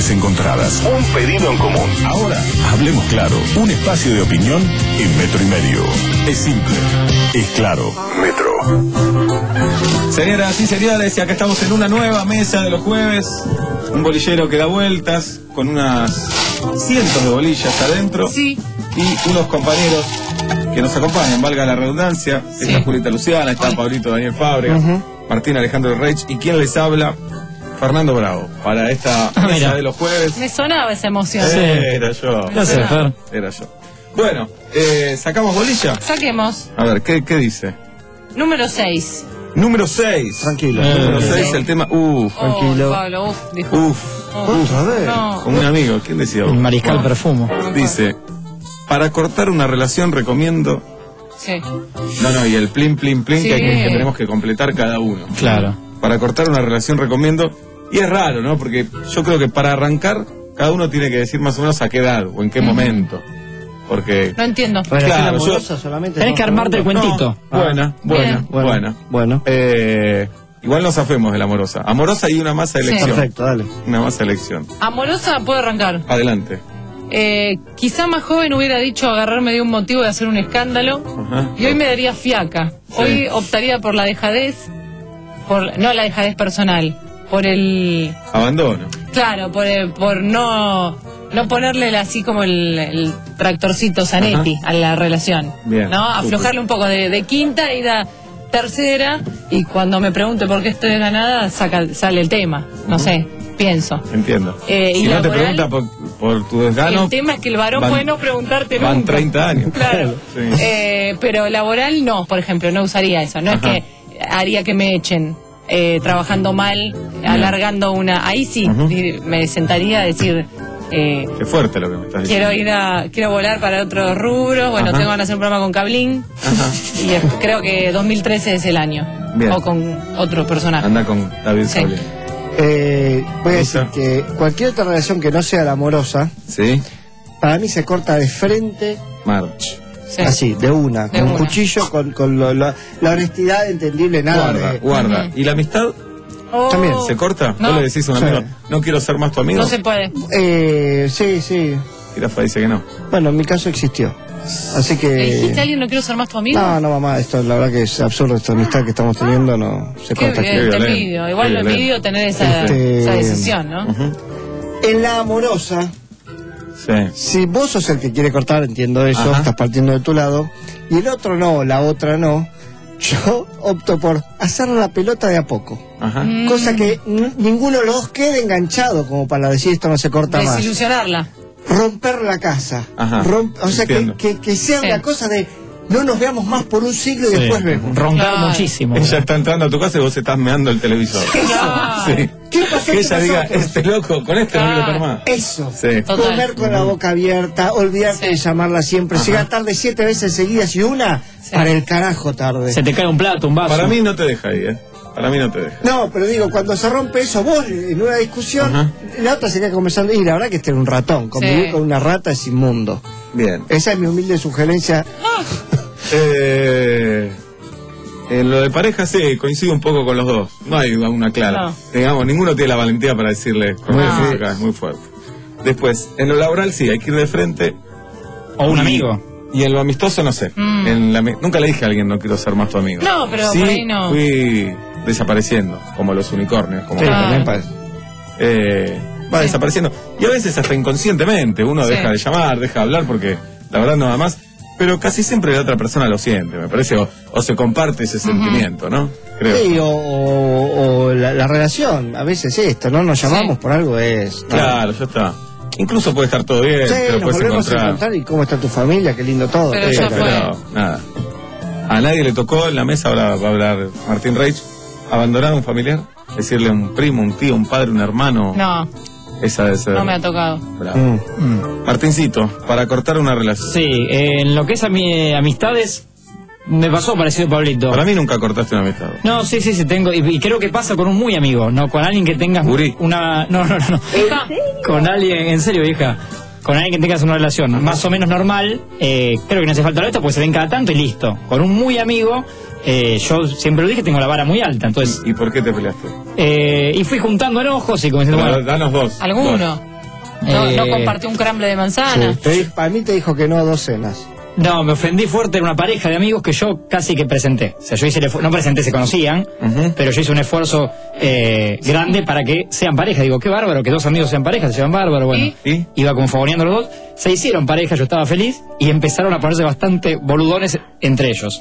opiniones encontradas. Un pedido en común. Ahora, hablemos claro. Un espacio de opinión en metro y medio. Es simple. Es claro. Metro. Señoras y señores, acá estamos en una nueva mesa de los jueves. Un bolillero que da vueltas con unas cientos de bolillas adentro. Sí. Y unos compañeros que nos acompañan, valga la redundancia. Sí. Está Julita Luciana, está Hola. Pablito Daniel Fábrega, Uh-huh. Martín Alejandro Reich y quien les habla, Fernando Bravo, para esta Ah, mesa mira. de los jueves. Me sonaba esa emoción. Eh, Era yo. Gracias, Fer. Era yo. Bueno, eh, ¿sacamos bolilla? Saquemos. A ver, ¿qué, qué dice? Número seis. Número seis. Tranquilo. Número Eh, seis, sí. el tema. Uf, Oh, Pablo, uf, dijo. Uf. Oh, Uf. A ver. no. Con un amigo, ¿quién decía? El mariscal No. Perfumo. Dice, para cortar una relación recomiendo... Sí. No, no, y el plin, plin, plin Sí. que, hay que, que tenemos que completar cada uno. Claro. Para cortar una relación recomiendo... Y es raro, ¿no? Porque yo creo que para arrancar, cada uno tiene que decir más o menos a qué edad o en qué Ujú. momento. Porque... No entiendo. Relación Claro, yo- amorosa solamente. Tenés no, que armarte el no. cuentito. No, buena, buena, Bien. Bueno, buena. Bueno. Eh, igual nos zafemos de la amorosa. Amorosa y una masa de Sí. elección. Perfecto, dale. Una masa de elección. Amorosa puede arrancar. Adelante. Eh, quizá más joven hubiera dicho agarrarme de un motivo de hacer un escándalo. Ajá. Y hoy me daría fiaca. Hoy optaría por la dejadez, por no la dejadez personal, por el... Abandono. Claro, por, el- por no no ponerle el- así como el, el tractorcito Zanetti a la relación. Bien. ¿No? Aflojarle un poco de, de quinta y da tercera. Y cuando me pregunte por qué estoy de la nada, saca, sale el tema. No sé, pienso. Entiendo. Eh, y si no te laboral, pregunta por, por tu desgano, el tema es que el varón van- puede no preguntarte van nunca. treinta años. Claro. Sí. Eh, pero laboral no, por ejemplo, no usaría eso. No Ajá. es que haría que me echen eh, trabajando mal, alargando una... Ahí sí, Ujú. di- me sentaría a decir... eh, Qué fuerte lo que me estás diciendo. quiero ir a... Quiero volar para otros rubros. Bueno, Ajá. tengo ganas de hacer un programa con Cablín. Y es- creo que dos mil trece es el año. Bien. O con otro personaje. Anda con David Sí. Sablé. Eh, voy a Usa. decir que cualquier otra relación que no sea la amorosa, ¿Sí? para mí se corta de frente, March. Sí. así, de una, De con un una. cuchillo, con, con lo- lo- la honestidad entendible, nada Guarda, de... guarda. ¿Y la amistad Oh, También se corta? No. ¿Vos le decís a un Sí. amigo, no quiero ser más tu amigo? No se puede. Eh, sí, sí. Y Rafa dice que no. Bueno, en mi caso existió. Así ¿Le dijiste a que... alguien no quiero ser más tu amigo? No, no, mamá, esto la verdad que es absurdo, esta amistad que estamos teniendo, no se Qué corta aquí. bien, te violento, envidio. Igual qué lo envidio violento. tener esa, Este- esa decisión, ¿no? Ujú. En la amorosa, Sí. si vos sos el que quiere cortar, entiendo eso, Ajá. estás partiendo de tu lado, y el otro no, la otra no, yo opto por hacer la pelota de a poco. Ajá. Mm. Cosa que n- ninguno de los dos quede enganchado como para decir esto no se corta más. Desilusionarla. Romper la casa. Ajá. Romp- o sea, que, Entiendo. que, que sea Sí. una cosa de no nos veamos más por un siglo y Sí. después vemos. Roncar Claro. muchísimo. Ella está entrando a tu casa y vos estás meando el televisor. Claro. Sí. ¿Qué pasó Que entre ella diga, nosotros? este loco, con este no quiero estar más. Eso. Sí. Total. Comer con la boca abierta, olvidarte Sí. de llamarla siempre, Ajá. llegar tarde siete veces seguidas y una Sí. para el carajo tarde. Se te cae un plato, un vaso. Para mí no te deja ahí, ¿eh? Para mí no te deja. No, pero digo, cuando se rompe eso, vos en una discusión, Ajá. la otra se queda conversando, y la verdad que este era un ratón, convivir Sí. con una rata es inmundo. Bien. Esa es mi humilde sugerencia. Eh, en lo de pareja sí, coincido un poco con los dos. No hay una clara. No. Digamos, ninguno tiene la valentía para decirle, con No. eso acá, es muy fuerte. Después, en lo laboral sí, hay que ir de frente. O un Y- amigo. Y en lo amistoso no sé. Mm. En la ami- nunca le dije a alguien no quiero ser más tu amigo. No, pero sí, por ahí no. fui desapareciendo, como los unicornios. Como Sí, Ah. también parece. eh, va Sí. desapareciendo. Y a veces hasta inconscientemente uno Sí. deja de llamar, deja de hablar porque la verdad no da más. Pero casi siempre la otra persona lo siente, me parece, o, o se comparte ese sentimiento, ¿no? Creo. Sí, o, o- o la, la relación, a veces esto, ¿no? Nos llamamos por algo, es... ¿no? Claro, ya está. Incluso puede estar todo bien, Sí, pero nos puedes volvemos a encontrar. encontrar y cómo está tu familia, qué lindo todo. Pero Sí, ya pero- fue. Pero, nada. A nadie le tocó en la mesa, ahora va a hablar Martín Reich, abandonar a un familiar, decirle a un primo, un tío, un padre, un hermano. No, Esa debe ser. no me ha tocado. Bravo. Mm. Martincito, para cortar una relación. Sí, eh, en lo que es a mi, amistades, me pasó parecido a Pablito. Para mí nunca cortaste una amistad. No, sí, sí, sí, tengo. Y, y creo que pasa con un muy amigo, no con alguien que tengas Gurí. una. No, no, no, no. Hija, Con alguien, en serio, hija. Con alguien que tengas una relación más o menos normal, eh, creo que no hace falta hablar de esto porque se ven cada tanto y listo. Con un muy amigo, eh, yo siempre lo dije, tengo la vara muy alta. Entonces, ¿Y por qué te peleaste? eh, y fui juntando enojos y como diciendo, Bueno, bueno, danos vos. ¿Alguno? Vos. No, Eh, no compartió un crumble de manzana. Sí, te- para mí te dijo que no a dos cenas. No, me ofendí fuerte en una pareja de amigos que yo casi que presenté. O sea, yo hice el esfu- no presenté, se conocían, pero yo hice un esfuerzo eh, grande para que sean pareja. Digo, qué bárbaro, que dos amigos sean pareja, se llevan bárbaro. Bueno, ¿Y? iba como fogoneando los dos. Se hicieron pareja, yo estaba feliz, y empezaron a ponerse bastante boludones entre ellos.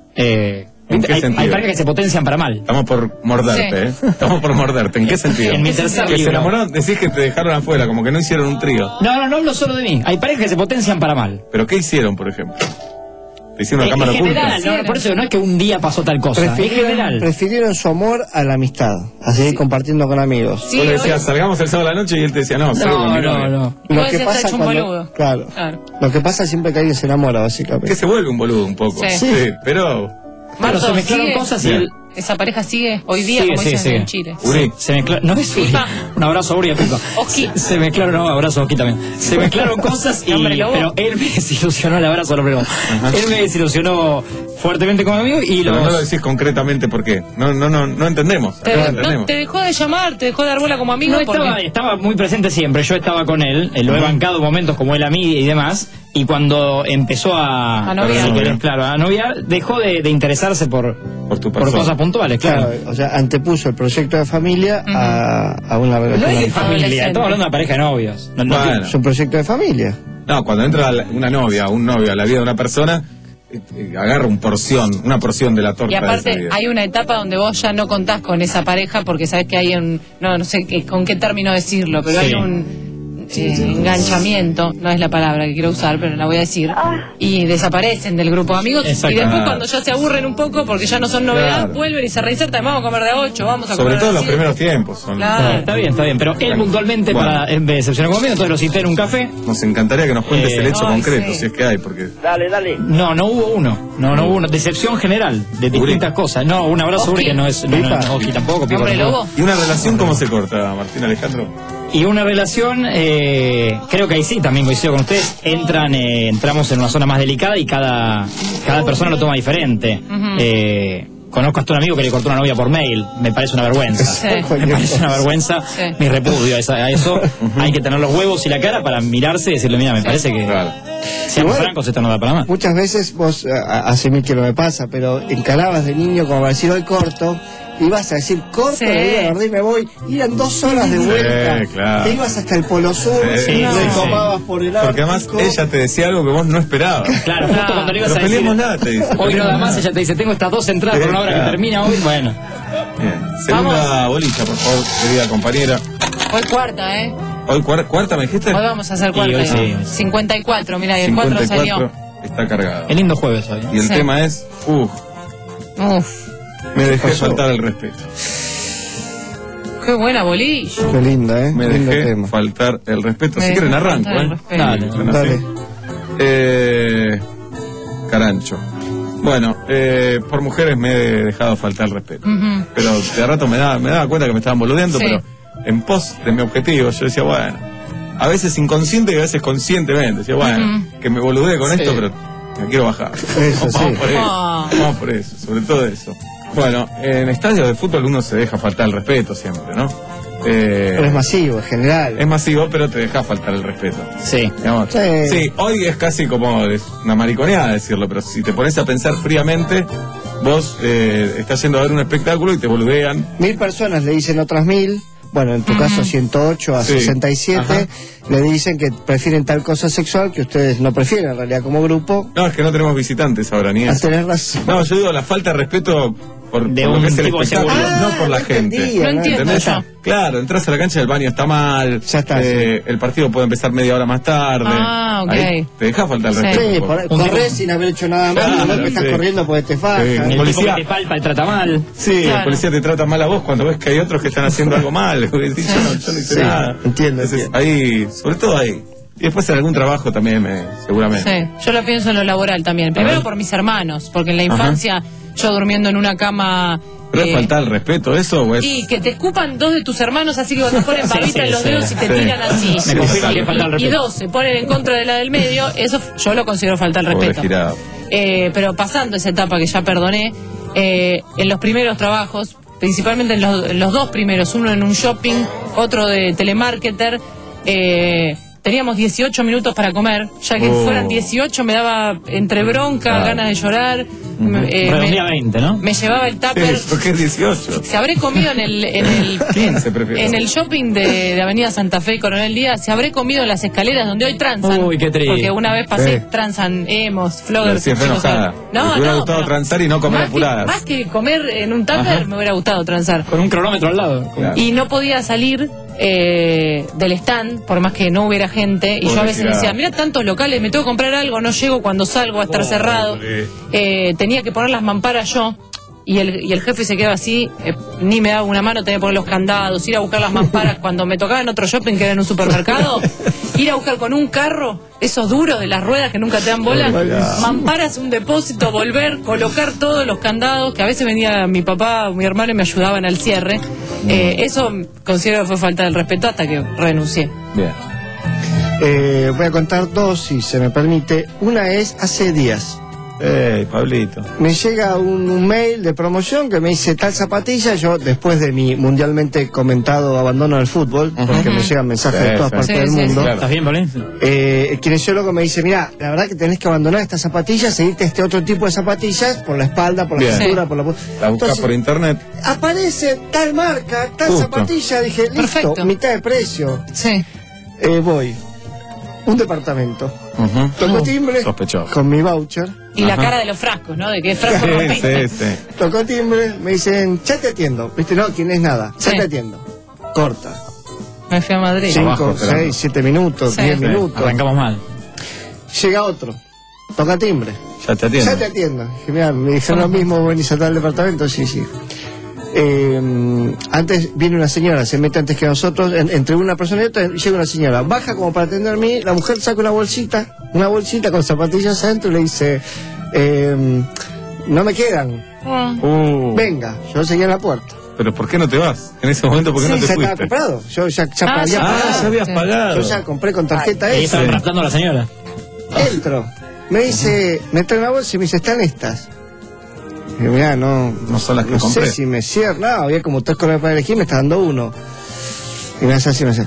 Eh, ¿En qué hay, sentido? hay parejas que se potencian para mal. Estamos por morderte, Sí. ¿eh? Estamos por morderte. ¿En qué sentido? En mi tercer Que se libro. enamoraron, decís que te dejaron afuera, como que no hicieron un trío. No, no, no hablo solo de mí. Hay parejas que se potencian para mal. ¿Pero qué hicieron, por ejemplo? ¿Te hicieron una En cámara general, oculta? no, por eso no es que un día pasó tal cosa. En Prefirieron, general. prefirieron su amor a la amistad, a seguir compartiendo con amigos. Vos le decías, salgamos el sábado a la noche, y él te decía, no, salgo con mi novia. Lo que pasa cuando, claro, lo que pasa siempre que alguien se enamora, básicamente. Que se vuelve un boludo un poco. Sí. Sí, pero... Marto, se mezclaron ¿sigue? cosas y Bien. el- Esa pareja sigue hoy día, Sigue, como sigue, dicen sigue. en Chile. Uri. Se mezclaron, no es Uri. Pipa. Un abrazo a Uri y a Pipa. Oski. Se mezclaron, no, abrazo a Oski también. Se mezclaron cosas y, Hombre lobo. pero él me desilusionó, el abrazo al hombre lobo. Él me desilusionó fuertemente con mi amigo y Pero los... no lo decís concretamente por qué. No, no, no, no entendemos. Te, No no, entendemos. te dejó de llamar, te dejó de dar bola como amigo. No, estaba, porque... estaba muy presente siempre, yo estaba con él, eh, lo he bancado momentos como él a mí y demás, y cuando empezó a, A noviar. si querés, claro, a noviar, dejó de, de interesarse por, por, tu por cosas puntuales, claro. Claro, o sea, antepuso el proyecto de familia a, a una No relación. es de amistad. familia, estamos hablando de una pareja de novios. No, no Bueno. tiene- Es un proyecto de familia. No, cuando entra la- una novia o un novio a la vida de una persona, eh, eh, agarra una porción, una porción de la torta Y de esa aparte vida. hay una etapa donde vos ya no contás con esa pareja porque sabés que hay un, no, no sé qué, con qué término decirlo, pero Sí. hay un eh, enganchamiento, no es la palabra que quiero usar, pero la voy a decir, y desaparecen del grupo de amigos y Exacto. después Ah. cuando ya se aburren un poco porque ya no son novedad, Claro. vuelven y se reinsertan, vamos a comer de a ocho, vamos a Sobre comer todo de los siete. primeros tiempos. Son, Claro. Está bien, está bien, pero él puntualmente Bueno. para, eh, me decepcionó conmigo, entonces lo cité en un café. Nos encantaría que nos cuentes Eh, el hecho ay, concreto, sí. si es que hay, porque... Dale, dale. No, no hubo uno, no, no hubo una decepción general de distintas cosas. No, un abrazo Uri Oski. que no es, no, no, no, Oski tampoco, Pipa Hombre tampoco. lobo. ¿Y una relación cómo se corta, Martín Alejandro? Y una relación, eh, creo que ahí sí, también coincido con ustedes, entran, eh, entramos en una zona más delicada y cada, cada persona lo toma diferente. Eh, conozco hasta un amigo que le cortó una novia por mail, me parece una vergüenza. Sí. Me parece una vergüenza, Sí. mi repudio a, esa- a eso. Hay que tener los huevos y la cara para mirarse y decirle, mira, me parece que, Claro. seamos Igual- francos, esto no da para más. Muchas veces vos, a- a- hace mil que no me pasa, pero encarabas de niño como para decir hoy corto, y vas a decir corto, Sí. la vida, la verdad, y me voy, y eran dos horas de vuelta. Sí, claro. Te ibas hasta el Polo Sur, Sí, y sí, retomabas sí. por el Porque además Ártico. ella te decía algo que vos no esperabas. Claro, justo cuando le ibas Pero a decir, peleemos nada, te dice. hoy no peleemos da más, nada. ella te dice, tengo estas dos entradas Sí, por una hora que claro. termina hoy, bueno. Bien. Segunda bolilla, por favor, querida compañera. Hoy cuarta, ¿eh? Hoy cuar- cuarta, ¿me dijiste? Hoy vamos a hacer Y cuarta. hoy sí, ¿eh? hoy sí. cincuenta y cuatro, mira, y el cuatro cincuenta y cuatro salió. está cargado. Qué lindo jueves hoy. Y el Sí. tema es, uff, Uf, me dejé pasó? faltar el respeto. qué buena bolilla. Qué linda, ¿eh? Me Lindo dejé tema. faltar el respeto. Me Si quieren dejé arranco, faltar el ¿eh? respeto. Dale. Bueno, Dale. sí. Eh, Carancho. Bueno, eh, por mujeres me he dejado faltar el respeto. Ujú. Pero de rato me daba, me daba cuenta que me estaban boludeando, Sí. pero en pos de mi objetivo yo decía, bueno, a veces inconsciente y a veces conscientemente. Decía, bueno, que me boludee con Sí. esto, pero me quiero bajar. Eso vamos, sí. por eso, Ah. vamos por eso, sobre todo eso. Bueno, en estadios de fútbol uno se deja faltar el respeto siempre, ¿no? Eh, Pero es masivo, en general. es masivo, pero te deja faltar el respeto. Sí. Digamos. Sí. Sí, hoy es casi como es una mariconeada decirlo, pero si te pones a pensar fríamente, vos eh, estás yendo a ver un espectáculo y te boludean. Mil personas le dicen otras mil. Bueno, en tu caso ciento ocho a Sí. sesenta y siete, Ajá. le dicen que prefieren tal cosa sexual que ustedes no prefieren en realidad como grupo. No, es que no tenemos visitantes ahora, ni A eso. tener razón. No, yo digo la falta de respeto por, De por lo un que es el tipo de espectáculo, seguridad. no por la no gente. entendía, No entiendo ¿Entendés? yo. Claro, entras a la cancha, el baño está mal, Ya está, eh, el partido puede empezar media hora más tarde. Ah, ok. Ahí te deja faltar el Sí. respeto. Sí, un por, poco. Un corres tipo- sin haber hecho nada Claro, malo, no que estás sí. corriendo porque te fajan. Sí. El Policía. tipo que te palpa y trata mal. Sí, Claro. el policía te trata mal a vos cuando ves que hay otros que están haciendo algo mal. Porque decís, yo, no, yo no hice Sí, nada. entiendo, Entonces, entiendo. ahí, sobre todo ahí. Y después en algún trabajo también, me, seguramente. Sí, yo lo pienso en lo laboral también. Primero ver. por mis hermanos, porque en la Ajá. infancia yo durmiendo en una cama... ¿Pero es eh, faltar el respeto eso o es...? y que te escupan dos de tus hermanos así que te ponen Sí, babita sí, en los sí. dedos y te Sí. tiran así. Me confirma que falta el Y, y respeto. dos se ponen en contra de la del medio, eso f- yo lo considero falta el Pobre respeto. girado. Eh, pero pasando esa etapa que ya perdoné, eh, en los primeros trabajos, principalmente en los, en los dos primeros, uno en un shopping, otro de telemarketer, Eh, teníamos dieciocho minutos para comer, ya que Oh. fueran dieciocho me daba entre bronca, Claro. ganas de llorar. me- eh, Redondea me, veinte, ¿no? me llevaba el tupper. Sí, ¿por qué dieciocho? Se habré comido en el, en el, quince prefiero. en el shopping de, de Avenida Santa Fe y Coronel Díaz, se habré comido en las escaleras donde hoy transan. Uy, qué triste. Porque una vez pasé, Sí. transan emos, Pero floggers. siempre chicos, enojada. No, Me hubiera no, gustado pero transar y no comer más que, apuradas. más que comer en un tupper, Ajá. me hubiera gustado transar. Con un cronómetro al lado. Claro. Y no podía salir eh, del stand, por más que no hubiera gente. Y Pobre yo a veces tirada. decía, mira tantos locales, me tengo que comprar algo, no llego cuando salgo, va a estar cerrado. Eh, tenía que poner las mamparas yo. Y el, y el jefe se quedaba así, eh, ni me daba una mano, tenía que poner los candados, ir a buscar las mamparas cuando me tocaba en otro shopping que era en un supermercado, ir a buscar con un carro, esos duros de las ruedas que nunca te dan bola, mamparas, un depósito, volver, colocar todos los candados, que a veces venía mi papá o mi hermano y me ayudaban al cierre. Eh, eso considero que fue falta del respeto hasta que renuncié. Bien. Eh, voy a contar dos, si se me permite. Una es hace días. Ey, Pablito. Me llega un, un mail de promoción que me dice tal zapatilla. Yo, después de mi mundialmente comentado abandono del fútbol, porque me llegan mensajes de todas Sí, partes sí, del sí, mundo, claro. ¿Estás bien, Valencia? eh, el kinesiólogo me dice, mira, la verdad que tenés que abandonar estas zapatillas, seguirte este otro tipo de zapatillas por la espalda, por la Bien. cintura, Sí. por la... La buscas Entonces, por internet. aparece tal marca, tal Justo. zapatilla, dije, listo, Perfecto. mitad de precio. Sí. Eh, voy. Un departamento. Ujú. Tocó timbre Sospechoso. con mi voucher. Y la Ajá. cara de los frascos, ¿no? De que frasco Sí, rompiste. sí, sí. Tocó timbre, me dicen, ya te atiendo. Viste, no, ¿quién es nada? Ya Sí. te atiendo. Corta. Me fui a Madrid. Cinco, Abajo, esperando. seis, siete minutos, Sí. diez Sí. minutos. Arrancamos mal. Llega otro. Toca timbre. Ya te atiendo. Ya te atiendo. Dije, mira, me dijeron lo mismo, venís a tal departamento, sí, sí. Eh, antes viene una señora, se mete antes que nosotros, en- entre una persona y otra llega una señora, baja como para atender a mí, la mujer saca una bolsita, una bolsita con zapatillas adentro y le dice, eh, no me quedan, Ah. Uh, venga, yo seguía en la puerta. pero ¿por qué no te vas? En ese momento, ¿por qué Sí, no te ya estaba fuiste? comprado, yo ya, ya Ah, había ya. Ah, pagado. ya habías Sí. pagado. Yo ya compré con tarjeta Ahí esa. estaban raptando a la señora. Entro, me dice, me trae una bolsa y me dice, están estas. Y digo, mirá, no, No son las que no compré. sé si me cierra, no, había como tres colores para elegir, me está dando uno. Y me hace así, me hace,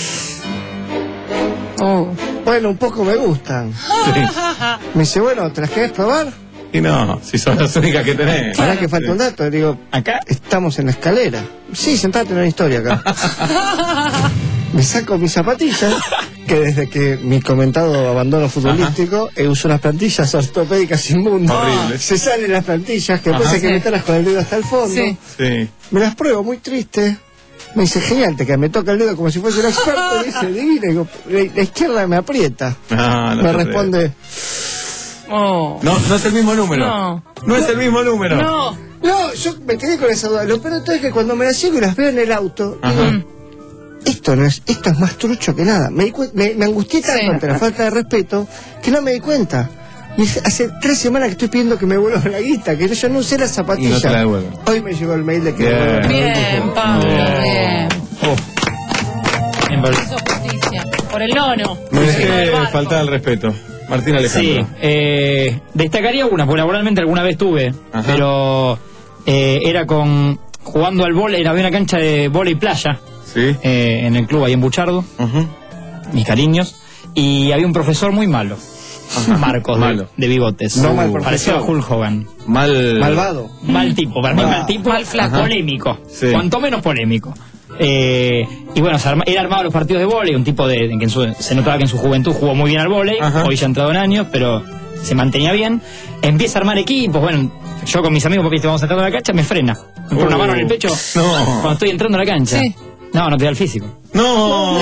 Oh. bueno, un poco me gustan. Sí. Me dice, bueno, ¿te las querés probar? Y no, si son las únicas que tenés. Pará que falta un dato. Le digo, ¿Acá? estamos en la escalera. Sí, sentate en una historia acá. Me saco mis zapatillas, que desde que mi comentado abandono futbolístico, eh, uso unas plantillas ortopédicas inmundas. Horrible. Se salen las plantillas, que después Ajá. hay que Sí. meterlas con el dedo hasta el fondo. Sí. Sí. Me las pruebo, muy triste. Me dice, genial, te que me toca el dedo como si fuese un experto. Y dice, divina. Y digo, la, la izquierda me aprieta. No, no me te responde, Oh. No, no es el mismo número. No. No es el mismo número. No. no, yo me quedé con esa duda. Lo peor de todo es que cuando me las llego y las veo en el auto, Ajá. digo, esto no es, esto es más trucho que nada. Me, di cu- me, me angustié tanto Sí. ante la falta de respeto que no me di cuenta. Y es- hace tres semanas que estoy pidiendo que me vuelvan la guita, que yo no usé las Y zapatillas. no te la devuelven. Hoy me llegó el mail de que Bien. me vuelvan. Bien, Pablo, bien. Bien, Pablo. Hizo justicia. Por el nono. Me Por dejé el barco. faltar el respeto. Martín Sí, Alejandro. eh, destacaría una, porque laboralmente alguna vez tuve, Ajá. pero eh, era con jugando al vóley, había una cancha de vóley playa Sí. eh, en el club ahí en Buchardo, Ujú. mis cariños, y había un profesor muy malo, Marcos, de, Malo. de bigotes, No mal parecía a profesor. Hulk Hogan. Mal. Malvado. Mal tipo, para mí Ah. mal tipo, Mal flaco. polémico, Sí. cuanto menos polémico. Eh, y bueno, se arma- él armaba los partidos de vóley, un tipo de, de que en su- se notaba que en su juventud jugó muy bien al vóley, Ajá. hoy ya ha entrado en años, pero se mantenía bien. Empieza a armar equipos, bueno, yo con mis amigos, porque vamos entrando a la cancha, me frena, me pone una Uh. mano en el pecho No. cuando estoy entrando a la cancha. Sí. No, no te da el físico. No.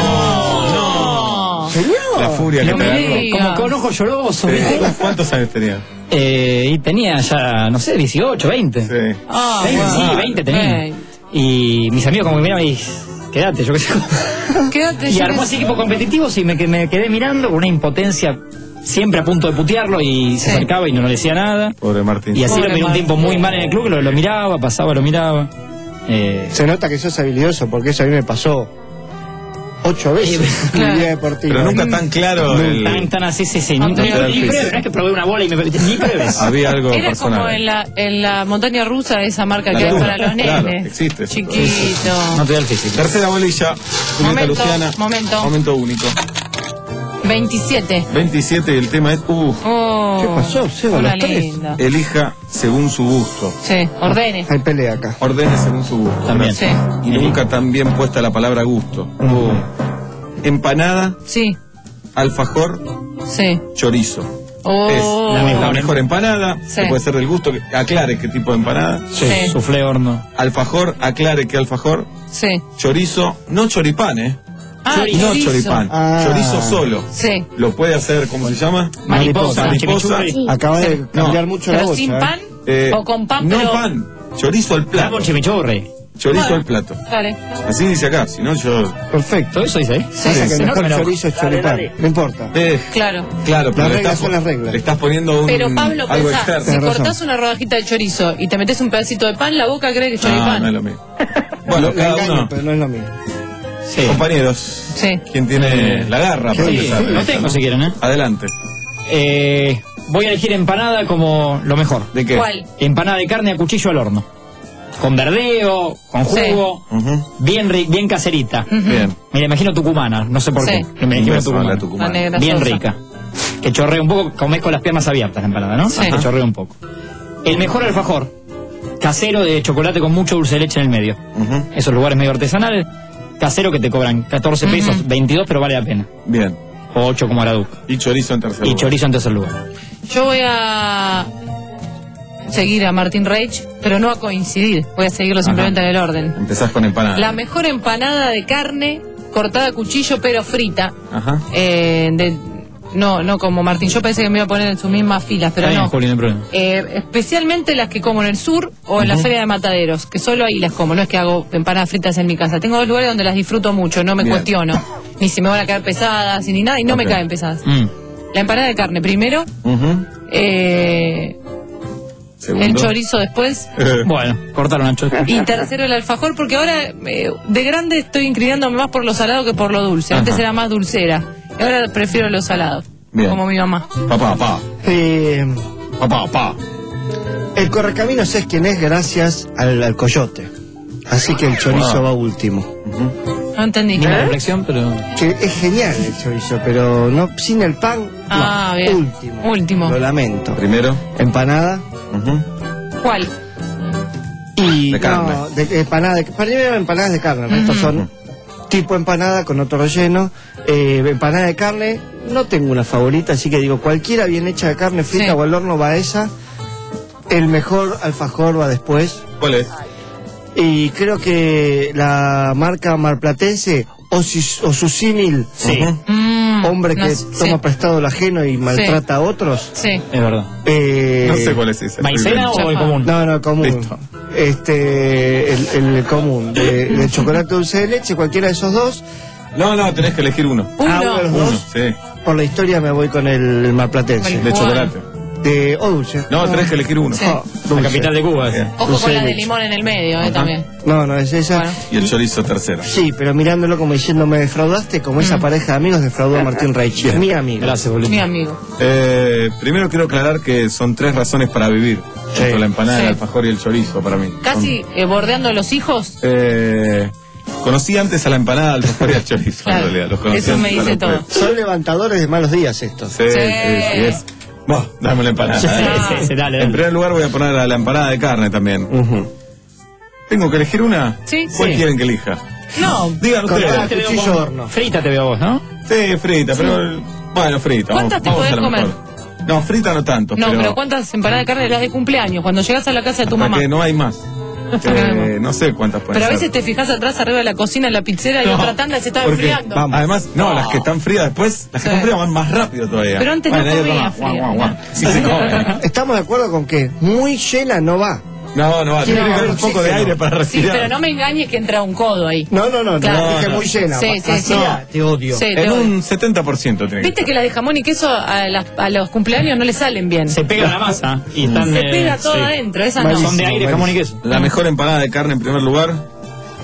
No. Señor. La furia que No te me agarró. digas. como con ojos llorosos, Sí. ¿viste? ¿Cuántos años tenía? Eh, y tenía ya, no sé, dieciocho, veinte. Sí. Ah, veinte, bueno. sí, veinte tenía. veinte. Y mis amigos como que miraban y quédate, yo qué sé. Quédate. Y yo armó qué así sé. equipos competitivos y me, que- me quedé mirando con una impotencia, siempre a punto de putearlo, y se Sí. acercaba y no le decía nada. Pobre Martín. Y así Pobre lo miré un Martín. tiempo muy mal en el club, que lo, lo miraba, pasaba, lo miraba. Eh, Se nota que sos habilidoso porque eso a mí me pasó ocho veces en mi vida deportiva. Pero nunca tan claro. No, el... tan, tan así, sí, sí. No, No, ni, no, ni no, pruebes, no es que probé una bola y me ni pruebes. Había algo Era personal. como en la, en la montaña rusa, esa marca La que hay Tuna, para los claro, nenes. existe eso. Chiquito. No te da el físico. Tercera bolilla, Julieta Momento, Luciana. momento. Momento único. veintisiete. veintisiete y el tema es, uh, Oh, ¿Qué pasó, Seba? una Los tres. linda. elija según su gusto. Sí, ordene. Hay pelea acá. Ordene según su gusto. También. Sí. Y nunca tan bien puesta la palabra gusto. Uh, empanada, Sí, alfajor, sí. chorizo. Oh. Es la mejor, la mejor empanada, Sí. que puede ser del gusto, que aclare qué tipo de empanada. Sí, Sí. suflé horno. Alfajor, aclare qué alfajor. Sí. Chorizo, no choripán, ¿eh? Ah, no chorizo. choripán, Ah. chorizo solo. Sí. Lo puede hacer, ¿cómo se llama? Mariposa, Mariposa. chimichurri. Acaba de cambiar No, mucho la Pero voz. sin ¿eh? pan Eh, o con pan, no pero... pan, chorizo al Ah, plato. con chimichurri. Chorizo Bueno. al plato. Dale. Así dice acá, si no yo... Perfecto. ¿Todo eso dice ahí? Pasa que el no, mejor me lo- chorizo es choripán. No importa. Eh, Claro. claro, pero Las le reglas estás, son las reglas. le estás poniendo un, Pero Pablo, algo pensá, externo. si Tenés razón. cortás una rodajita de chorizo y te metes un pedacito de pan, la boca cree que es No, choripán. no es lo mismo. Bueno, Lo cada engaño, uno... pero no es lo mismo. Sí. Compañeros, Sí. ¿quién tiene la garra para Sí, empezar? lo tengo si quieren, ¿eh? Adelante. Eh, voy a elegir empanada como lo mejor. ¿De qué? ¿Cuál? Empanada de carne a cuchillo al horno. Con verdeo, con jugo, Ujú. bien ri- bien caserita. Bien. Me la imagino tucumana, no sé por Sí. qué. Me Un imagino beso a tucumana. la tucumana. La negra Bien sosa. rica. Que chorrea un poco, comés con las piernas abiertas la empanada, ¿no? Sí. Que chorrea un poco. El mejor alfajor, casero de chocolate con mucho dulce de leche en el medio. Ujú. Esos lugares medio artesanales, casero que te cobran catorce pesos, veintidós, pero vale la pena. Bien. O ocho como Araduc. Y chorizo en tercer Y lugar. chorizo en tercer lugar. Yo voy a seguir a Martín Reich, pero no a coincidir. Voy a seguirlo simplemente en el orden. Empezás con empanada. La mejor empanada de carne cortada a cuchillo pero frita. Ajá. Eh, de, no, no como Martín. Yo pensé que me iba a poner en sus mismas filas, pero Está bien, no. Juli, no hay problema. Eh, especialmente las que como en el sur o en la feria de Mataderos, que solo ahí las como, no es que hago empanadas fritas en mi casa. Tengo dos lugares donde las disfruto mucho, no me Bien. cuestiono. Ni si me van a caer pesadas, ni nada, y no Ok. me caen pesadas. Mm. La empanada de carne primero, Ujú. eh, Segundo. el chorizo después, Bueno, cortaron ancho. y tercero el alfajor, porque ahora eh, de grande estoy inclinándome más por lo salado que por lo dulce. Antes Ajá. era más dulcera, y ahora prefiero lo salado, Bien. como mi mamá. Papá, papá. Eh, Papá, papá. el correcaminos es quien es gracias al, al coyote. Así que el chorizo Wow. va último. No entendí. Una reflexión, pero. Que es genial el chorizo, pero no sin el pan. Ah, no, bien. Último. Último. Lo lamento. Primero. Empanada. Ujú. ¿Cuál? Y De carne. no, de, empanada de, primero empanadas de carne, el resto Ujú. son tipo empanada con otro relleno. Eh, empanada de carne, no tengo una favorita, así que digo, cualquiera bien hecha de carne frita Sí. o al horno va esa. El mejor alfajor va después. ¿Cuál es? Y creo que la marca marplatense o, si, o su símil, Sí. Mm, hombre que no sé, toma sí. prestado el ajeno y maltrata a otros. Sí. Es verdad. Eh, No sé cuál es ese. ¿Maicena o el común? No, no, común. Listo. Este, el, el común, de, de chocolate dulce de leche, cualquiera de esos dos. No, no, tenés que elegir uno. Uno. Ah, uno de los Uno, dos. sí. Por la historia me voy con el marplatense. De Bueno. chocolate. De, o dulce. No, tenés que elegir uno. Sí. Ah, La dulce. capital de Cuba. Bien. Ojo Dulce con la de de leche. limón en el medio, eh, Ajá. también. No, no, es esa. Bueno. Y el chorizo tercero. Sí, pero mirándolo como diciendo me defraudaste, como esa pareja de amigos defraudó a Martín Reich. Es mi amigo. Gracias, Juli. Mi amigo. Eh, primero quiero aclarar que son tres razones para vivir. Sí. Tanto la empanada, Sí. el alfajor y el chorizo para mí. Casi eh, bordeando a los hijos. Son- eh, conocí antes a la empanada, al alfajor y al chorizo, Claro. en realidad. Los conocí Eso me antes a dice los todo. tres. Son levantadores de malos días estos. Sí, sí, sí, es. Bueno, dame la empanada. Sí, sí, sí, dale, En dale. primer lugar voy a poner a la empanada de carne también. Ujú. ¿Tengo que elegir una? Sí. ¿Cuál Sí. quieren que elija? No. Digan ustedes. Cortada, Te veo cuchillo con- horno. Frita te veo vos, ¿no? Sí, frita, pero... Bueno, frita. ¿Cuántas vamos- te vamos podés a la comer? mejor. No, frita no tanto, No, pero... pero ¿cuántas empanadas de carne las de cumpleaños? Cuando llegas a la casa de tu hasta mamá. que no hay más. Eh, no sé cuántas pueden Pero a ser. veces te fijas atrás arriba de la cocina en la pizzera y No, otra tanda se está porque, enfriando. Además, no, las que están frías después, las que Sí. están frías van más rápido todavía. Pero antes no Bueno, ahí comía toma, fría. guau, guau, guau. Sí se come. Estamos de acuerdo con que muy llena no va. No, no va, tiene que haber un poco de aire para Sí, respirar. pero no me engañes que entra un codo ahí. No, no, no, Claro. no, dije No, muy llena. Sí, sí, sí. Vacía, te odio. Sí, te En odio. un setenta por ciento tiene que Viste que las de jamón y queso a, las- a los cumpleaños no le salen bien. Se pega la masa y están. Se eh, pega todo sí. adentro, esa no. Son de aire, jamón y queso. La mejor empanada de carne en primer lugar.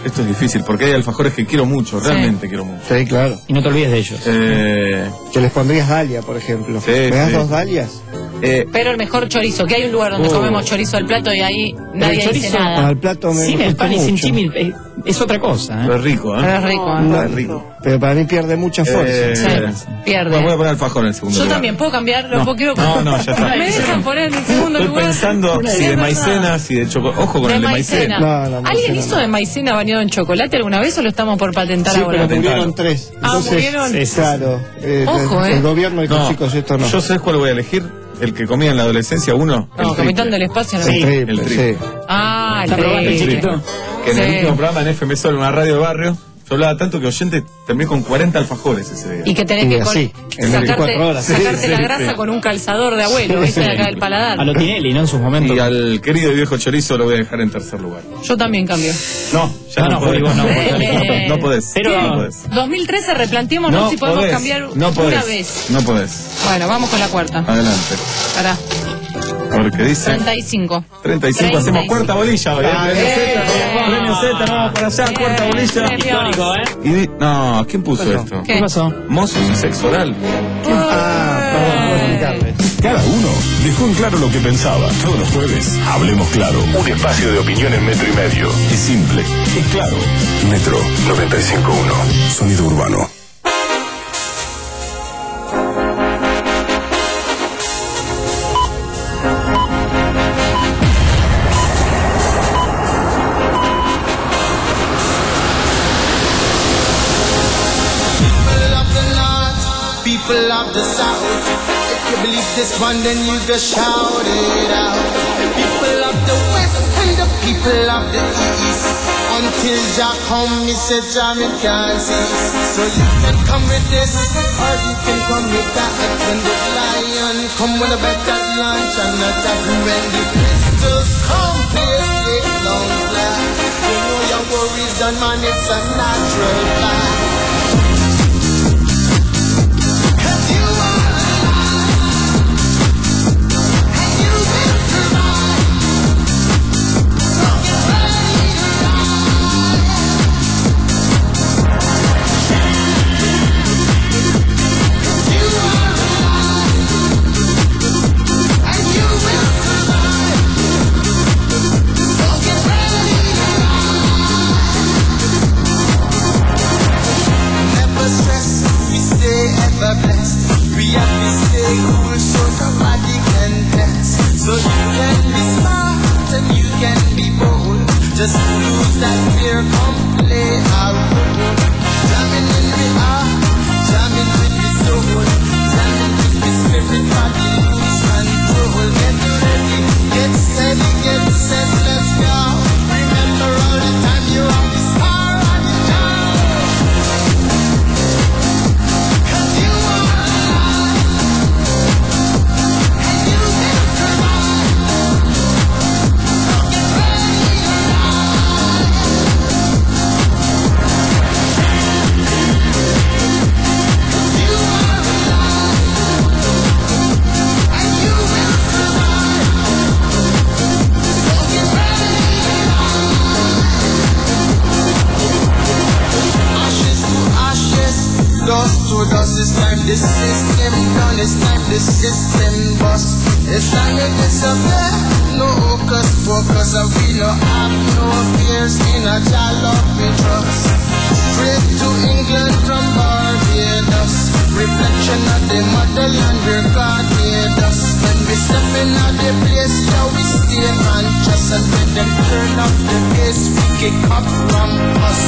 esto es difícil, porque hay alfajores que quiero mucho, Sí. realmente quiero mucho. Sí, claro. Y no te olvides de ellos. Eh, Que les pondrías dalia, por ejemplo. Sí, ¿Me das sí. dos dalias? eh, Pero el mejor chorizo, que hay un lugar donde Oh. comemos chorizo al plato y ahí nadie el dice chorizo nada. Al plato me Sin el gusta pan y sin mucho. chimi es, es otra cosa. ¿eh? pero es rico, ¿eh? Pero es rico, ¿eh? No, Es rico. pero para mí pierde mucha fuerza. Eh, Sí, pierde. Bueno, voy a poner alfajor en el segundo Yo lugar. también, ¿puedo cambiar? No, ¿Puedo- quiero- no, no, ya está. ¿Me dejan poner en el segundo Estoy lugar? pensando Sí, si es de verdad. maicena, si de chocolate. Ojo con De el de maicena. maicena. No, no, ¿Alguien maicena hizo no. de maicena bañado en chocolate alguna vez o lo estamos por patentar Sí, ahora? pero murieron tres. Ah, Entonces, murieron. sí, claro. eh, Ojo, el, eh. el gobierno dijo, No, chicos, esto no. yo sé cuál voy a elegir. El que comía en la adolescencia, uno. No, el Capitán triple. del Espacio no. el Sí, triple, el triple. sí. Ah, el ¿Está probando el triple. chiquito? Que en el Sí. último programa en F M Sol, una radio de barrio, yo hablaba tanto que oyente terminé con cuarenta alfajores ese día. Y que tenés Y que así, col- en sacarte, veinticuatro horas. sacarte Sí, la sí, grasa sí. con un calzador de abuelo, ¿viste? De acá del paladar. A lo Tinelli, ¿no? En sus momentos. Y al querido y viejo chorizo lo voy a dejar en tercer lugar. Yo también cambio. No, ya No, no, no, podés. Juli, vos no, vos no, tenés- no podés. Pero- no podés. dos mil trece, replanteémonos No si podemos podés, cambiar no podés, una vez. No podés. Bueno, vamos con la cuarta. Adelante. Pará. Porque dice treinta y cinco. treinta y cinco, hacemos cuarta bolilla hoy. ¿eh? Ah, Premio bien. Z, premio Z, no vamos para allá, Bien, cuarta bolilla. premios. Histórico, ¿eh? Y di- no, ¿quién puso esto? ¿Qué? ¿Qué pasó? Mozos y sexo oral. Ah, perdón, puedo explicarles. Cada uno dejó en claro lo que pensaba. Todos los jueves, hablemos claro. Un espacio de opinión en metro y medio. Es simple, es claro. Metro noventa y cinco punto uno. Sonido urbano. People of the north, people of the south. If you believe this one, then you just shout it out. People of the west and the people of the east. Until Jah come, me say Jah me can't cease. So you can come with this, or you can come with that. When the lion come with a better lunch and attack. When the pistols come, please take long fly. You know your worries done, man, it's a natural fact. Never stress, we stay ever blessed. We have to stay cool so nobody can test. So you can be smart and you can be bold. Just lose that fear, come play a role. Jamming in the heart, jamming with the soul, jamming with the spirit, body lose control. Get ready, get steady, get set, let's go. Remember all the time you're on the star on the job. Ashes to ashes, dust to dust. It's time the system done. It's time the system bust. It's time to disappear. No hocus pocus, and we no have no fears in a child of we trust. Straight to England from Barbados. Reflection of the motherland where God made us. When we step in at the place, now we stay conscious. And when them turn up the bass, we kick up from us.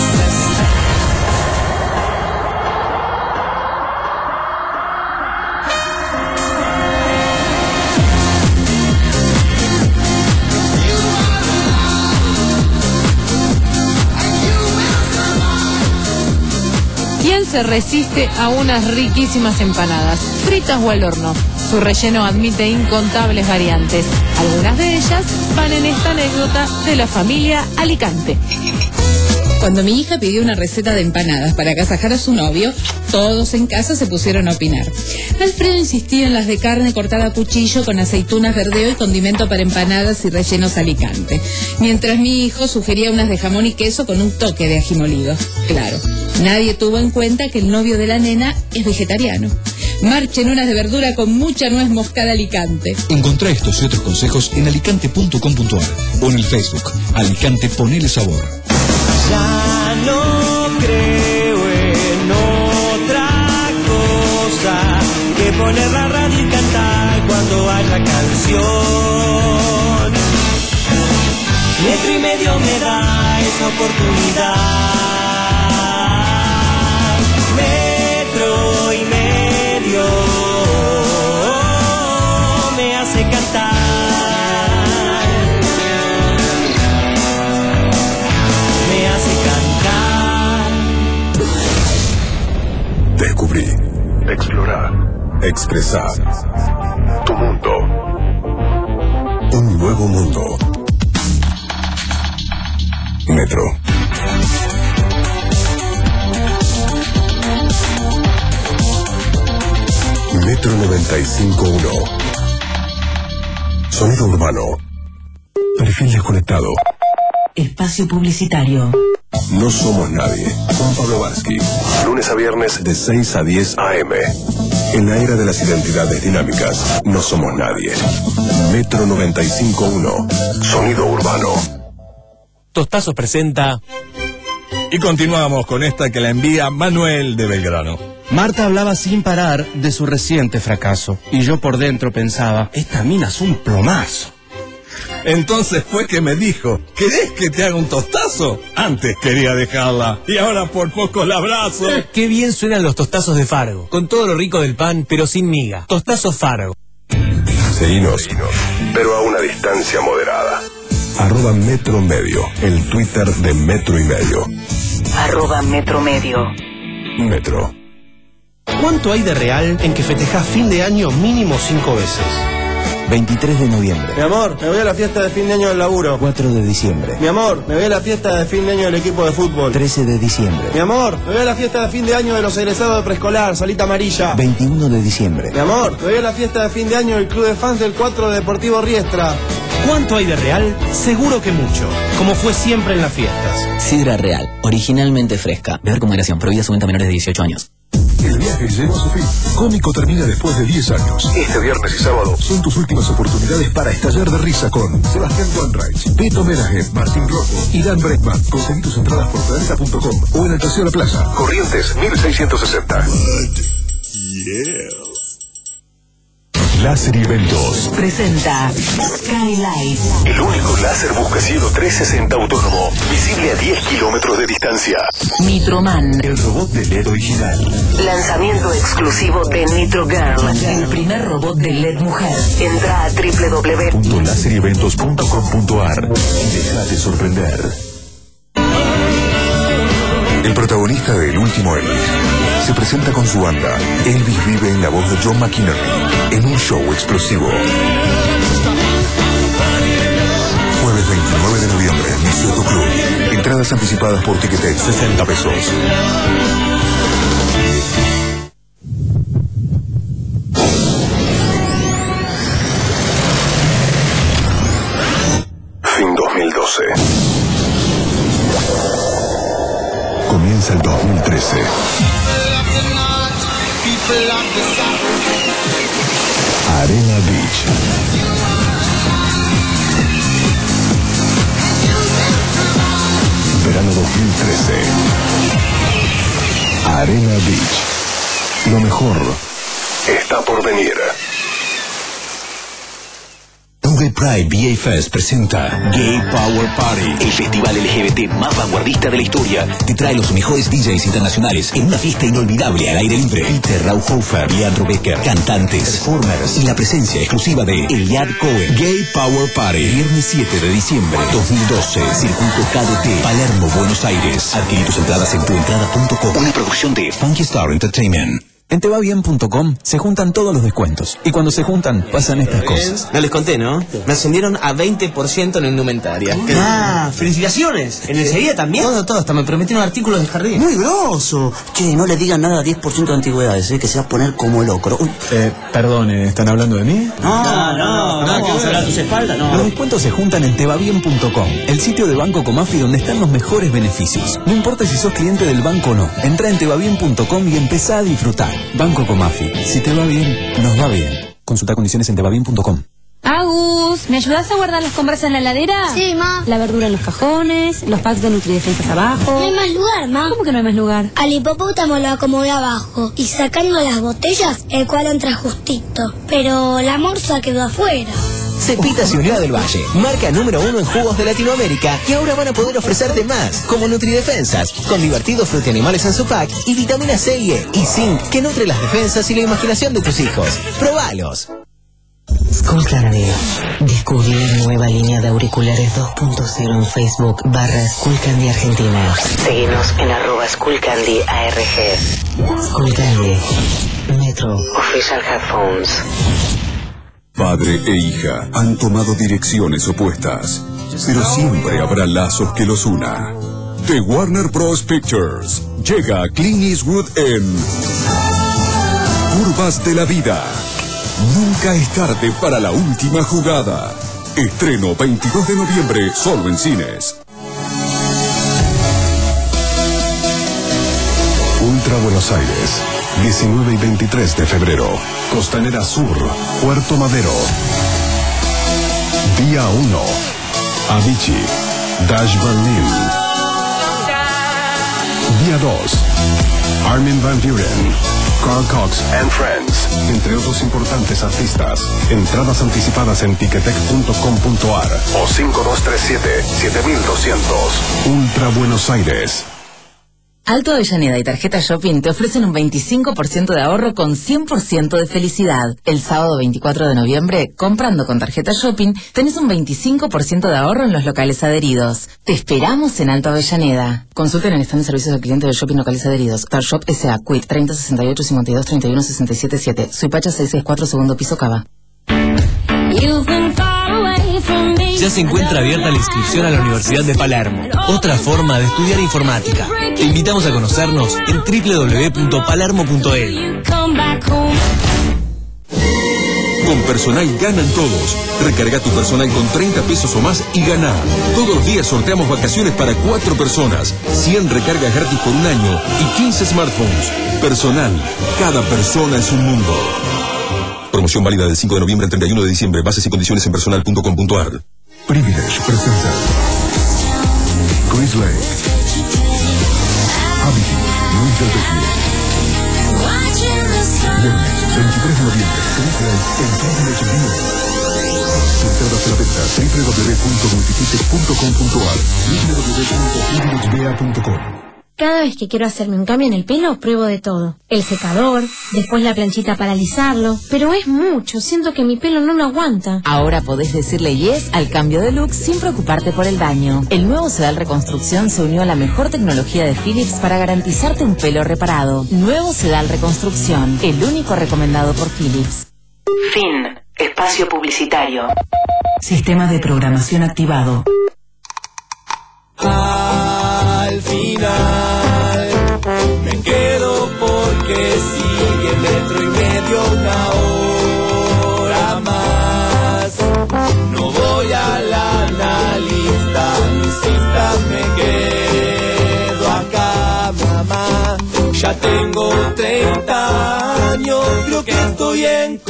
¿Quién se resiste a unas riquísimas empanadas, fritas o al horno? Su relleno admite incontables variantes. Algunas de ellas van en esta anécdota de la familia Alicante. Cuando mi hija pidió una receta de empanadas para agasajar a su novio, todos en casa se pusieron a opinar. Alfredo insistía en las de carne cortada a cuchillo con aceitunas, verdeo y condimento para empanadas y rellenos Alicante, mientras mi hijo sugería unas de jamón y queso con un toque de ají molido. Claro, nadie tuvo en cuenta que el novio de la nena es vegetariano. Marchen unas de verdura con mucha nuez moscada Alicante. Encontrá estos y otros consejos en alicante punto com punto ar o en el Facebook Alicante Ponele Sabor. Ya no creo en otra cosa que poner la radio y cantar cuando haya canción. Metro y medio me da esa oportunidad. Metro y medio me hace cantar. Descubrí, explorar, expresar tu mundo. Un nuevo mundo. Metro. Metro noventa y cinco punto uno. Sonido urbano. Perfil desconectado. Espacio publicitario. No somos nadie. Juan Pablo Varsky. Lunes a viernes de seis a diez a eme. En la era de las identidades dinámicas, no somos nadie. Metro noventa y cinco punto uno. Sonido urbano. Tostazos presenta... Y continuamos con esta que la envía Manuel de Belgrano. Marta hablaba sin parar de su reciente fracaso. Y yo por dentro pensaba, esta mina es un plomazo. Entonces fue que me dijo, ¿querés que te haga un tostazo? Antes quería dejarla y ahora por poco la abrazo. Eh, qué bien suenan los tostazos de Fargo, con todo lo rico del pan, pero sin miga. Tostazos Fargo. Seguinos, pero a una distancia moderada. Arroba Metro Medio, el Twitter de Metro y Medio. Arroba Metro Medio. Metro. ¿Cuánto hay de real en que festejás fin de año mínimo cinco veces? veintitrés de noviembre. Mi amor, me voy a la fiesta de fin de año del laburo. cuatro de diciembre. Mi amor, me voy a la fiesta de fin de año del equipo de fútbol. trece de diciembre. Mi amor, me voy a la fiesta de fin de año de los egresados de preescolar, salita amarilla. veintiuno de diciembre. Mi amor, me voy a la fiesta de fin de año del club de fans del cuatro de Deportivo Riestra. ¿Cuánto hay de real? Seguro que mucho, como fue siempre en las fiestas. Sidra Real, originalmente fresca. Beber con moderación, prohibida su venta a menores de dieciocho años. El viaje llegó a su fin. Cómico termina después de diez años. Este viernes y sábado son tus últimas oportunidades para estallar de risa con Sebastián Wanreich, Beto Menaje, Martín Rocco y Dan Breckman. Conseguí tus entradas por planeta punto com o en el Paseo La Plaza. Corrientes mil seiscientos sesenta. Yeah. Láser y Eventos presenta Skylight. El único láser buscacielo trescientos sesenta autónomo, visible a diez kilómetros de distancia. Nitroman. El robot de L E D original. Lanzamiento exclusivo de Nitro Girl, el primer robot de L E D mujer. Entra a doble u doble u doble u punto láser y eventos punto com punto ar y déjate sorprender. El protagonista de El Último Elvis se presenta con su banda. Elvis vive en la voz de John McInerney en un show explosivo. Jueves veintinueve de noviembre, Misioto Club. Entradas anticipadas por Ticketek, sesenta pesos. Fin dos mil doce. Comienza el dos mil trece. Arena Beach. Verano dos mil trece. Arena Beach. Lo mejor está por venir. Gay Pride V A Fest presenta Gay Power Party, el festival L G B T más vanguardista de la historia. Te trae los mejores D Js internacionales en una fiesta inolvidable al aire libre. Peter Rauhofer, Leandro Becker, cantantes, performers y la presencia exclusiva de Eliad Cohen. Gay Power Party, viernes siete de diciembre dos mil doce, Circuito K D T, Palermo, Buenos Aires. Adquirí tus entradas en tuentrada punto com. Una producción de Funky Star Entertainment. En tebabien punto com se juntan todos los descuentos. Y cuando se juntan, pasan estas cosas. No les conté, ¿no? Me ascendieron a veinte por ciento en la indumentaria. Ah, felicitaciones. ¿En enseguida también? Todo, todo. Hasta me prometieron artículos de jardín. Muy grosso. Che, no le digan nada a diez por ciento de antigüedades, ¿eh? Que se va a poner como el ocro. Uy. Eh, perdone, ¿están hablando de mí? No, no, no, no, vamos a hablar a tus espaldas, no. Los descuentos se juntan en tebabien punto com, el sitio de Banco Comafi donde están los mejores beneficios. No importa si sos cliente del banco o no, entra en tebabien punto com y empezá a disfrutar. Banco Comafi. Si te va bien, nos va bien. Consulta condiciones en tebabien punto com. Agus, ¿me ayudás a guardar las compras en la heladera? Sí, ma. La verdura en los cajones, los packs de Nutridefensas abajo. No hay más lugar, ma. ¿Cómo que no hay más lugar? Al hipopótamo lo acomodé abajo y sacando las botellas, el cual entra justito. Pero la morsa quedó afuera. Cepitas y Unidad del Valle, marca número uno en jugos de Latinoamérica, y ahora van a poder ofrecerte más, como Nutridefensas, con divertidos frutianimales en su pack y vitamina C y E y zinc que nutre las defensas y la imaginación de tus hijos. ¡Probalos! Skullcandy. Descubrí la nueva línea de auriculares dos punto cero en Facebook barra Skullcandy Argentina. Seguinos en arroba Skullcandy A R G. Skullcandy. Metro. Official Headphones. Padre e hija han tomado direcciones opuestas, pero siempre habrá lazos que los una. De Warner Bros. Pictures llega Clint Eastwood en Curvas de la Vida. Nunca es tarde para la última jugada. Estreno veintidós de noviembre, solo en cines. Ultra Buenos Aires, diecinueve y veintitrés de febrero. Costanera Sur, Puerto Madero. Día uno, Avicii, Dash Van Lind. Día dos, Armin Van Buren, Carl Cox and Friends, entre otros importantes artistas. Entradas anticipadas en ticketek punto com punto ar o cinco dos tres siete, siete mil doscientos. Ultra Buenos Aires. Alto Avellaneda y Tarjeta Shopping te ofrecen un veinticinco por ciento de ahorro con cien por ciento de felicidad. El sábado veinticuatro de noviembre, comprando con Tarjeta Shopping, tenés un veinticinco por ciento de ahorro en los locales adheridos. Te esperamos en Alto Avellaneda. Consulten el stand de servicios al cliente del shopping locales adheridos. Star Shop S A. Quit treinta sesenta y ocho cincuenta y dos treinta y uno sesenta y siete siete. Suipacha seiscientos sesenta y cuatro, segundo piso, Cava. Ya se encuentra abierta la inscripción a la Universidad de Palermo, otra forma de estudiar informática. Te invitamos a conocernos en doble u doble u doble u punto palermo punto e d u. Con Personal ganan todos. Recarga tu Personal con treinta pesos o más y gana. Todos los días sorteamos vacaciones para cuatro personas, cien recargas gratis por un año y quince smartphones. Personal, cada persona es un mundo. Promoción válida del cinco de noviembre al treinta y uno de diciembre. Bases y condiciones en personal punto com punto ar. Privilege presenta Chris Lake, Avicii, Luis del Vecchio. Viernes, veintitrés de noviembre, Chris Lake en Privilege Vivo. Entradas a la venta, doble u doble u doble u punto multiticket punto com punto ar, doble u doble u doble u punto privilege b a punto com. Cada vez que quiero hacerme un cambio en el pelo, pruebo de todo. El secador, después la planchita para alisarlo, pero es mucho, siento que mi pelo no lo aguanta. Ahora podés decirle yes al cambio de look sin preocuparte por el daño. El nuevo Sedal Reconstrucción se unió a la mejor tecnología de Philips para garantizarte un pelo reparado. Nuevo Sedal Reconstrucción, el único recomendado por Philips. Fin. Espacio publicitario. Sistema de programación activado. Al final me quedo porque sigue metro y medio una hora más. No voy a la analista, insista, me quedo acá, mamá. Ya tengo treinta años, creo que estoy en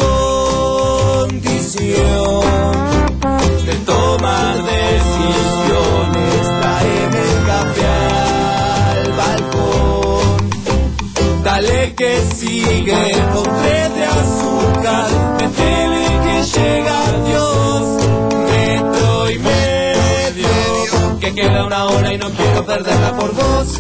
condición de tomar decisiones. Traeme café al balcón, dale que sigue con tres de azúcar, métele que llega Dios, metro y medio, que queda una hora y no quiero perderla por vos.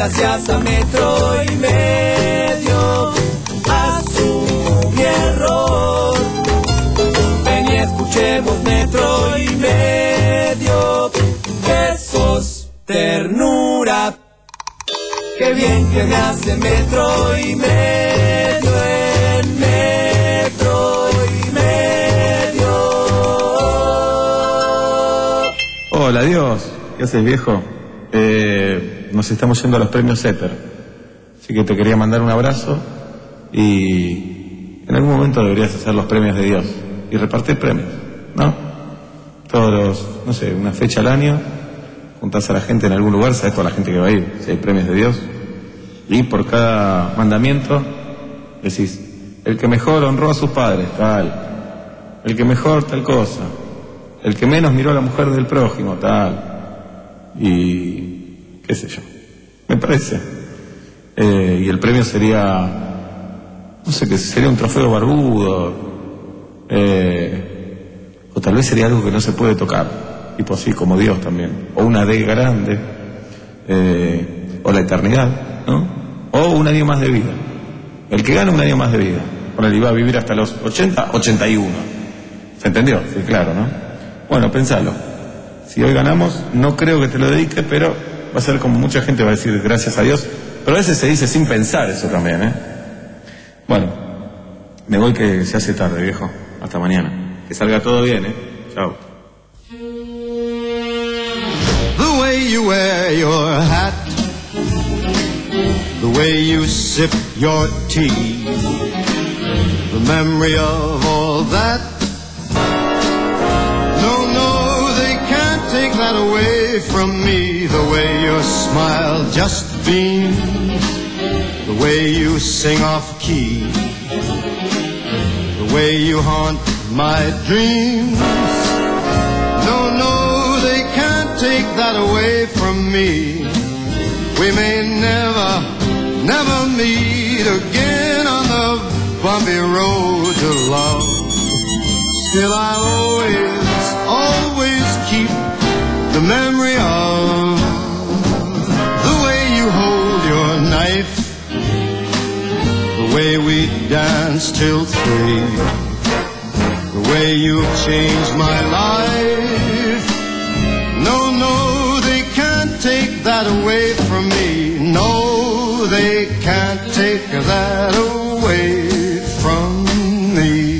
gracias a metro y medio asumo mi error. Ven y escuchemos metro y medio, que sos ternura. Qué bien que me hace metro y medio en metro y medio. Hola, Dios. ¿Qué haces, viejo? Eh, nos estamos yendo a los premios Éter. Así que te quería mandar un abrazo y en algún momento deberías hacer los premios de Dios y repartir premios, ¿no? Todos los, no sé, una fecha al año, juntás a la gente en algún lugar, sabes toda la gente que va a ir, si hay premios de Dios, y por cada mandamiento decís, el que mejor honró a sus padres, tal, el que mejor tal cosa, el que menos miró a la mujer del prójimo, tal, y qué sé yo, me parece. Eh, y el premio sería, no sé qué, sería un trofeo barbudo, eh, o tal vez sería algo que no se puede tocar, tipo así como Dios también, o una D grande, eh, o la eternidad, ¿no? O un año más de vida. El que gana un año más de vida, bueno, él iba a vivir hasta los ochenta, ochenta y uno. ¿Se entendió? Sí, claro, ¿no? Bueno, pensalo. Si hoy ganamos, no creo que te lo dedique, pero va a ser como mucha gente va a decir gracias a Dios, pero a veces se dice sin pensar eso también, ¿eh? Bueno, me voy que se hace tarde, viejo. Hasta mañana. Que salga todo bien, ¿eh? Chao. The way you wear your hat, the way you sip your tea, the memory of all that. No, no, they can't take that away from me. The way your smile just beams, the way you sing off key, the way you haunt my dreams. No, no, they can't take that away from me. We may never, never meet again on the bumpy road to love. Still I'll always, always keep the memory of the way you hold your knife, the way we dance till three, the way you've changed my life. No, no, they can't take that away from me. No, they can't take that away from me.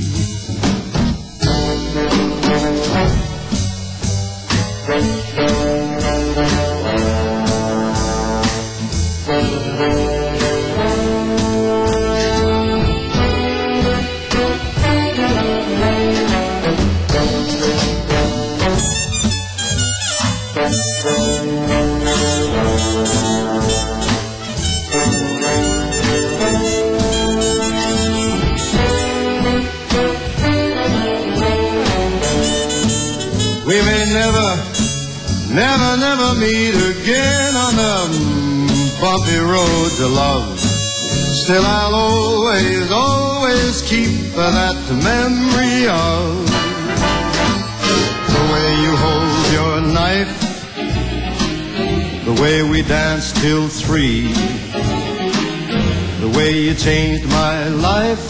We may never, never, never meet again on the bumpy road to love. Still I'll always, always keep that memory of the way you hold your knife, the way we danced till three, the way you changed my life.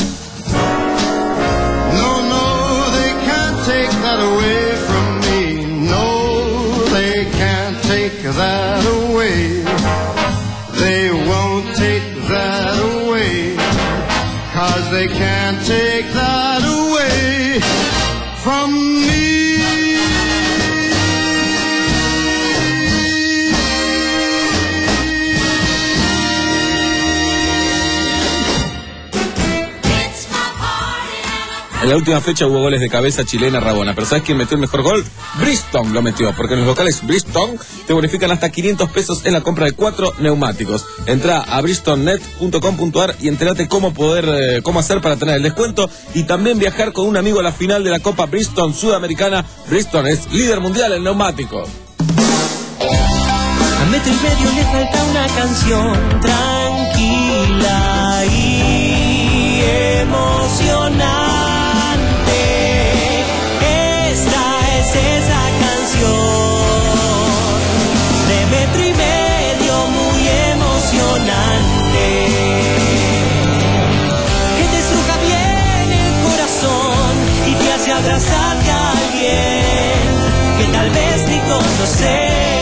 No, no, they can't take that away from me. No, they can't take that away. They won't take that away, 'cause they can't take that away from me. En la última fecha hubo goles de cabeza chilena Rabona, pero ¿sabes quién metió el mejor gol? Bristol lo metió, porque en los locales Bristol te bonifican hasta quinientos pesos en la compra de cuatro neumáticos. Entrá a bristol net punto com punto a r y entérate cómo poder, eh, cómo hacer para tener el descuento y también viajar con un amigo a la final de la Copa Bristol Sudamericana. Bristol es líder mundial en neumáticos. A metro y medio le falta una canción tranquila y emocionante. Esa canción de metro y medio muy conocer.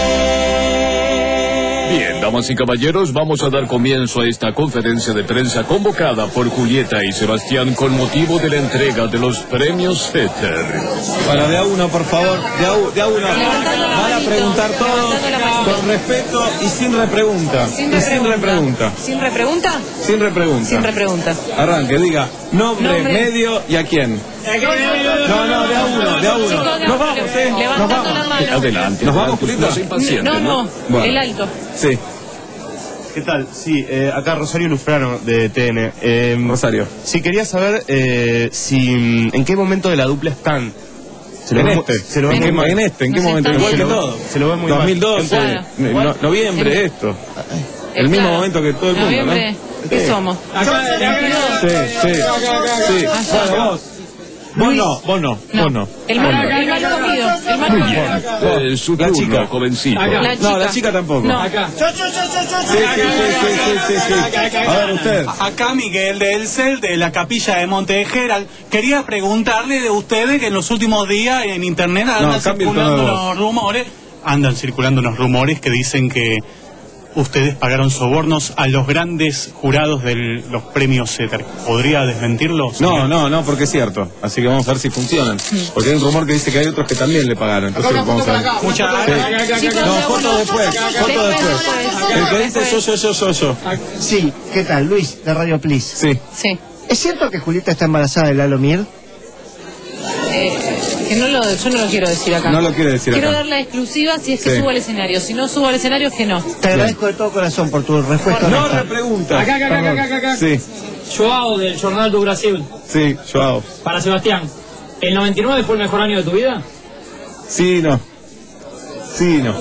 Bien, damas y caballeros, vamos a dar comienzo a esta conferencia de prensa convocada por Julieta y Sebastián con motivo de la entrega de los premios Éter. Para de a uno, por favor, de a, de a uno. Van a preguntar todos con respeto y sin repregunta. Sin y sin repregunta. ¿Sin repregunta? Sin repregunta. Sin repregunta. Arranque, diga nombre, Nombre. medio y a quién. No, no, de a uno, de a uno. Chicos, Nos vamos, eh. Nos levantando vamos. la mano. Adelante. Nos vamos, Julita. Julita. No, no, Bueno. el alto. Sí. ¿Qué tal? Sí, eh, acá Rosario Lufrano de T N. Eh, Rosario. Sí, quería saber eh, si en qué momento de la dupla están. Se En ve este, muy- se lo ve en, muy qué- mal. en este, ¿en qué Nos momento? están Igual que viendo. todo. Se lo ve muy mal. dos mil doce, Claro. no- noviembre, esto. El mismo Claro. momento que todo el mundo, Noviembre, ¿no? ¿qué Sí. somos? Sí, sí, sí. Bueno, vos. Vos no, vos no, vos no. El mal, el mal comido. El mal comido. Eh, su La turno, chica. jovencito. La No, la chica. chica tampoco. No. Sí, sí, sí, sí, sí, sí, sí. A ver, usted. Acá Miguel de Elcel, de la capilla de Monte de Geral. Quería preguntarle de ustedes que en los últimos días en internet andan No, cambie el tono circulando de voz. los rumores, andan circulando los rumores que dicen que ustedes pagaron sobornos a los grandes jurados de los premios Éter. ¿Podría desmentirlos? No, no, no, porque es cierto. Así que vamos a ver si funcionan. Porque hay un rumor que dice que hay otros que también le pagaron. Entonces vamos a ver. Muchas Sí. No, foto después, foto después. El que dice yo, yo, yo, yo, yo. Sí, ¿qué tal? Luis, de Radio Please. Sí. Sí. ¿Es cierto que Julieta está embarazada de Lalo Mir? Eh, que no lo, yo no lo quiero decir acá. No lo quiere decir Quiero acá. dar la exclusiva si es que Sí. subo al escenario. Si no subo al escenario, es que no. Te agradezco de todo corazón por tu respuesta. No honesta. repregunta. Acá, acá, acá, acá, acá, acá. Sí, Joao del Jornal do Brasil. sí, Joao. Para Sebastián, ¿el noventa y nueve fue el mejor año de tu vida? Sí, no. Sí, no.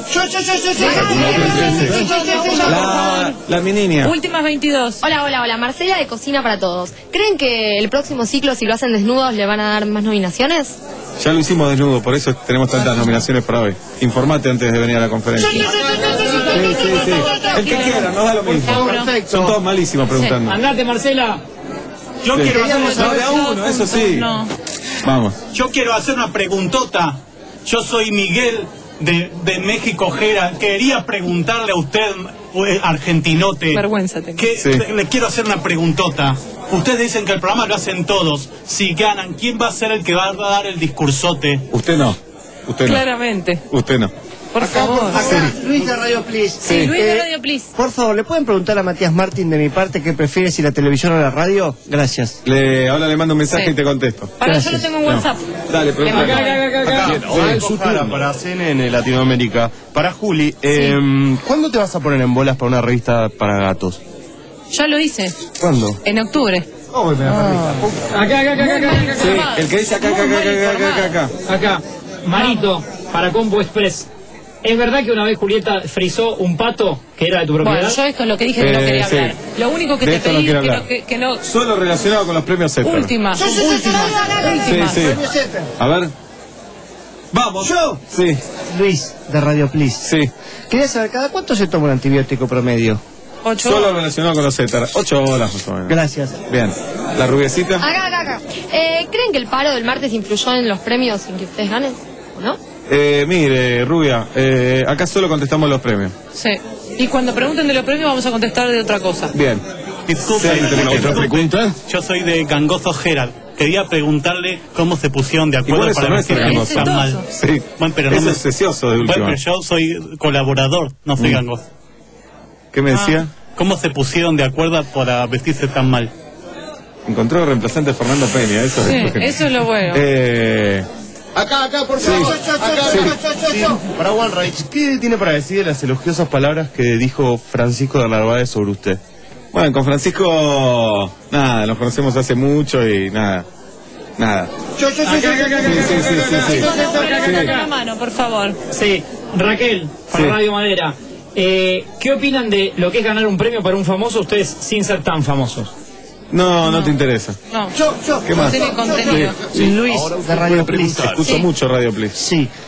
La, la mi niña. Últimas veintidós. Hola, hola, hola. Marcela de Cocina para Todos. ¿Creen que el próximo ciclo, si lo hacen desnudos, le van a dar más nominaciones? Ya lo hicimos desnudo, por eso tenemos tantas nominaciones para hoy. Informate antes de venir a la conferencia. Sí, sí, sí. El que quiera, no da lo mismo. Son todos malísimos preguntando. Andate, Marcela. Yo Sí. quiero hacer No, de a uno, eso sí. No. Vamos. Yo quiero hacer una preguntota. Yo soy Miguel de, de México Gera. Quería preguntarle a usted, eh, argentinote. Vergüenza tengo. Que Sí. le, le quiero hacer una preguntota. Ustedes dicen que el programa lo hacen todos. Si ganan, ¿quién va a ser el que va a dar el discursote? Usted no. Usted no. Claramente. Usted no. Por favor. Acá, Luis de Radio Please. Sí, Luis de Eh, Radio Please. Por favor, ¿le pueden preguntar a Matías Martín de mi parte qué prefiere, si la televisión o la radio? Gracias. Le, ahora le mando un mensaje Sí. y te contesto. Para, yo lo tengo en No. WhatsApp. Dale, pregunta. Acá, acá, acá, acá. Bien, ahora es su turno. Para C N N Latinoamérica. Para Juli, eh, ¿cuándo te vas a poner en bolas para una revista para gatos? Ya lo hice. ¿Cuándo? En octubre. Oh, me la Acá, acá, acá, acá, acá, acá. Sí, el que dice acá, acá, acá, acá, acá, acá, acá. Acá, Marito, para Combo Express. ¿Es verdad que una vez Julieta frizó un pato que era de tu propiedad? Bueno, yo esto es lo que dije que no Eh, quería sí. hablar. Lo único que De te esto no pedí quiero que, hablar. no, que, que no... Solo relacionado con los premios Éter. Última, última, Sí, última. sí. A ver. Vamos. ¿Yo? Sí, Luis, de Radio Please. sí. Quería saber, ¿cada cuánto se toma un antibiótico promedio? Ocho. Solo relacionado con los Éter. Ocho horas más o menos. Gracias. Bien. La rubiecita. Acá, acá, acá. Eh, ¿Creen que el paro del martes influyó en los premios sin que ustedes ganen? ¿O no? Eh, mire, rubia, eh, acá solo contestamos los premios. Sí. Y cuando pregunten de los premios vamos a contestar de otra cosa. Bien. Disculpe, Sea inteligente. disculpe. ¿Otra pregunta? Yo soy de Gangozo Gerald. Quería preguntarle cómo se pusieron de acuerdo Igual eso para no ver es si gangoso. están mal. Sí. Bueno, pero no Es me- obsesioso de última. Bueno, pero yo soy colaborador, no soy Mm. gangoso. ¿Qué me decía? ¿Cómo se pusieron de acuerdo para vestirse tan mal? Encontró reemplazante Fernando Peña, eso Sí, es. eso es lo bueno. Eh, Acá, acá, por Sí. favor. Acá, Sí. sí. Para One Rage, ¿qué tiene para decir de las elogiosas palabras que dijo Francisco de Narváez sobre usted? bueno, con Francisco, nada, nos conocemos hace mucho y nada, nada. Acá, acá, acá, acá, Sí, sí, sí, sí, sí. Chicos, acá, acá, levantando acá. la mano, por favor. Sí, Raquel, para Sí. Radio Madera. Eh, ¿Qué opinan de lo que es ganar un premio para un famoso, ustedes sin ser tan famosos? No, no te interesa. No. Yo, yo. ¿Qué más? Tiene contenido. Sí, sí. Luis, Ahora de usted Radio puede Please. preguntar. Escucho Sí. mucho Radio Please. Sí.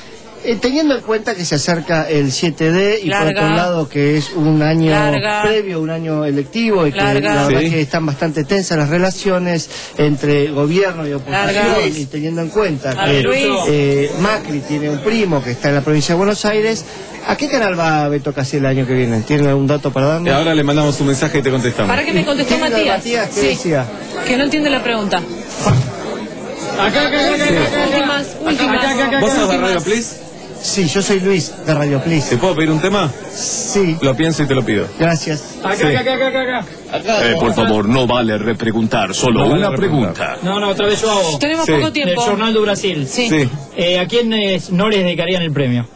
Eh, teniendo en cuenta que se acerca el siete D y Larga. por otro lado que es un año Larga. previo, un año electivo y que Larga. la verdad Sí. que están bastante tensas las relaciones entre gobierno y oposición Larga. y teniendo en cuenta A ver, que Luis. eh, Macri tiene un primo que está en la provincia de Buenos Aires, ¿a qué canal va Beto Casella el año que viene? ¿Tienen algún dato para Y darnos? ahora le mandamos un mensaje y te contestamos. ¿Para qué me contestó ¿Qué era Matías? Matías? ¿Qué Sí. decía? Que no entiende la pregunta. Acá, acá, acá, acá, acá. Últimas, últimas. acá, acá, acá. ¿Vos sos de últimas. Radio Please? Sí, yo soy Luis de Radio Please. ¿Te puedo pedir un tema? Sí, Lo pienso y te lo pido. gracias. Acá, Sí. acá, acá, acá, acá. Eh, por favor, no vale repreguntar, solo No vale una repreguntar. pregunta. No, no, otra vez yo hago. Tenemos Sí. poco Del tiempo. Jornal do Brasil. Sí. Sí. Eh, ¿A quiénes no les dedicarían el premio?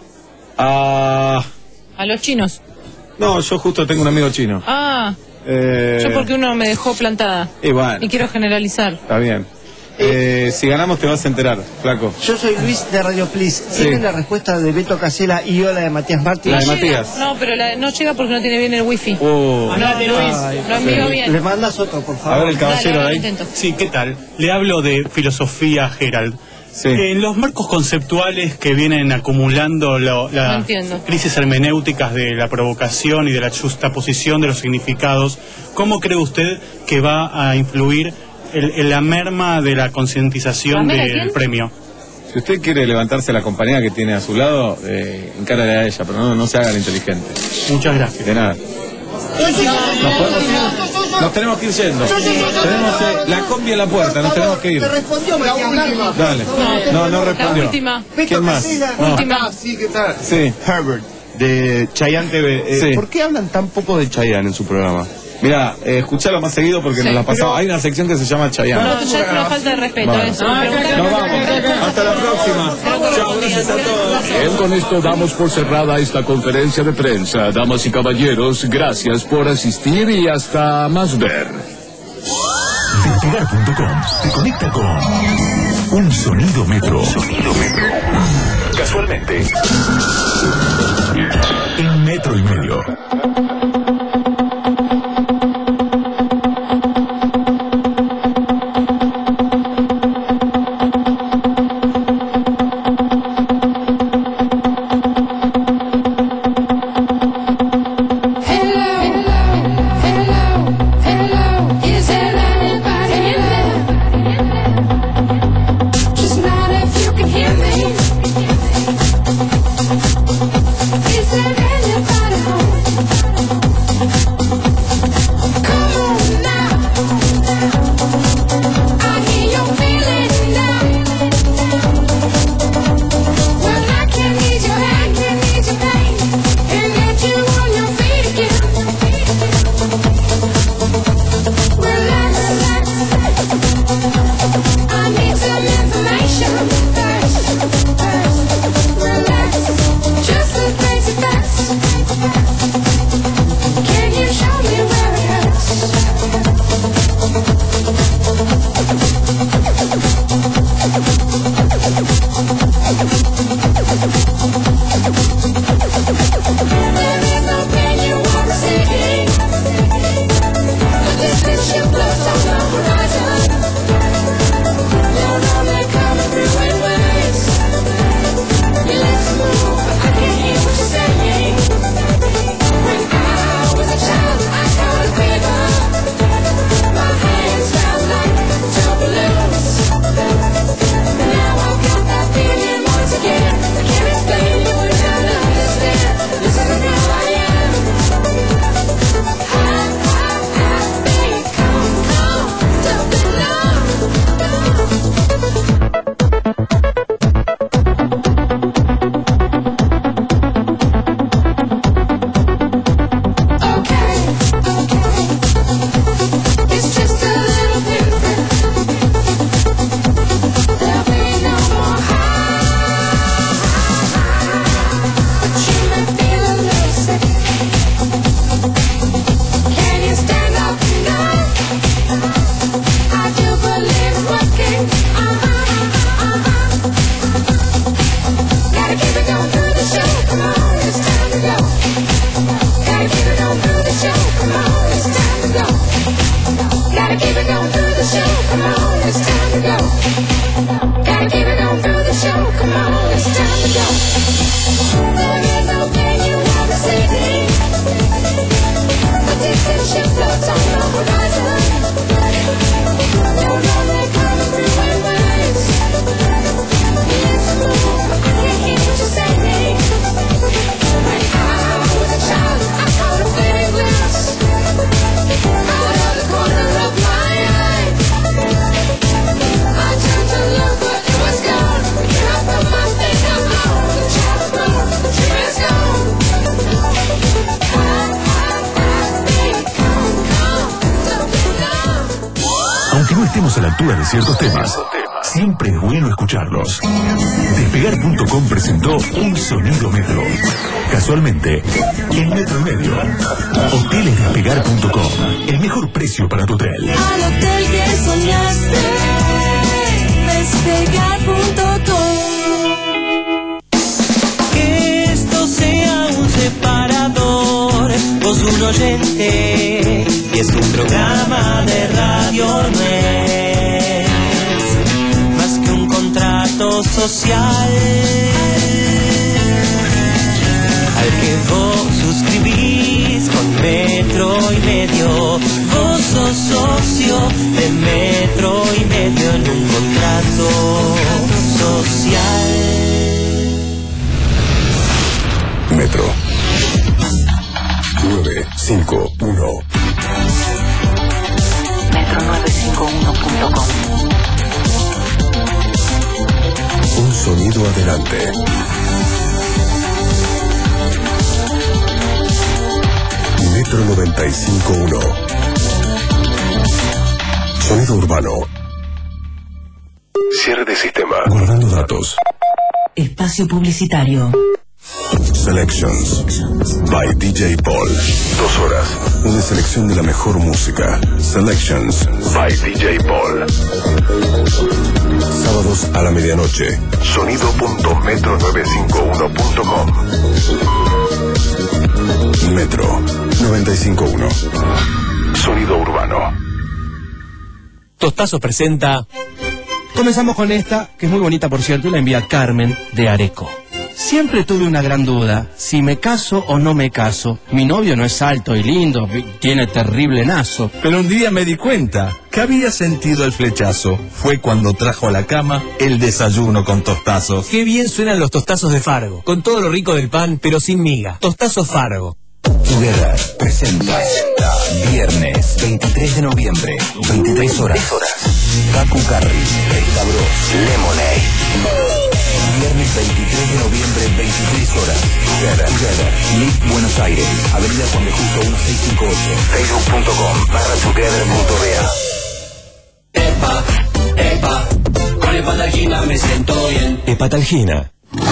Ah, A los chinos. no, yo justo tengo un amigo chino. Ah, Eh, yo porque uno me dejó plantada. Y bueno, Y quiero generalizar. está bien. Eh, si ganamos te vas a enterar, flaco. Yo soy Luis de Radio Please. ¿Tienen Sí. la respuesta de Beto Casella y yo la de Matías Martín? La de No llega. Matías. No, pero la- no llega porque no tiene bien el wifi. Oh. Andate, Luis. Lo envío bien. Le mandas otro, por favor. A ver el caballero Dale, ahora de ahí. intento. Sí, ¿qué tal? Le hablo de filosofía, Gerald. Sí. En los marcos conceptuales que vienen acumulando lo- No las entiendo. crisis hermenéuticas de la provocación y de la justaposición de los significados, ¿cómo cree usted que va a influir el- en la merma de la concientización ¿La mera del quién? premio? Si usted quiere levantarse a la compañía que tiene a su lado, eh, encárale a ella, pero no, no se haga el inteligente. Muchas gracias. De nada. Nos podemos ir. Nos tenemos que ir yendo. Tenemos eh, la combi en la puerta, nos tenemos que ir. Te respondió Matías Martín. Dale. No, no La respondió. última. ¿Quién más? No. Última. Sí, ¿qué tal? Sí. Herbert, de Chayanne T V. Eh, Sí. ¿Por qué hablan tan poco de Chayanne en su programa? Mirá, eh, escuchalo más seguido porque Sí. nos la pasamos. Hay una sección que se llama Chayanne. No, ya es una falta de respeto Bueno. eso. Ah, acá, acá, Nos acá, vamos. acá, acá. Hasta la próxima. Chao, gracias a todos. Bien, con esto damos por cerrada esta conferencia de prensa. Damas y caballeros, gracias por asistir y hasta más ver. Despegar punto com te conecta con un sonido metro. Sonido metro. Casualmente. En metro y medio. This is a girl I a la altura de ciertos temas, siempre es bueno escucharlos. Despegar punto com presentó Un Sonido Metro. Casualmente, en Metro y Medio. Hoteles Despegar punto com. El mejor precio para tu hotel. Al hotel que soñaste, despegar punto com. Que esto sea un separador, vos un oyente, y es un programa de radio, no es más que un contrato social al que vos suscribís con Metro y Medio. Vos sos socio de Metro y Medio en un contrato social. Metro nueve cinco uno. metro nueve cinco uno punto com. Un sonido adelante. Metro noventa y cinco punto uno. Sonido urbano. Cierre de sistema. Guardando datos. Espacio publicitario. Selections by D J Paul. Dos horas. Una selección de la mejor música. Selections by D J Paul. Sábados a la medianoche. Sonido punto metro novecientos cincuenta y uno punto com. Metro noventa y cinco punto uno. Sonido urbano. Tostazo presenta. Comenzamos con esta, que es muy bonita por cierto, y la envía Carmen de Areco. Siempre tuve una gran duda, si me caso o no me caso. Mi novio no es alto y lindo, tiene terrible nazo. Pero un día me di cuenta que había sentido el flechazo. Fue cuando trajo a la cama el desayuno con tostazos. Qué bien suenan los tostazos de Fargo, con todo lo rico del pan, pero sin miga. Tostazos Fargo. Together presenta viernes veintitrés de noviembre, veintitrés horas. Kaku Carry, Resta Bros, Lemonade. Viernes veintitrés de noviembre, veintitrés horas. Together, Together, Live Buenos Aires, Avenida Juan de Justo dieciséis cincuenta y ocho. Facebook punto com barra Together punto B A. Epa, epa, con Hepatalgina me siento bien. Hepatalgina.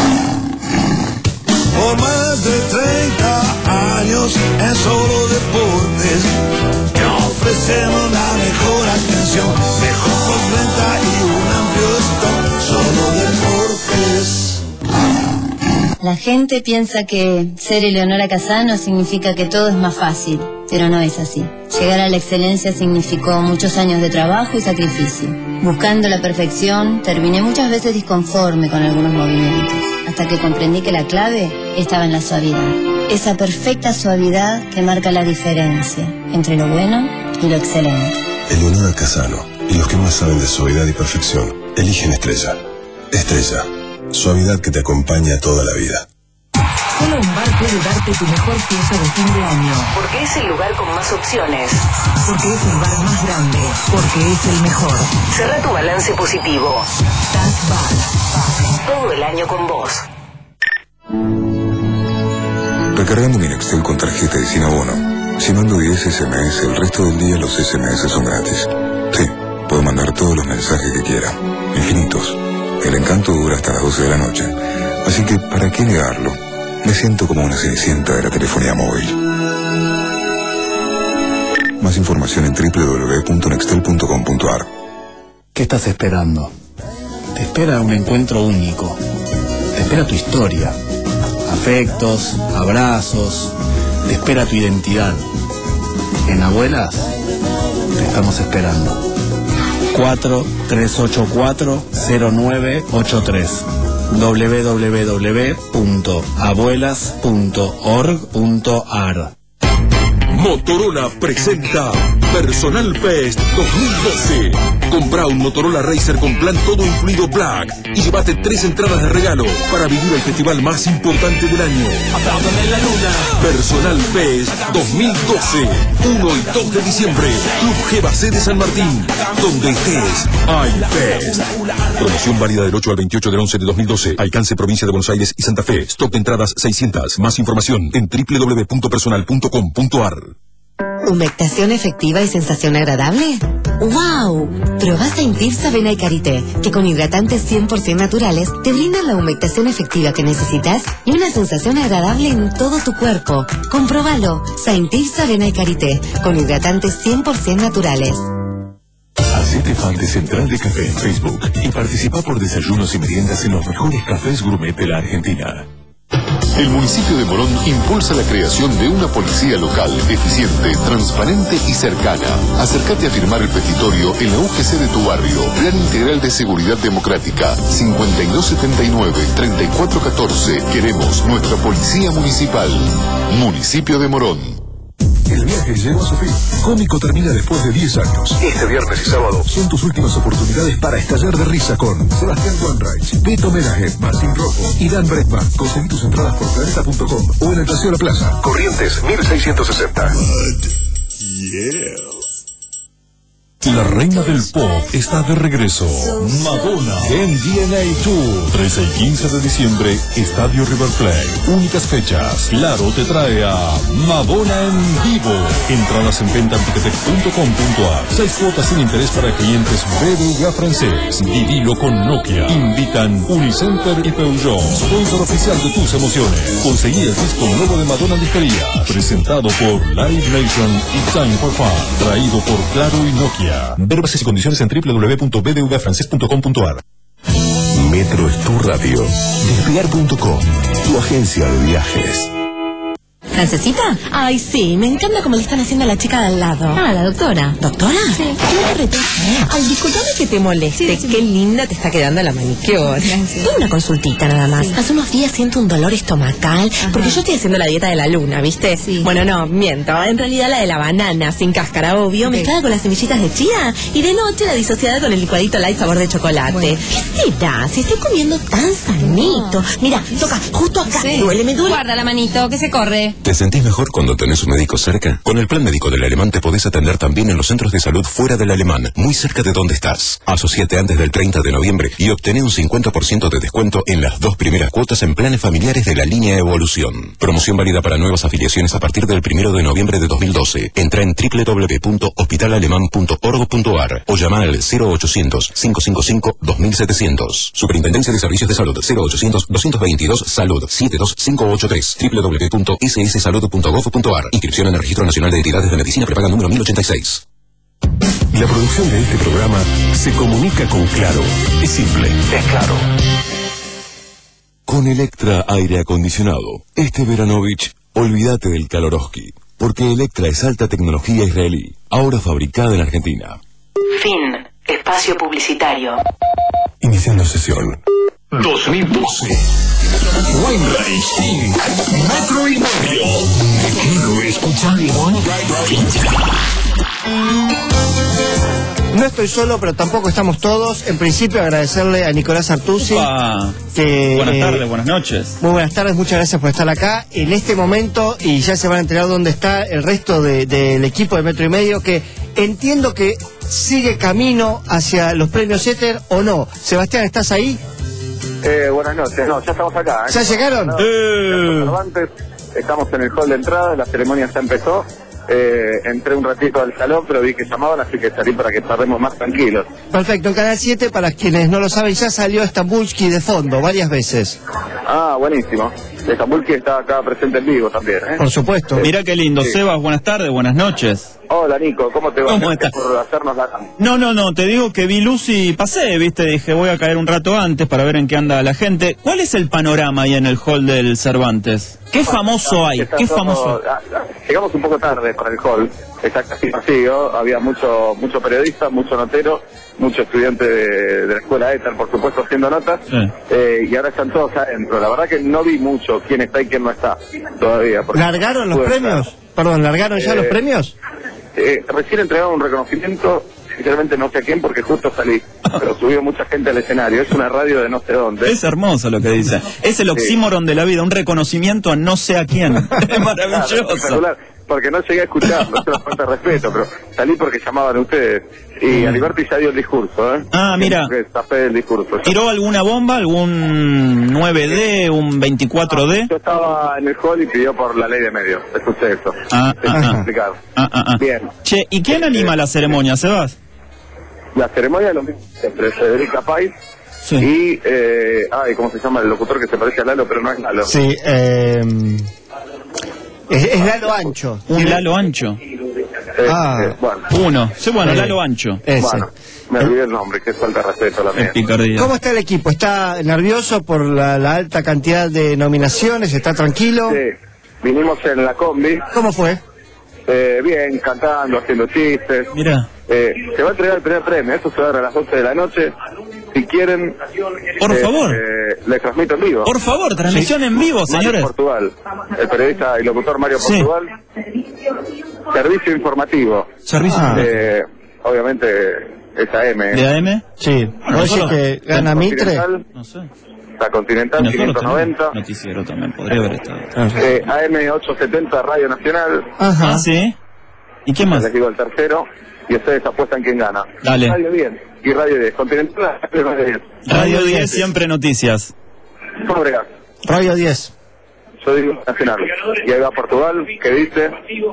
Por más de treinta años en Solo Deportes te ofrecemos la mejor atención, mejor postventa y un amplio stock. Solo Deportes. La gente piensa que ser Eleonora Casano significa que todo es más fácil, pero no es así. Llegar a la excelencia significó muchos años de trabajo y sacrificio. Buscando la perfección, terminé muchas veces disconforme con algunos movimientos, hasta que comprendí que la clave estaba en la suavidad. Esa perfecta suavidad que marca la diferencia entre lo bueno y lo excelente. Eleonora Casano y los que más saben de suavidad y perfección eligen Estrella. Estrella, suavidad que te acompaña toda la vida. Solo un bar puede darte tu mejor fiesta de fin de año. Porque es el lugar con más opciones. Porque es el bar más grande. Porque es el mejor. Cerra tu balance positivo. Taz Bar. Todo el año con vos. Recargando mi Nextel con tarjeta y sin abono. Si mando diez ese eme ese, el resto del día los ese eme ese son gratis. Sí, puedo mandar todos los mensajes que quiera. Infinitos. El encanto dura hasta las doce de la noche. Así que, ¿para qué negarlo? Me siento como una cenicienta de la telefonía móvil. Más información en doble u doble u doble u punto nextel punto com punto a r. ¿Qué estás esperando? Te espera un encuentro único. Te espera tu historia. Afectos, abrazos. Te espera tu identidad. En Abuelas te estamos esperando. cuatro tres ocho cuatro cero nueve ocho tres doble u doble u doble u punto abuelas punto org punto a r. Motorola presenta Personal Fest dos mil doce. Compra un Motorola Racer con plan todo incluido Black y llévate tres entradas de regalo para vivir el festival más importante del año. Apláudame la luna. Personal Fest dos mil doce. uno y dos de diciembre. Club G B C de San Martín. Donde estés, hay Fest. Promoción válida del ocho al veintiocho del once de dos mil doce. Alcance provincia de Buenos Aires y Santa Fe. Stock de entradas seiscientas. Más información en doble u doble u doble u punto personal punto com punto a r. ¿Humectación efectiva y sensación agradable? ¡Wow! Probá Saint-Tirsa Avena y Karité, que con hidratantes cien por ciento naturales te brindan la humectación efectiva que necesitas y una sensación agradable en todo tu cuerpo. Comprobalo. Saint-Tirsa Avena y Karité, con hidratantes cien por ciento naturales. Hacete fan de Central de Café en Facebook y participa por desayunos y meriendas en los mejores cafés gourmet de la Argentina. El municipio de Morón impulsa la creación de una policía local, eficiente, transparente y cercana. Acércate a firmar el petitorio en la U G C de tu barrio. Plan Integral de Seguridad Democrática, cincuenta y dos setenta y nueve, treinta y cuatro catorce. Queremos nuestra policía municipal. Municipio de Morón. El viaje llegó a su fin. Cómico termina después de diez años. Este viernes y sábado son tus últimas oportunidades para estallar de risa con Sebastián Wanreich, Beto Menaje, Martín Rojo y Dan Breckman. Conseguí tus entradas por planeta punto com o en el Paseo La Plaza. Corrientes mil seiscientos sesenta. La reina del pop está de regreso. Madonna en D N A Tour. trece y quince de diciembre, Estadio River Plate. Únicas fechas. Claro te trae a Madonna en vivo. Entradas en venta en ticketek punto com punto a r. Seis cuotas sin interés para clientes B B V A francés. Vivilo con Nokia. Invitan Unicenter y Peugeot. Sponsor oficial de tus emociones. Conseguí el disco nuevo de Madonna en disquería. Presentado por Live Nation y Time for Fun. Traído por Claro y Nokia. Ver bases y condiciones en doble u doble u doble u punto b b v a francés punto com punto a r. Metro es tu radio. Despegar punto com, tu agencia de viajes. ¿Francesita? Ay, sí, me encanta como le están haciendo a la chica de al lado. Ah, la doctora. ¿Doctora? Sí. ¿Qué? Ay, disculpame que te moleste. Sí, sí. Qué linda te está quedando la manicure. Tengo una consultita nada más. Sí. Hace unos días siento un dolor estomacal. Ajá. Porque yo estoy haciendo la dieta de la luna, ¿viste? Sí. Bueno, no, miento. En realidad la de la banana, sin cáscara, obvio, okay, mezclada con las semillitas de chía. Y de noche la disociada con el licuadito light sabor de chocolate. Bueno. ¿Qué será? Si estoy comiendo tan sanito. Mira, toca justo acá. Sí. Duele, me duele. Guarda la manito, que se corre. ¿Te sentís mejor cuando tenés un médico cerca? Con el plan médico del Alemán te podés atender también en los centros de salud fuera del Alemán, muy cerca de donde estás. Asociate antes del treinta de noviembre y obtené un cincuenta por ciento de descuento en las dos primeras cuotas en planes familiares de la línea Evolución. Promoción válida para nuevas afiliaciones a partir del primero de noviembre de dos mil doce. Entra en doble u doble u doble u punto hospital alemán punto org punto a r o llama al cero ochocientos, cinco cinco cinco, dos mil setecientos. Superintendencia de Servicios de Salud cero ochocientos, doscientos veintidós, Salud siete dos cinco ocho tres. doble u doble u doble u punto s s salud punto gov punto a r. Inscripción en el Registro Nacional de Entidades de Medicina prepaga número mil ochenta y seis. La producción de este programa se comunica con Claro. Es simple, es claro. Con Electra Aire Acondicionado, este Veranovich, olvídate del Kaloroski, porque Electra es alta tecnología israelí, ahora fabricada en Argentina. Fin. Espacio publicitario. Iniciando sesión. dos mil doce. Wainwright Incorporated. Metro Inmobiliario. Te quiero escuchar igual. No estoy solo, pero tampoco estamos todos. En principio, agradecerle a Nicolás Artusi. Upa. Que, buenas eh, tardes, buenas noches. Muy buenas tardes, muchas gracias por estar acá. En este momento, y ya se van a enterar dónde está el resto de, del equipo de Metro y Medio, que entiendo que sigue camino hacia los premios Éter, ¿o no? Sebastián, ¿estás ahí? Eh, buenas noches, no, ya estamos acá. ¿eh? ¿Ya llegaron? No, eh. Cervantes, estamos en el hall de entrada, la ceremonia ya empezó. Eh, entré un ratito al salón, pero vi que llamaban, así que salí para que estaremos más tranquilos. Perfecto, en Canal siete, para quienes no lo saben, ya salió Stambulski de fondo varias veces. Ah, buenísimo. Stambulski está acá presente en vivo también, ¿eh? Por supuesto. Eh, Mirá qué lindo. Sí. Sebas, buenas tardes, buenas noches. Hola, Nico, ¿cómo te va? ¿Cómo Gracias estás? por hacernos la... No, no, no, te digo que vi luz y pasé, viste, dije voy a caer un rato antes para ver en qué anda la gente. ¿Cuál es el panorama ahí en el hall del Cervantes? ¿Qué famoso hay? Está ¿Qué todo- famoso? ah, ah, Llegamos un poco tarde para el hall, está casi vacío, había mucho mucho periodista, mucho notero, mucho estudiante de, de la escuela Éter, por supuesto, haciendo notas, Sí. eh, y ahora están todos adentro. La verdad que no vi mucho quién está y quién no está todavía. porque ¿Largaron los pude premios? estar. Perdón, ¿largaron ya Eh, los premios? Eh, recién entregaron un reconocimiento, sinceramente no sé a quién porque justo salí, pero subió mucha gente al escenario, es una radio de no sé dónde. Es hermoso lo que dice. Es el oxímoron de la vida, un reconocimiento a no sé a quién. Es maravilloso. Claro, espectacular, porque no llegué a escuchar, no es una falta de respeto, pero salí porque llamaban ustedes. Y Aliberti ya dio el discurso, ¿eh? Ah, mira. Que zafé el discurso. ¿Tiró alguna bomba? ¿Algún nueve D? ¿Un veinticuatro D? Yo estaba en el hall y pidió por la ley de medios, escuché eso. Ah, Te ah, quiero ah. explicar. Ah, ah, ah. Bien. Che, ¿y quién anima la ceremonia, Sebas? La ceremonia lo mismo entre Federica Pais sí. y, eh, ay, ¿cómo se llama el locutor que se parece a Lalo, pero no es Lalo? Sí, eh, es, es Lalo Ancho. Un Lalo Ancho. Eh, ah, eh, bueno. Uno, sí, bueno, eh, Lalo Ancho. Ese. Bueno, me olvidé el nombre, que falta de respeto a la mía. Picardía. ¿Cómo está el equipo? ¿Está nervioso por la, la alta cantidad de nominaciones? ¿Está tranquilo? Sí, vinimos en la combi. ¿Cómo fue? Eh, bien, cantando, haciendo chistes. Mira. Eh, se va a entregar el primer premio, eso se va a dar a las once de la noche. Si quieren... Por eh, favor. Eh, les transmito en vivo. Por favor, transmisión sí. en vivo, señores. Mario Portugal, el periodista y locutor Mario sí. Portugal. Servicio informativo. Servicio ah. eh, Obviamente es A M. ¿De A M? Sí. Bueno, ¿Oye que gana Mitre? No sé. La Continental quinientos noventa. Noticiero también, podría haber estado. Eh, A M ochocientos setenta, Radio Nacional. Ajá. Ah, sí. ¿Y qué más? Les digo el tercero. Y ustedes apuestan quién gana. Dale. Radio diez y Radio diez. Continental, Radio diez. Radio diez, siempre noticias. Fábregas. Radio diez. Yo digo Nacional. Y ahí va Portugal, que dice...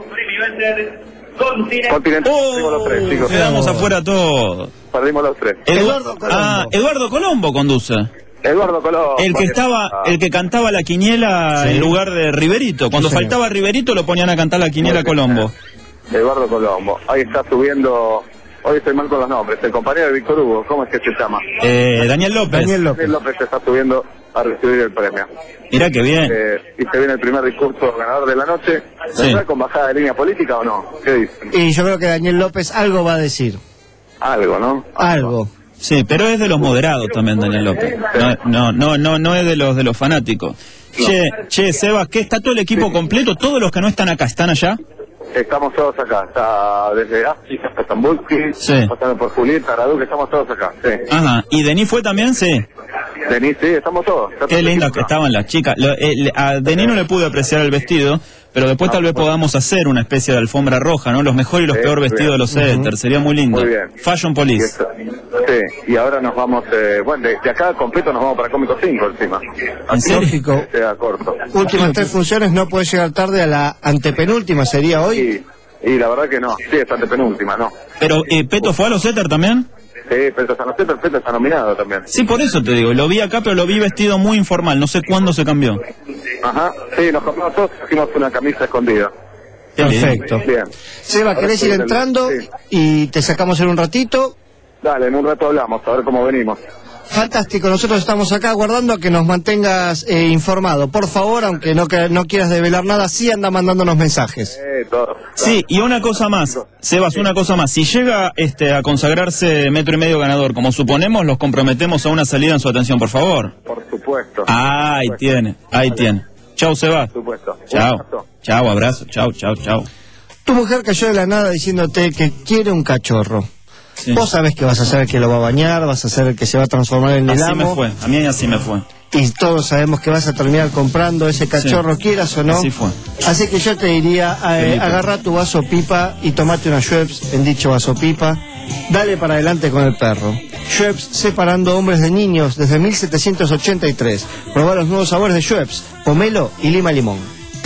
Continental. Oh, perdimos los tres, chicos. Quedamos afuera todos. Perdimos los tres. Eduardo Colombo. Ah, Eduardo Colombo conduce. Eduardo Colombo. El que estaba, ah. el que cantaba la quiniela sí. en lugar de Riverito. Cuando sí, faltaba Riverito lo ponían a cantar la quiniela a Colombo. Eduardo Colombo. Ahí está subiendo... Hoy estoy mal con los nombres. El compañero de Víctor Hugo, ¿cómo es que se llama? Eh, Daniel López. Daniel López. Daniel López se está subiendo a recibir el premio. Mirá qué bien. Eh, y se viene el primer discurso ganador de la noche. ¿Vendrá sí. con bajada de línea política o no? ¿Qué dicen? Y yo creo que Daniel López algo va a decir. Algo, ¿no? Algo. Sí, pero es de los moderados también Daniel López. No, no, no, no, no es de los de los fanáticos. No. Che, che, Sebas, ¿qué está todo el equipo sí. completo? ¿Todos los que no están acá están allá? Estamos todos acá, está desde Asti hasta Stambulski, sí. pasando por Julieta, Raduc, estamos todos acá, sí. Ajá, ¿y Denis fue también? Sí. Denis, sí, estamos todos. Qué lindas que estaban las chicas. Lo, eh, a Denis no le pude apreciar el vestido, pero después no, tal vez pues, podamos hacer una especie de alfombra roja, ¿no? Los mejores y los sí, peores vestidos de los Éter, uh-huh. sería muy lindo. Muy bien. Fashion Police. Y esto, sí, y ahora nos vamos, eh, bueno, de, de acá completo nos vamos para Cómico cinco encima. ¿En serio? Sea corto. Últimas tres funciones, no puede llegar tarde a la antepenúltima, ¿sería hoy? Sí. Y la verdad que no, sí, es antepenúltima, no. Pero, eh, ¿Peto fue a los Éter también? Sí, Peto está, no sé, pero Peto está nominado también. Sí, por eso te digo, lo vi acá, pero lo vi vestido muy informal, no sé cuándo se cambió. Ajá, sí, nos compramos todos, hicimos una camisa escondida. Perfecto. Bien. Seba, ¿querés ir entrando sí. y te sacamos en un ratito? Dale, en un rato hablamos, a ver cómo venimos. Fantástico, nosotros estamos acá aguardando a que nos mantengas eh, informado. Por favor, aunque no, que, no quieras develar nada, sí anda mandándonos mensajes. Eh, todo, todo. Sí, y una cosa más, Sebas, una cosa más. Si llega este a consagrarse Metro y Medio ganador, como suponemos, los comprometemos a una salida en su atención, por favor. Por supuesto. Ah, ahí por supuesto. tiene, ahí vale. tiene. Chau, Sebas. Por supuesto. Chao, chao, abrazo, chao, chao, chao. Tu mujer cayó de la nada diciéndote que quiere un cachorro. Sí. Vos sabés que vas a ser el que lo va a bañar, vas a ser el que se va a transformar en el así amo. Así me fue, a mí así me fue. Y todos sabemos que vas a terminar comprando ese cachorro, sí. quieras o no. Así fue. Así que yo te diría, eh, agarra tu vaso pipa y tomate una Schweppes en dicho vaso pipa. Dale para adelante con el perro. Schweppes separando hombres de niños desde mil setecientos ochenta y tres. Probá los nuevos sabores de Schweppes, pomelo y lima limón.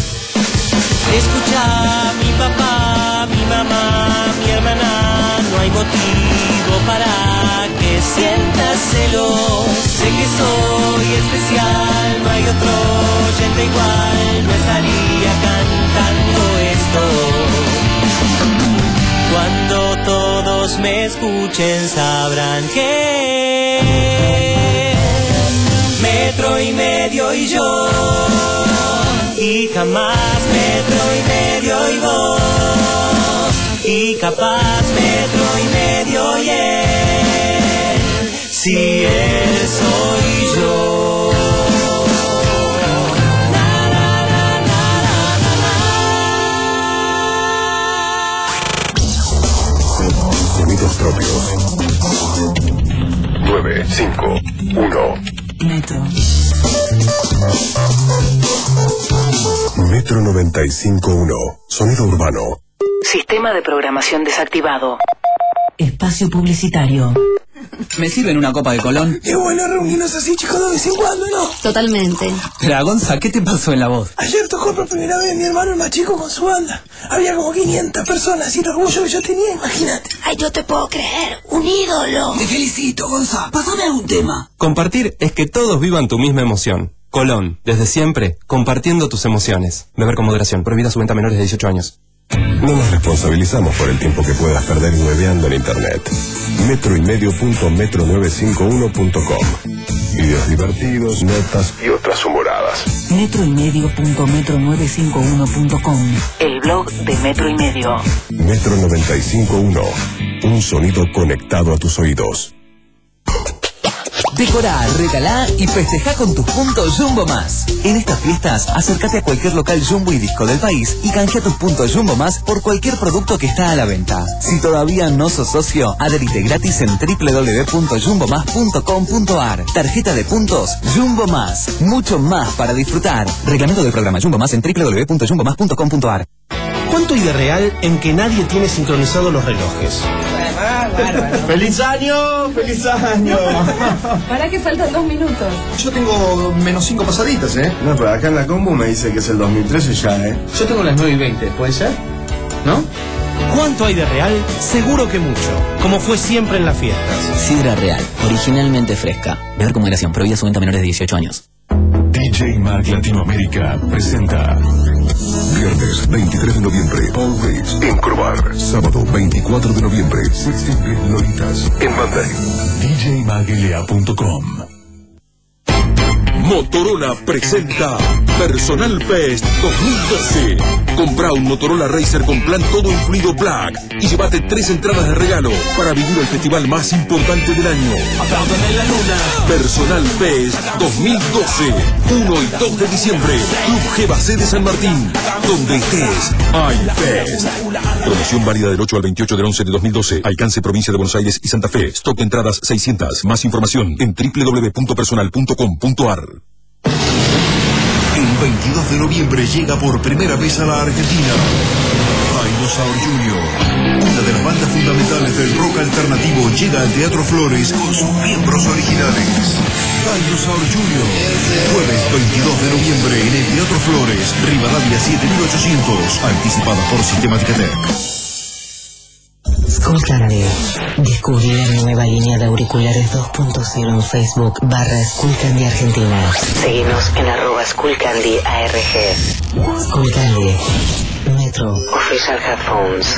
Escucha, mi papá, mi mamá, mi hermana, no hay motivo para que sientas celos. Sé que soy especial, no hay otro oyente igual, no estaría cantando esto. Cuando todos me escuchen sabrán que Metro y Medio y yo, y jamás Metro y Medio y vos, y capaz Metro y Medio y él, si él soy yo. Na, na, na, na, na, na. Sonidos propios. nueve cinco uno. Metro. Metro noventa y cinco punto uno. Sonido urbano. Sistema de programación desactivado. Espacio publicitario. ¿Me sirven una copa de Colón? Qué bueno reunirnos así, chicos, de vez en cuando, ¿no? Totalmente. Pero, Gonza, ¿qué te pasó en la voz? Ayer tocó por primera vez mi hermano el más chico con su banda. Había como quinientas personas y el orgullo que yo tenía, imagínate. Ay, yo te puedo creer, un ídolo. Te felicito, Gonza. Pásame algún tema. Compartir es que todos vivan tu misma emoción. Colón, desde siempre, compartiendo tus emociones. Beber con moderación, prohibida su venta a menores de dieciocho años. No nos responsabilizamos por el tiempo que puedas perder hueveando en internet. Metro y medio punto metro novecientos cincuenta y uno punto com. Videos divertidos, notas y otras humoradas. Metro y medio punto metro novecientos cincuenta y uno punto com. El blog de Metro y Medio. Metro noventa y cinco punto uno. Un sonido conectado a tus oídos. Decorá, regalá y festejá con tus puntos Jumbo Más. En estas fiestas, acércate a cualquier local Jumbo y Disco del país y canjea tus puntos Jumbo Más por cualquier producto que está a la venta. Si todavía no sos socio, adherite gratis en doble u doble u doble u punto jumbo más punto com punto a r. Tarjeta de puntos Jumbo Más. Mucho más para disfrutar. Reglamento del programa Jumbo Más en doble u doble u doble u punto jumbo más punto com punto a r. ¿Cuánto hay de real en que nadie tiene sincronizados los relojes? ¡Feliz año! ¡Feliz año! Para que faltan dos minutos. Yo tengo menos cinco pasaditas, ¿eh? No, pero acá en la combo me dice que es el dos mil trece ya, ¿eh? Yo tengo las nueve y veinte, ¿puede ser? ¿No? ¿Cuánto hay de real? Seguro que mucho, como fue siempre en las fiestas. Sidra Real, originalmente fresca. Beber con moderación, prohibida su venta a menores de dieciocho años. D J Mag Latinoamérica presenta viernes veintitrés de noviembre All Race en Crobar. Sábado veinticuatro de noviembre sexteen Bit Lolitas en Bandai. D J mag L A punto com. Motorola presenta Personal Fest dos mil doce. Compra un Motorola Racer con plan todo incluido Black y llévate tres entradas de regalo para vivir el festival más importante del año. ¡Aplaudan en la luna! Personal Fest dos mil doce. uno y dos de diciembre. Club G B C de San Martín. Donde estés, hay Fest. Promoción válida del ocho al veintiocho del once de dos mil doce. Alcance provincia de Buenos Aires y Santa Fe. Stock de entradas seiscientas. Más información en doble u doble u doble u punto personal punto com punto a r. El veintidós de noviembre llega por primera vez a la Argentina Dinosaur junior Una de las bandas fundamentales del rock alternativo llega al Teatro Flores con sus miembros originales. Dinosaur junior Jueves veintidós de noviembre en el Teatro Flores, Rivadavia siete mil ochocientos. Anticipada por Sistemática Tech. Skullcandy. Descubrí la nueva línea de auriculares dos punto cero en Facebook barra Skullcandy Argentina. Seguimos en arroba Skullcandy A R G. Skullcandy. Metro. Official Headphones.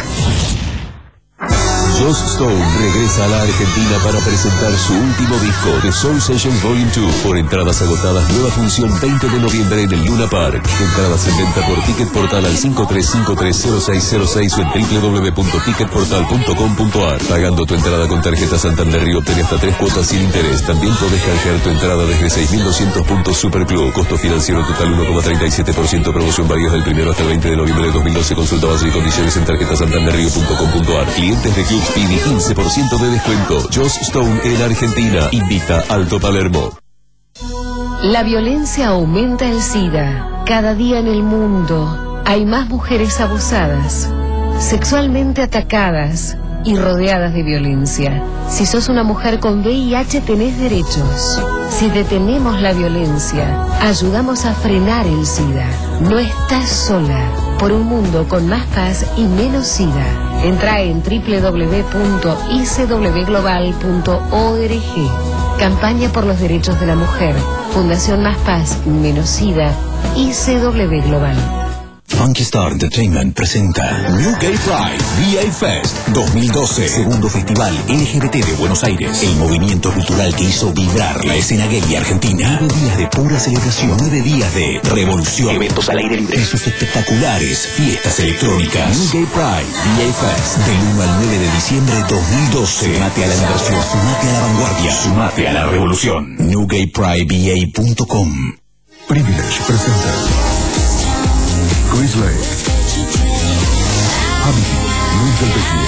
Joss Stone regresa a la Argentina para presentar su último disco, The Soul Sessions Volume dos. Por entradas agotadas, nueva función veinte de noviembre en el Luna Park. Entradas en venta por Ticket Portal al cinco tres cinco tres cero seis cero seis o en doble u doble u doble u punto ticket portal punto com punto a r. Pagando tu entrada con tarjeta Santander Río obtenés hasta tres cuotas sin interés. También podés canjear tu entrada desde seis mil doscientos puntos Superclub. Costo financiero total uno coma treinta y siete por ciento. Promoción válida del primero hasta el veinte de noviembre de dos mil doce. Consulta bases y condiciones en tarjeta santander río punto com punto a r. Clientes de Club Speedy quince por ciento de descuento. Joss Stone en Argentina. Invita Alto Palermo. La violencia aumenta el SIDA. Cada día en el mundo hay más mujeres abusadas, sexualmente atacadas y rodeadas de violencia. Si sos una mujer con V I H tenés derechos. Si detenemos la violencia, ayudamos a frenar el SIDA. No estás sola. Por un mundo con más paz y menos SIDA. Entra en doble u doble u doble u punto i c w global punto org. Campaña por los derechos de la mujer. Fundación Más Paz, Menos SIDA. I C W Global. Funky Star Entertainment presenta New Gay Pride V A Fest dos mil doce, segundo festival L G B T de Buenos Aires. El movimiento cultural que hizo vibrar la escena gay argentina. Nueve días de pura celebración, nueve días de revolución, eventos al aire libre, sus espectaculares, fiestas electrónicas. New Gay Pride V A Fest del uno al nueve de diciembre dos mil doce. Sumate a la inversión, sumate a la vanguardia, sumate a la revolución. new gay pride v a punto com. Privilege presenta Chris Lake, Hamilton, Luis del Vecchio.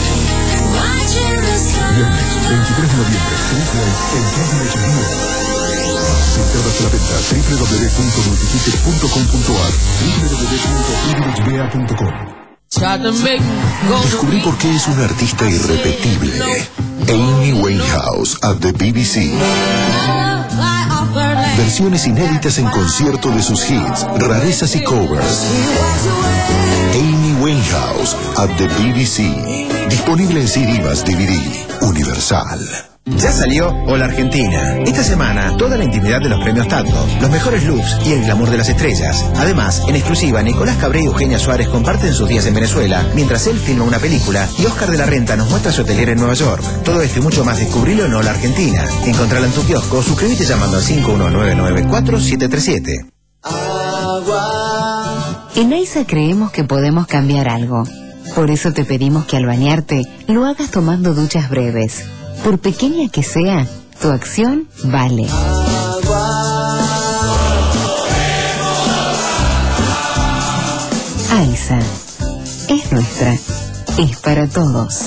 Viernes veintitrés de noviembre, Chris Lake en Privilege Vía. Entradas a la venta doble u doble u doble u punto multiticket punto com punto a r, doble u doble u doble u punto privilege v a punto com. Descubrí por qué es una artista irrepetible. Amy Winehouse at the B B C. Versiones inéditas en concierto de sus hits, rarezas y covers. Amy Winehouse at the B B C. Disponible en C D más D V D. Universal. Ya salió Hola Argentina. Esta semana, toda la intimidad de los premios Tato, los mejores looks y el glamour de las estrellas. Además, en exclusiva, Nicolás Cabré y Eugenia Suárez comparten sus días en Venezuela, mientras él filma una película y Oscar de la Renta nos muestra su atelier en Nueva York. Todo esto y mucho más descubrilo en Hola Argentina. Encontrala en tu kiosco o suscríbete llamando al cinco uno nueve nueve cuatro siete tres siete. En AISA creemos que podemos cambiar algo. Por eso te pedimos que al bañarte, lo hagas tomando duchas breves. Por pequeña que sea, tu acción vale. AISA es nuestra, es para todos.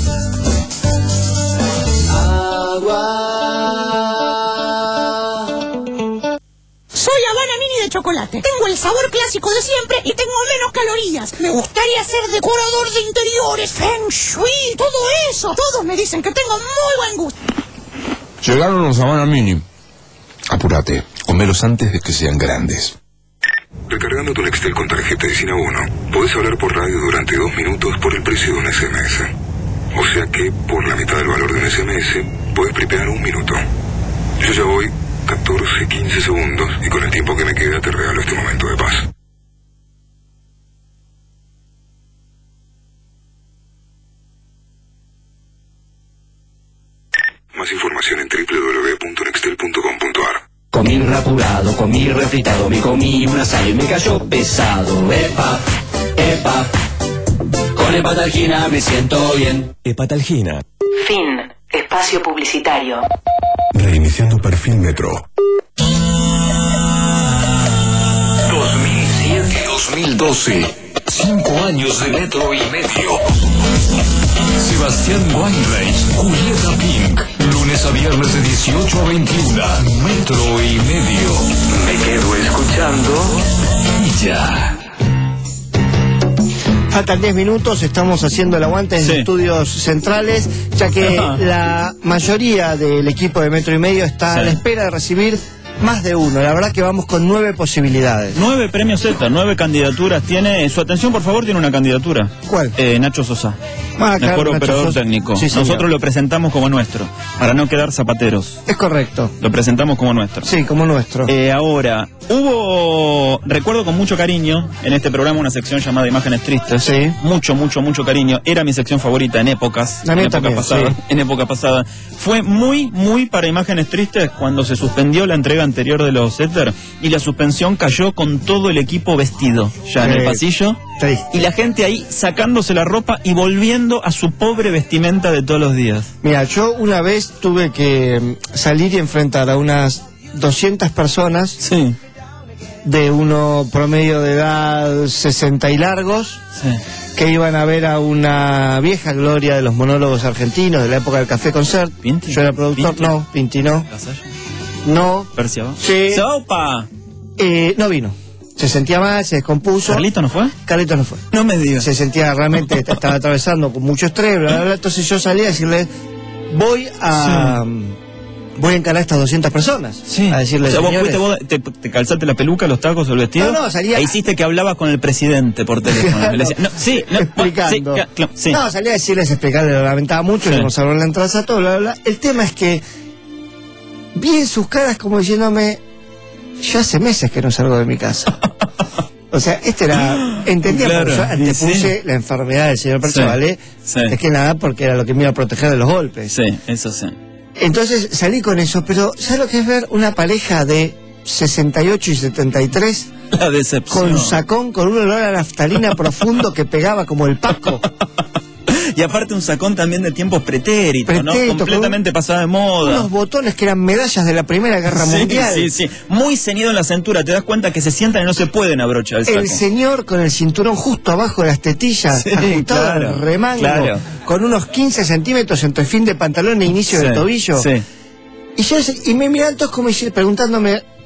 Soy Habana Mini de chocolate. Tengo el sabor clásico de siempre y tengo menos calorías. Me gustaría ser decorador de interiores, feng shui, todo eso. Todos me dicen que tengo muy buen gusto. Llegaron los Habana Mini. Apúrate, comelos antes de que sean grandes. Recargando tu Nextel con tarjeta de Sinabono, podés hablar por radio durante dos minutos por el precio de un S M S. O sea que, por la mitad del valor de un S M S, podés preparar un minuto. Yo ya voy catorce, quince segundos y con el tiempo que me queda te regalo este momento de paz. Más información en doble u doble u doble u punto nextel punto com punto a r. Comí rapurado, comí refritado, me comí un asado y me cayó pesado. Epa, epa, con Hepatalgina me siento bien. Hepatalgina. Fin. Espacio publicitario. Reiniciando perfil Metro. dos mil siete dos mil doce. Cinco años de Metro y medio. Sebastián Weinreich, Julieta Pink. Lunes a viernes de dieciocho a veintiuno. Metro y medio. Me quedo escuchando y ya. Faltan diez minutos, estamos haciendo el aguante en sí. Estudios centrales, ya que la mayoría del equipo de Metro y Medio está sí. a la espera de recibir más de uno. La verdad que vamos con nueve posibilidades. Nueve premios Z, nueve candidaturas. Tiene, su atención por favor, tiene una candidatura. ¿Cuál? Eh, Nacho Sosa. Ah, claro, mejor Nacho operador Sosa. técnico. Sí, nosotros lo presentamos como nuestro, para no quedar zapateros. Es correcto. Lo presentamos como nuestro. Sí, como nuestro. Eh, ahora, hubo, recuerdo con mucho cariño, en este programa una sección llamada Imágenes Tristes. Sí. Mucho, mucho, mucho cariño. Era mi sección favorita en épocas. La en mía época también, pasada. sí. En época pasada. Fue muy, muy para Imágenes Tristes cuando se suspendió la entrega anterior de los Éter y la suspensión cayó con todo el equipo vestido ya sí. en el pasillo. Sí. Y la gente ahí sacándose la ropa y volviendo a su pobre vestimenta de todos los días. Mira, yo una vez tuve que salir y enfrentar a unas doscientas personas sí. de uno promedio de edad sesenta y largos sí. que iban a ver a una vieja gloria de los monólogos argentinos de la época del Café Concert. ¿Pinti? Yo era productor, ¿Pinti? no, Pinti no. No. ¿Persia? Sí. ¡Sopa! Eh, no vino. Se sentía mal, se descompuso. ¿Carlito no fue? Carlito no fue. No me digas. Se sentía realmente, estaba atravesando con mucho estrés, bla, bla, bla. Entonces yo salí a decirle, voy a... Sí. Voy a encarar a estas doscientas personas. Sí. A decirle, o sea, vos señores, fuiste, vos te, te calzaste la peluca, los tacos, el vestido. No, no, salía... E hiciste que hablabas con el presidente por teléfono. Claro. Le decía, no, sí, no, explicando. Sí, claro, sí. No, salía a decirles, explicarle, lo lamentaba mucho, Sí. le nos habló la entrada, todo, bla, bla, bla. El tema es que vi en sus caras como diciéndome, yo hace meses que no salgo de mi casa. O sea, este era, entendía, Claro, porque yo antepuse sí. la enfermedad del señor Percevale, Sí. es que nada, porque era lo que me iba a proteger de los golpes. Sí, eso sí. Entonces salí con eso, pero ¿sabes lo que es ver una pareja de sesenta y ocho y setenta y tres? La decepción. Con sacón, con un olor a naftalina profundo que pegaba como el Paco. Y aparte un sacón también de tiempos pretéritos, Pretérito, ¿no? Completamente con pasada de moda. Unos botones que eran medallas de la Primera Guerra sí, Mundial. Sí, sí, muy ceñido en la cintura. Te das cuenta que se sientan y no se pueden abrochar el saco. El señor con el cinturón justo abajo de las tetillas, Sí, ajustado claro, al remango, claro. con unos quince centímetros entre fin de pantalón e inicio Sí, del tobillo. sí. Y yo y me miran todos como diciendo- preguntándome,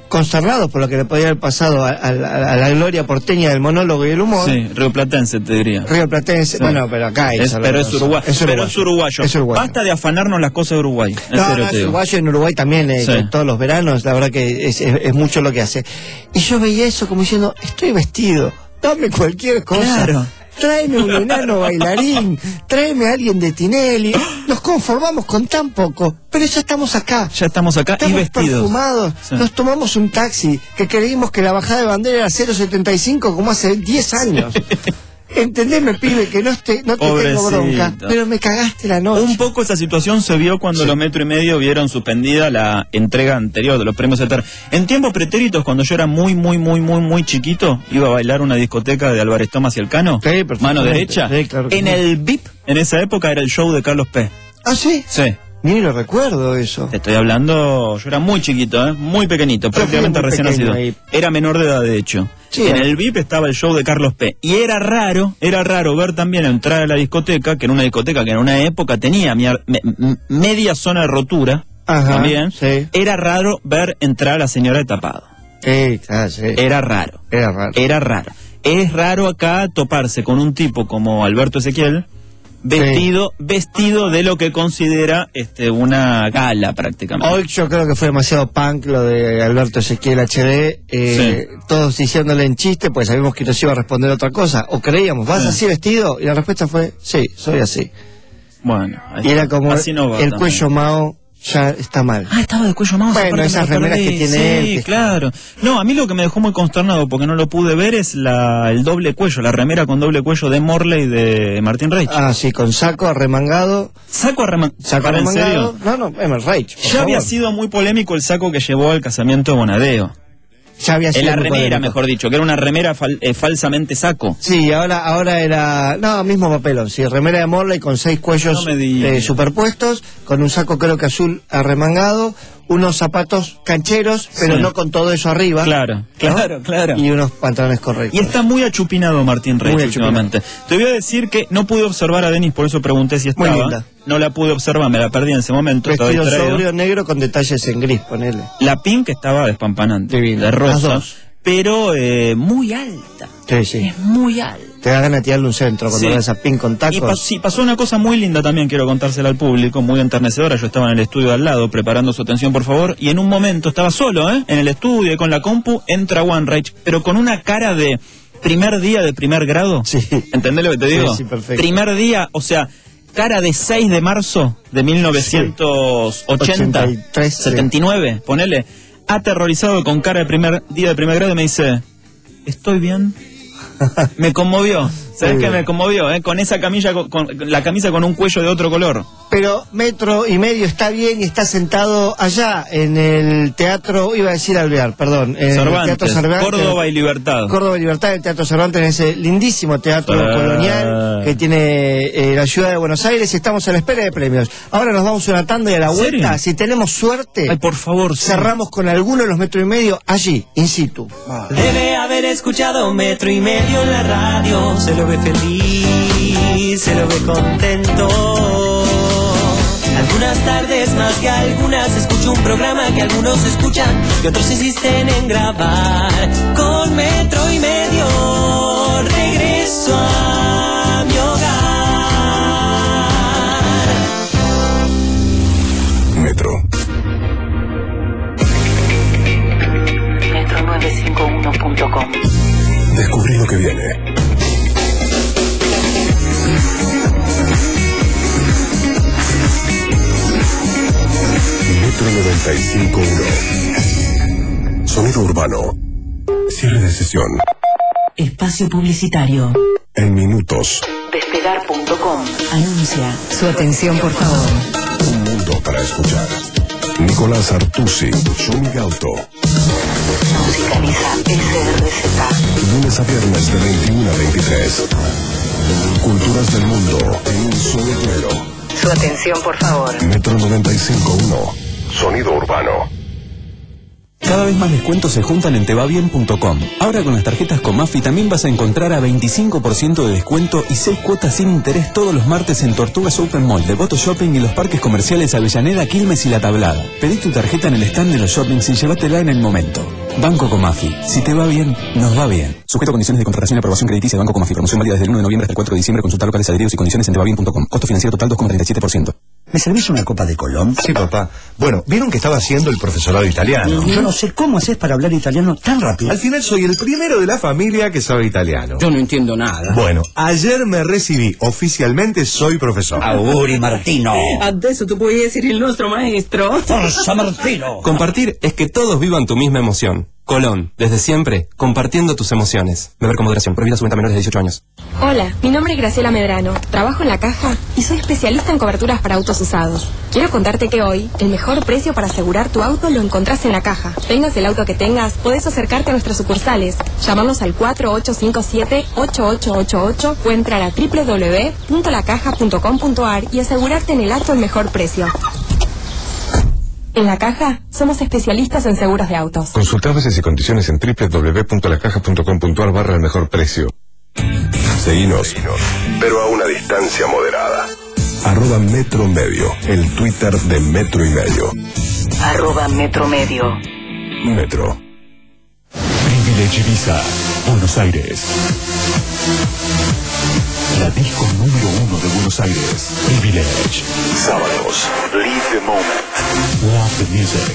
consternados por lo que le podía haber pasado a, a, a la gloria porteña del monólogo y el humor. Sí, rioplatense te diría. Rioplatense, sí. Bueno, pero acá es, pero es, uruguay, es, pero es uruguayo. Es uruguayo. Basta de afanarnos las cosas de Uruguay. En no, serio, no, es uruguayo, en Uruguay también, eh, sí. todos los veranos, la verdad que es, es, es mucho lo que hace. Y yo veía eso como diciendo, estoy vestido, dame cualquier cosa. Claro. Tráeme un enano bailarín, tráeme a alguien de Tinelli. Nos conformamos con tan poco, pero ya estamos acá. Ya estamos acá estamos y vestidos. Perfumados. Sí. Nos tomamos un taxi, que creímos que la bajada de bandera era cero setenta y cinco como hace diez años. Entendeme, pibe, que no te, no te tengo bronca, pero me cagaste la noche. Un poco esa situación se vio cuando sí. los Metro y Medio vieron suspendida la entrega anterior de los premios Eter. En tiempos pretéritos, cuando yo era muy, muy, muy, muy, muy chiquito, iba a bailar una discoteca de Álvarez Thomas y Elcano, sí, mano derecha. Sí, claro en sí. el V I P, en esa época, era el show de Carlos P. ¿Ah, sí? Sí. Ni lo recuerdo eso. Te estoy hablando, yo era muy chiquito, ¿eh? Muy pequeñito, prácticamente recién nacido. Ahí. Era menor de edad, de hecho. Sí, en eh. el V I P estaba el show de Carlos P. Y era raro, era raro ver también entrar a la discoteca, que en una discoteca que en una época tenía me, me, media zona de rotura, Ajá, también. Sí. Era raro ver entrar a la señora de tapado. Sí, claro, sí. Era raro. Era raro. Era raro. Es raro acá toparse con un tipo como Alberto Ezequiel, vestido sí. vestido de lo que considera este una gala prácticamente. Hoy yo creo que fue demasiado punk lo de Alberto Ezequiel H D, eh, sí. todos diciéndole en chiste, pues sabíamos que nos iba a responder otra cosa, o creíamos, ¿vas sí. así vestido? Y la respuesta fue, sí, soy así. Bueno, y era como así no va, el también. Cuello Mao ya está mal. Ah, estaba de cuello Mao. Bueno, esas remeras que tiene sí, él. Sí, claro. No, a mí lo que me dejó muy consternado, porque no lo pude ver, es la el doble cuello, la remera con doble cuello de Morley y de Martín Reich. Ah, sí, con saco arremangado. ¿Saco, arreman saco arremangado? ¿En serio? No, no, Emer Reich. Ya favor. Había sido muy polémico el saco que llevó al casamiento de Bonadeo. Ya había sido la remera, polémico. Mejor dicho, que era una remera fal eh, falsamente saco. Sí, ahora ahora era... No, mismo papelón, sí, remera de Morley con seis cuellos no eh, superpuestos, con un saco creo que azul arremangado, unos zapatos cancheros, pero sí. no con todo eso arriba. Claro, claro, ¿no? Claro. Y unos pantalones correctos. Y está muy achupinado Martín Reich últimamente. Te voy a decir que no pude observar a Denis, por eso pregunté si estaba. Muy linda. No la pude observar, me la perdí en ese momento. Vestido sobrio negro con detalles en gris, ponele. La pink estaba despampanante, divina, de rosa, pero eh, muy alta. Sí, sí. Es muy alta. Te da ganas de tirarle un centro cuando sí. ves a pink con tacos. Y pas sí, pasó una cosa muy linda también, quiero contársela al público, muy enternecedora. Yo estaba en el estudio al lado, preparando su atención, por favor, y en un momento estaba solo, ¿eh? En el estudio, con la compu, entra One Reich, pero con una cara de primer día de primer grado. Sí. ¿Entendés lo que te digo? Sí, sí, perfecto. Primer día, o sea... cara de seis de marzo de mil novecientos ochenta, ochenta y tres, setenta y nueve, sí. Ponele, aterrorizado con cara de primer día de primer grado y me dice, ¿estoy bien? Me conmovió, ¿sabes qué? Me conmovió, ¿eh? Con esa camisa, con, con la camisa con un cuello de otro color. Pero Metro y Medio está bien y está sentado allá en el teatro, iba a decir Alvear, perdón, en Cervantes, el Teatro Cervantes, Córdoba y Libertad. Córdoba y Libertad, el Teatro Cervantes, en ese lindísimo teatro ah. colonial que tiene eh, la ciudad de Buenos Aires. Estamos a la espera de premios. Ahora nos vamos a una tanda y a la vuelta, si tenemos suerte, ay, por favor, cerramos sí. con alguno de los Metro y Medio allí, in situ. Ah. Debe haber escuchado Metro y Medio en la radio, se lo ve feliz, se lo ve contento. Algunas tardes más que algunas escucho un programa que algunos escuchan y otros insisten en grabar. Con Metro y Medio regreso a mi hogar. Metro. metro nueve cinco uno punto com. Descubrí lo que viene. Metro noventa y cinco punto uno. Sonido urbano. Cierre de sesión. Espacio publicitario. En minutos. Despegar punto com. Anuncia. Su atención, por favor. Un mundo para escuchar. Nicolás Artusi, Shumi Gauto. Musicaliza S R Z. Lunes a viernes de veintiuno a veintitrés. Culturas del mundo en un solo duelo. Su atención, por favor. Metro noventa y cinco punto uno. Sonido urbano. Cada vez más descuentos se juntan en te va bien punto com. Ahora con las tarjetas Comafi también vas a encontrar a veinticinco por ciento de descuento y seis cuotas sin interés todos los martes en Tortugas Open Mall, Devoto Shopping y los parques comerciales Avellaneda, Quilmes y La Tablada. Pedí tu tarjeta en el stand de los shoppings y llévatela en el momento. Banco Comafi. Si te va bien, nos va bien. Sujeto a condiciones de contratación y aprobación crediticia de Banco Comafi. Promoción válida desde el uno de noviembre hasta el cuatro de diciembre. Consulta locales, adheridos y condiciones en te va bien punto com. Costo financiero total dos coma treinta y siete por ciento. ¿Me servís una copa de Colón? Sí, papá. Bueno, vieron que estaba haciendo el profesorado italiano. Yo no sé cómo haces para hablar italiano tan rápido. Al final soy el primero de la familia que sabe italiano. Yo no entiendo nada. Bueno, ayer me recibí. Oficialmente soy profesor. Auguri, Martino. Adesso tu puoi essere il nostro maestro. Forza, Martino. Compartir es que todos vivan tu misma emoción. Colón, desde siempre, compartiendo tus emociones. Beber con moderación, prohibida su venta a menores de dieciocho años. Hola, mi nombre es Graciela Medrano, trabajo en La Caja y soy especialista en coberturas para autos usados. Quiero contarte que hoy, el mejor precio para asegurar tu auto lo encontrás en La Caja. Tengas el auto que tengas, podés acercarte a nuestras sucursales, llamarnos al cuatro ocho cinco siete, ocho ocho ocho ocho o entrar a doble u doble u doble u punto la caja punto com punto a r y asegurarte en el acto el mejor precio. En La Caja, somos especialistas en seguros de autos. Consulta bases y condiciones en doble u doble u doble u punto la caja punto com punto a r barra el mejor precio. Seguinos, pero a una distancia moderada. Arroba Metro Medio, el Twitter de Metro y Medio. Arroba Metro Medio. Metro. Privilege Ibiza, Buenos Aires. La disco número uno de Buenos Aires. Privilege. Sábados. Live the moment. Love the music.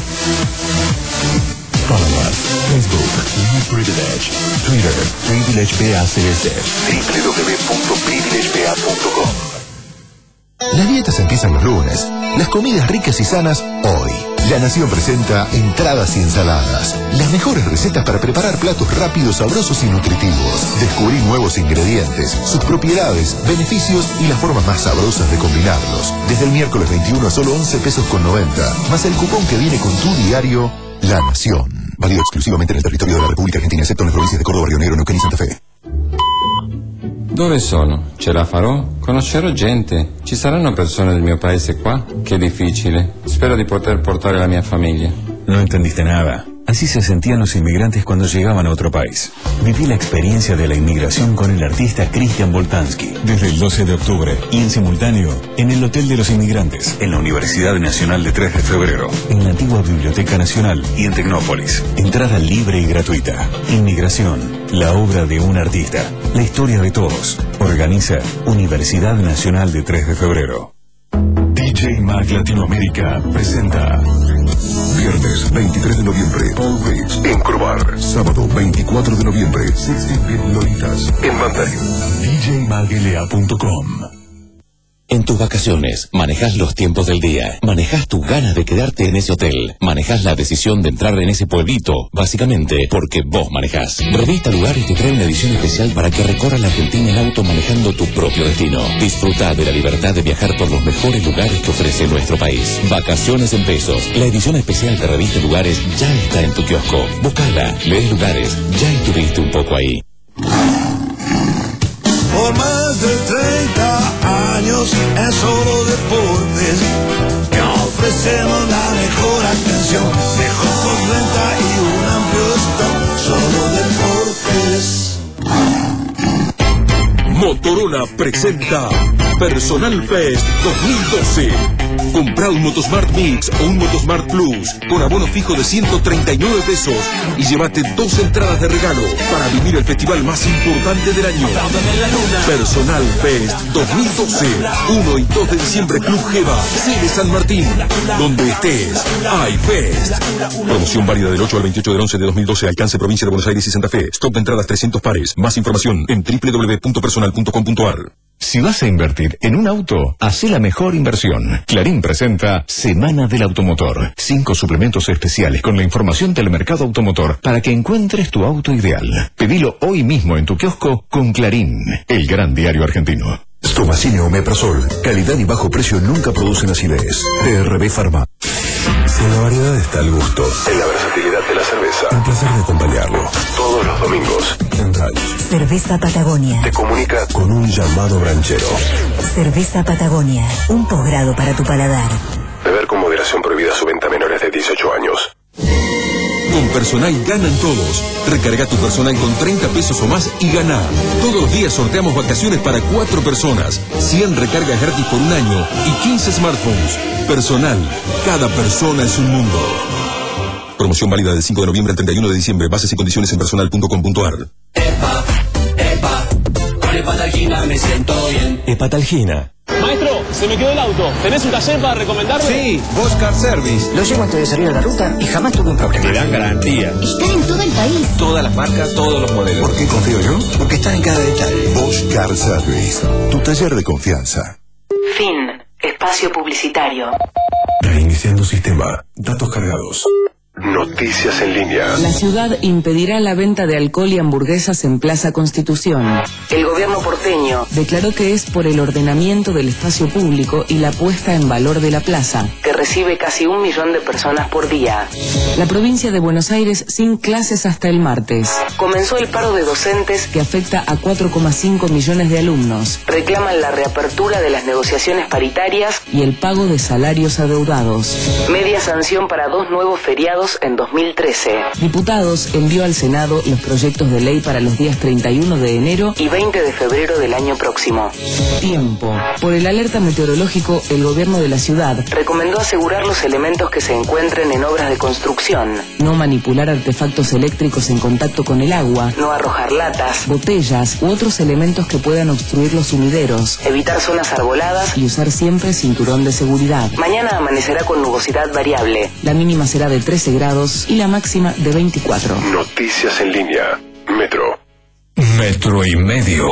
Follow us. Facebook. New Privilege. Twitter. Privilege B A C S. doble u doble u doble u punto privilege b a punto com. Las dietas empiezan los lunes. Las comidas ricas y sanas hoy. La Nación presenta entradas y ensaladas. Las mejores recetas para preparar platos rápidos, sabrosos y nutritivos. Descubrí nuevos ingredientes, sus propiedades, beneficios y las formas más sabrosas de combinarlos. Desde el miércoles veintiuno a solo once pesos con noventa. Más el cupón que viene con tu diario La Nación. Válido exclusivamente en el territorio de la República Argentina, excepto en las provincias de Córdoba, Río Negro, Neuquén y Santa Fe. Dove sono? Ce la farò? Conoscerò gente. Ci saranno persone del mio paese qua? Che difficile. Spero di poter portare la mia famiglia. No entendiste nada. Así se sentían los inmigrantes cuando llegaban a otro país. Viví la experiencia de la inmigración con el artista Cristian Boltanski. Desde el doce de octubre y en simultáneo en el Hotel de los Inmigrantes, en la Universidad Nacional de tres de febrero, en la antigua Biblioteca Nacional y en Tecnópolis. Entrada libre y gratuita. Inmigración, la obra de un artista. La historia de todos. Organiza Universidad Nacional de tres de febrero. D J Mag Latinoamérica presenta viernes veintitrés de noviembre Paul Rich en Crobar. Sábado veinticuatro de noviembre sesenta Bit Lolitas en Mandarín. D J mag L A punto com. En tus vacaciones, manejás los tiempos del día, manejás tus ganas de quedarte en ese hotel, manejás la decisión de entrar en ese pueblito, básicamente porque vos manejás. Revista Lugares te trae una edición especial para que recorras la Argentina en auto manejando tu propio destino. Disfruta de la libertad de viajar por los mejores lugares que ofrece nuestro país. Vacaciones en pesos. La edición especial de Revista Lugares ya está en tu kiosco. Búscala, lees Lugares, ya estuviste un poco ahí. Por más de treinta años en Solo Deportes, que ofrecemos la mejor atención, mejor postventa y un amplio stock. Solo Deportes. Motorola presenta Personal Fest dos mil doce. Compra un Motosmart Mix o un Motosmart Plus con abono fijo de ciento treinta y nueve pesos y llévate dos entradas de regalo para vivir el festival más importante del año. Personal Fest dos mil doce, uno y dos de diciembre, Club Geva, sede San Martín. Donde estés, hay Fest. Promoción válida del ocho al veintiocho del once de dos mil doce, alcance provincia de Buenos Aires y Santa Fe. Stock de entradas trescientos pares. Más información en doble u doble u doble u punto personal punto com punto a r. Si vas a invertir en un auto, hacé la mejor inversión. Clarín presenta Semana del Automotor. Cinco suplementos especiales con la información del mercado automotor para que encuentres tu auto ideal. Pedilo hoy mismo en tu kiosco con Clarín, el gran diario argentino. Stomacine Omeprazol. Calidad y bajo precio nunca producen acidez. T R B Pharma. En la variedad está el gusto. En la versatilidad de la cerveza. El placer de acompañarlo. Todos los domingos. En radio. Cerveza Patagonia. Te comunica con un llamado branchero. Cerveza Patagonia. Un posgrado para tu paladar. Beber con moderación, prohibida su venta a menores de dieciocho años. Con Personal ganan todos. Recarga tu Personal con treinta pesos o más y gana. Todos los días sorteamos vacaciones para cuatro personas, cien recargas gratis por un año y quince smartphones. Personal, cada persona es un mundo. Promoción válida del cinco de noviembre al treinta y uno de diciembre. Bases y condiciones en personal punto com punto ar. Epa, epa, con Hepatalgina me siento bien. Hepatalgina. Maestro, se me quedó el auto. ¿Tenés un taller para recomendarme? Sí, Oscar Service. Lo llevo antes de salir a la ruta y jamás tuve un problema. Te dan garantía. Están en todo el país. Todas las marcas, todos los modelos. ¿Por qué confío yo? Porque están en cada detalle. Bosch Car Service, tu taller de confianza. Fin. Espacio publicitario. Reiniciando sistema. Datos cargados. Noticias en línea. La ciudad impedirá la venta de alcohol y hamburguesas en Plaza Constitución. El gobierno porteño declaró que es por el ordenamiento del espacio público y la puesta en valor de la plaza, que recibe casi un millón de personas por día. La provincia de Buenos Aires sin clases hasta el martes. Comenzó el paro de docentes que afecta a cuatro coma cinco millones de alumnos. Reclaman la reapertura de las negociaciones paritarias y el pago de salarios adeudados. Media sanción para dos nuevos feriados en dos mil trece. Diputados envió al Senado los proyectos de ley para los días treinta y uno de enero y veinte de febrero del año próximo. Tiempo. Por el alerta meteorológico, el gobierno de la ciudad recomendó asegurar los elementos que se encuentren en obras de construcción, no manipular artefactos eléctricos en contacto con el agua, no arrojar latas, botellas u otros elementos que puedan obstruir los sumideros, evitar zonas arboladas y usar siempre cinturón de seguridad. Mañana amanecerá con nubosidad variable. La mínima será de trece grados y la máxima de veinticuatro. Noticias en línea. Metro. Metro y medio.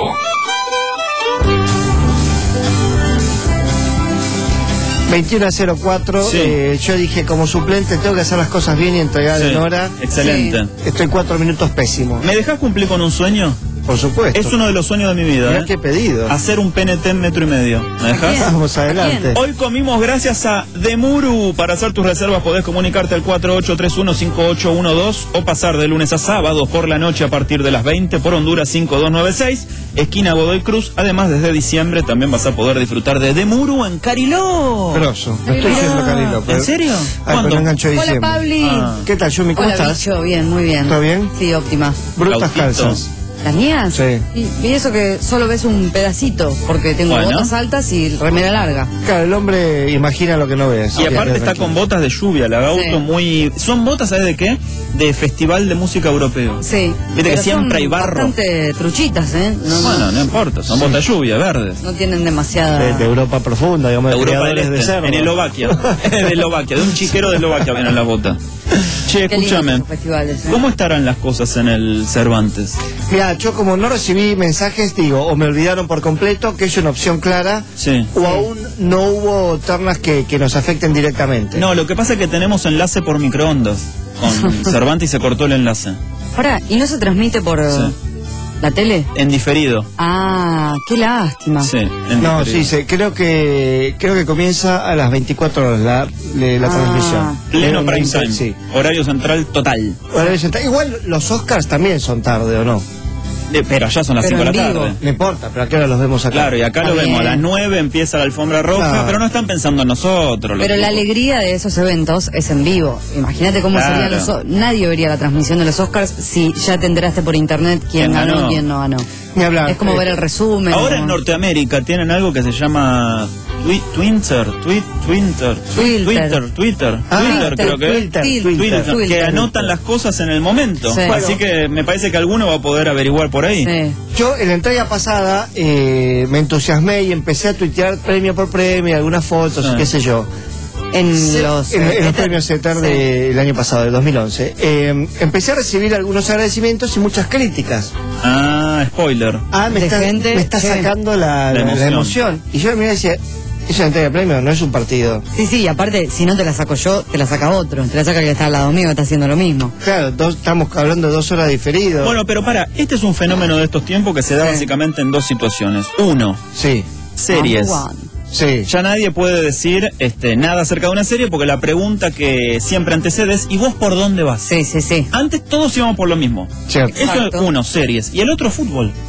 veintiuno a cero cuatro, Sí. eh, yo dije como suplente tengo que hacer las cosas bien y entregar Sí. en hora. Excelente. Sí. Estoy cuatro minutos pésimo. ¿Me dejás cumplir con un sueño? Por supuesto. Es uno de los sueños de mi vida. Mirá ¿eh? qué pedido. Hacer un P N T en metro y medio. ¿Me dejás? Vamos adelante. Hoy comimos gracias a Demuru. Para hacer tus reservas podés comunicarte al cuatro ocho tres uno cinco ocho uno dos o pasar de lunes a sábado por la noche a partir de las veinte por Honduras cinco dos nueve seis, esquina Godoy Cruz. Además, desde diciembre también vas a poder disfrutar de Demuru en Cariló. Grosso. No estoy yendo a Cariló. pero- ¿En serio? Ay, pero ¿Cuándo? no enganchó Hola, diciembre. Pabli. Ah. ¿Qué tal, Yumi? ¿Cómo Hola, estás? bicho, bien, muy bien. ¿Todo bien? Sí, óptima. Brutas Lautito. calzas. ¿Las mías? Sí. Y, y eso que solo ves un pedacito, porque tengo Bueno. botas altas y remera larga. Claro, el hombre imagina lo que no ves. Y aparte está con botas de lluvia, la auto Sí. muy... Son botas, ¿sabes de qué? De Festival de Música Europeo. Sí. Viste que Pero siempre son hay barro. bastante truchitas, ¿eh? No, Bueno, no, no importa, son botas de lluvia, verdes. no tienen demasiada... De, de Europa profunda, digamos, de Europa del criadores de Este, cerdo. en Eslovaquia. de Eslovaquia, de un chiquero de Eslovaquia vienen las botas. Che, Qué lindos escúchame. esos festivales, ¿eh? ¿Cómo estarán las cosas en el Cervantes? Mira, yo como no recibí mensajes, digo, o me olvidaron por completo, que es una opción clara, Sí. o aún no hubo ternas que, que nos afecten directamente. No, lo que pasa es que tenemos enlace por microondas con Cervantes y se cortó el enlace. Ahora, ¿y no se transmite por Sí. la tele? En diferido. Ah, qué lástima. Sí, en No, diferido. sí, sí, creo que creo que comienza a las veinticuatro horas la, le- la Ah. transmisión. Pleno En- prime en- time. Sí. Horario central total. Horario central. Igual los Oscars también son tarde, ¿o no? Eh, pero allá son las Pero cinco de la en vivo. tarde. No importa, pero ¿a qué hora los vemos acá? Claro, y acá Está lo vemos a bien. las nueve, empieza la alfombra roja, Claro. pero no están pensando en nosotros. los Pero la tipos. alegría de esos eventos es en vivo. Imagínate cómo Claro. serían los... o- Nadie vería la transmisión de los Oscars si ya te enteraste por internet quién ¿Quién ganó ganó? y quién no ganó. Ni hablar. Es como Eh, ver el resumen. Ahora ¿no? en Norteamérica tienen algo que se llama twi- Twitter, twi- Twitter, Twitter. Twitter, Twitter, Ah, Twitter, creo que es. Twitter, Twitter, Twitter. Twitter, que Twitter. anotan las cosas en el momento. Sí. Así que me parece que alguno va a poder averiguar por ahí. Sí. Yo en la entrega pasada eh, me entusiasmé y empecé a tuitear premio por premio, algunas fotos, Sí. qué sé yo. En Sí, los... en, en los Ether. premios ETER Sí. del año pasado, del dos mil once. Eh, empecé a recibir algunos agradecimientos y muchas críticas. Ah, spoiler. Ah, me De está, gente, me está sí. sacando la, La la- la emoción. emoción. Y yo me decía, es una entrega de premio, no es un partido. Sí, sí, y aparte, si no te la saco yo, te la saca otro. Te la saca el que está al lado mío, que está haciendo lo mismo. Claro, dos- estamos hablando de dos horas diferidas. Bueno, pero para, este es un fenómeno de estos tiempos que se da Sí. básicamente en dos situaciones. Uno, Sí, series. Number one. sí. Ya nadie puede decir este, nada acerca de una serie porque la pregunta que siempre antecede es ¿y vos por dónde vas? Sí, sí, sí. Antes todos íbamos por lo mismo. Cierto. Eso es Exacto. uno, series. Y el otro, fútbol.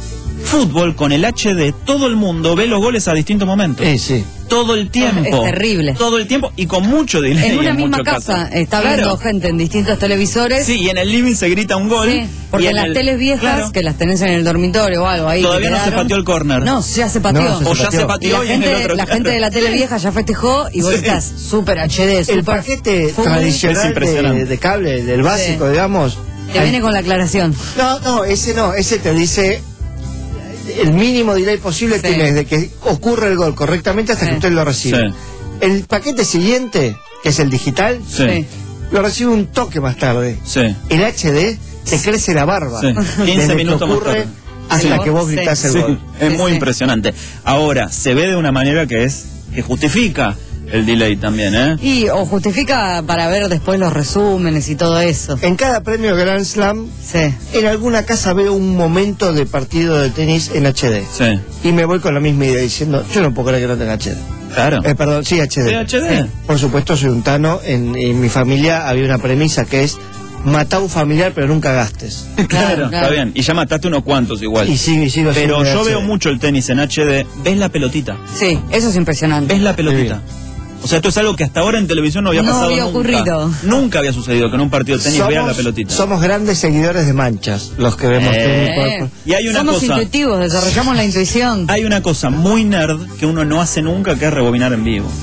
Fútbol con el H D, todo el mundo ve los goles a distintos momentos. Sí, sí. Todo el tiempo. Es terrible. Todo el tiempo y con mucho delay. En una en misma muchos casa casos. está Claro. viendo gente en distintos televisores. Sí, y en el living se grita un gol. Sí, porque y en las el- teles viejas, claro. que las tenés en el dormitorio o algo ahí. Todavía que no se quedaron- pateó el córner. No, ya se pateó. No, se O ya pateó. se Y pateó la y en el gente, otro. la claro. gente de la tele vieja ya festejó y vos Sí. estás súper H D, El súper paquete full. Es tradicional impresionante. de, de cable, del básico, Sí. digamos. Te viene con la aclaración. No, no, ese no, ese te dice el mínimo delay posible Sí. tiene desde que ocurre el gol correctamente hasta Sí. que usted lo recibe. Sí. El paquete siguiente, que es el digital, Sí. lo recibe un toque más tarde. Sí. El H D te crece la barba. Sí. quince Desde que minutos más ocurre tarde. hasta Sí. que vos Sí. gritás el Sí, gol. es Sí, muy sí. impresionante. Ahora, se ve de una manera que es que justifica el delay también, ¿eh? Y o justifica para ver después los resúmenes y todo eso. En cada premio Grand Slam, Sí. en alguna casa veo un momento de partido de tenis en H D. Sí. Y me voy con la misma idea diciendo, yo no puedo creer que no tenga H D. Claro. Eh, perdón, sí, H D. ¿Sí, H D? Sí. Por supuesto, soy un tano. En, en mi familia había una premisa que es matar a un familiar pero nunca gastes. Claro, claro. está bien. Y ya mataste unos cuantos igual. Y sigo, y sigo Pero siendo yo H D. veo mucho el tenis en H D. ¿Ves la pelotita? Sí, eso es impresionante. ¿Ves la pelotita? O sea, esto es algo que hasta ahora en televisión no había No pasado había nunca. ocurrido. Nunca había sucedido que en un partido de tenis veas la pelotita. somos grandes seguidores de manchas, los que vemos Eh. tenis. por- Y hay una Somos cosa. intuitivos, desarrollamos la intuición. Hay una cosa muy nerd que uno no hace nunca, que es rebobinar en vivo.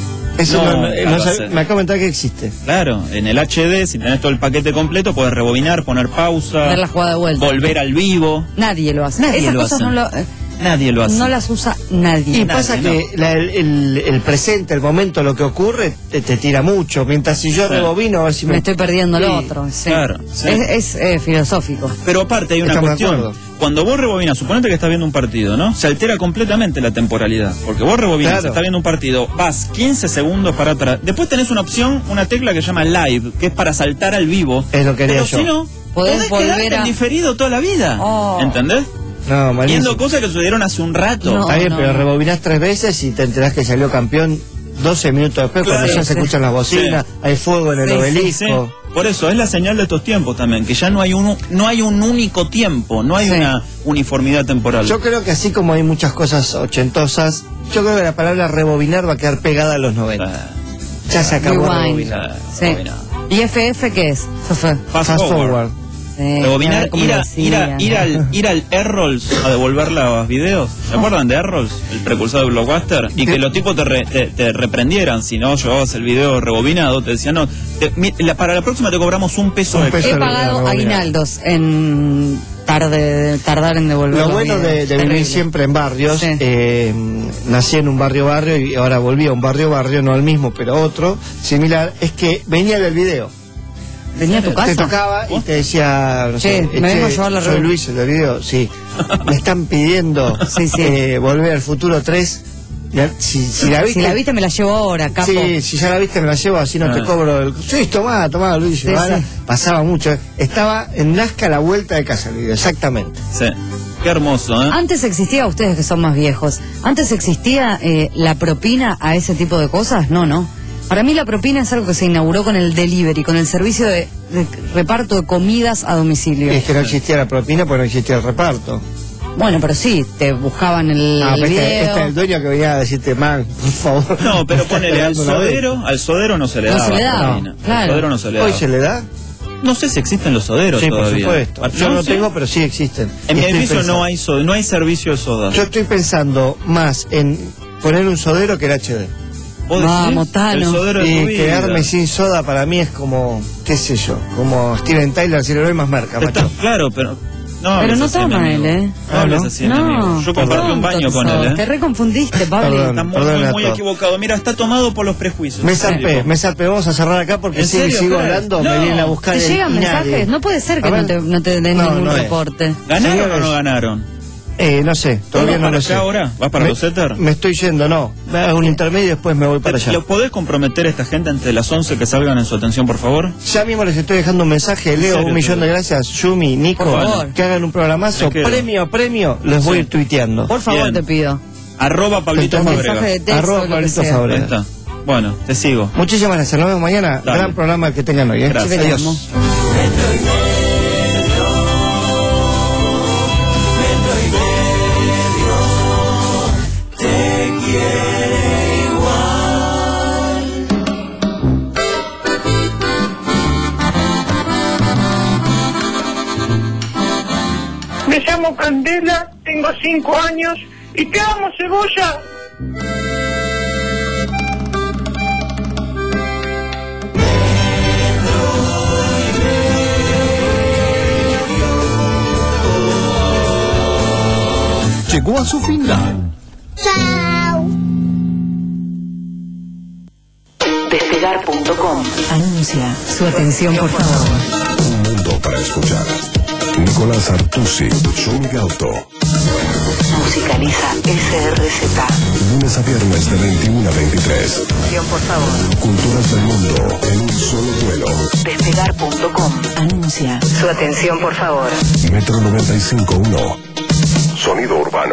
Eso No, no- no no lo sé, hace. me acabo de comentar que existe. Claro, en el H D, si tenés todo el paquete completo, puedes rebobinar, poner pausa, Ver la jugada de vuelta. volver al vivo. Nadie lo hace. Nadie Esas lo cosas hace. no, lo, eh, Nadie lo hace. no las usa nadie. Y Nadie, pasa no. que la- el, el- el presente, el momento, lo que ocurre, te, te tira mucho. Mientras si yo Sí. rebobino, a ver si me... Me estoy perdiendo Sí. lo otro. Sí. Claro, sí. Es, es, eh, filosófico. Pero aparte hay una Estamos de cuestión. acuerdo. Cuando vos rebobinas, suponete que estás viendo un partido, ¿no? Se altera completamente la temporalidad. Porque vos rebobinas, Claro. estás viendo un partido, vas quince segundos para atrás. Después tenés una opción, una tecla que se llama live, que es para saltar al vivo. Es lo que quería Pero yo. si no, Podés podés, volver quedarte a- en diferido toda la vida. Oh. ¿Entendés? No, malísimo. Viendo cosas que sucedieron hace un rato. No. Está bien, pero no. rebobinás tres veces y te enterás que salió campeón doce minutos después, Claro, cuando ya se sí. escuchan las bocinas, Sí. hay fuego en el Sí, sí, obelisco. Sí. Por eso, es la señal de estos tiempos también, que ya no hay un, no hay un único tiempo, no hay Sí. una uniformidad temporal. Yo creo que así como hay muchas cosas ochentosas, yo creo que la palabra rebobinar va a quedar pegada a los noventa. Ah, Ya se acabó de Rewind. rebobinar. Sí. ¿Y F F qué es? F F. Fast, Fast forward. forward. Sí, Rebobinar, claro, como ir, a, decían. ir, a, ir, al, ir al Errols a devolver los videos. ¿Se acuerdan de Errols? El precursor de Blockbuster. Y que los tipos te, re- te, te reprendieran si no llevabas el video rebobinado. Te decían, no, te- mi- la- para la próxima te cobramos un peso Un extra. peso. He Eso lo pagado voy a rebobinar. aguinaldos en tarde, tardar en devolver Lo los bueno de, videos. de vivir Terrible. siempre en barrios, Sí. eh, nací en un barrio barrio y ahora volví a un barrio barrio, no al mismo, pero otro, similar, es que venía del video. ¿Venía a tu casa? Te tocaba y te decía, no sé, Che, me vengo a llevar la soy red. Luis, el del video, sí. Me están pidiendo Sí, sí. eh, volver al futuro tres. Ya, Si, si la viste, Si la viste me la llevo ahora, capo. sí, si ya la viste me la llevo, así no te Ah. cobro el... Sí, tomá, tomá, Luis. Sí, llevala. sí. Pasaba mucho. Estaba en Nazca a la vuelta de casa el video, exactamente. Sí. Qué hermoso, ¿eh? Antes existía, ustedes que son más viejos, antes existía eh, la propina a ese tipo de cosas. No, no. Para mí la propina es algo que se inauguró con el delivery, con el servicio de, de reparto de comidas a domicilio. Es que no existía la propina porque no existía el reparto. Bueno, pero sí, te buscaban el Ah, pero video. este, este es el dueño que venía a decirte, man, por favor. No, pero me estás ponele al cagando la vida". sodero, al sodero no se le No daba. se le daba, propina. claro. Al sodero no se le ¿Hoy daba. se le da? No sé si existen los soderos Sí, por todavía. supuesto. Ah, Yo no sí. tengo, pero sí existen. En Y mi estoy edificio pensando- no hay soda, no hay servicio de soda. Yo estoy pensando más en poner un sodero que el H D. ¿Vos Vamos, decís? Tano. El sodero de Y tu vida. quedarme sin soda para mí es como, qué sé yo, como Steven Tyler, si le doy más marca, Está- macho. claro, pero no Pero hables no así de toma mi él, amigo. ¿eh? No hables ¿no? así de mi No, amigo. Yo compartí un baño con él, Te ¿eh? reconfundiste, Pablo. Perdón. Está muy, Perdón muy, a muy todos. equivocado. Mira, está tomado por los prejuicios. Me en serio. zarpé, me zarpé, vamos a cerrar acá porque ¿En si serio, sigo crees? hablando No. me vienen a buscar ¿Te el llegan INADI. mensajes? No puede ser que A no ver. te, no te den No, ningún no es. reporte. ¿Ganaron Señores. o no ganaron? Eh, no sé, todavía ¿Vas no para lo allá sé. ahora? ¿Vas para me, los Éter? Me estoy yendo, no. Hago un intermedio y después me voy para allá. ¿Lo podés comprometer a esta gente ante las once que salgan en su atención, por favor? Ya mismo les estoy dejando un mensaje, Leo, serio, un millón te- de gracias, Yumi, Nico, Por favor. que hagan un programazo, Me quedo. premio a premio, les voy a Sí. ir tuiteando. Por favor, Bien. te pido. Arroba Pablito Entonces, Fábrega. mensaje de texto, Arroba lo que Pablito sea. Fábrega. Ahí está. Bueno, te sigo. Muchísimas gracias, nos vemos mañana. Dale. Gran programa que tengan hoy, ¿eh? Gracias. Adiós. Veremos. Metro y medio. tengo cinco años y te amo, cebolla. Llegó a su final. Chao. Despegar punto com anuncia. Su atención, por favor. Un mundo para escuchar. Nicolás Artusi, Schumi Gauto. Musicaliza S R Z. Lunes a viernes de veintiuno a veintitrés. Atención, por favor. Culturas del mundo en un solo vuelo. Despegar punto com anuncia. Su atención, por favor. Metro noventa y cinco punto uno. Sonido urbano.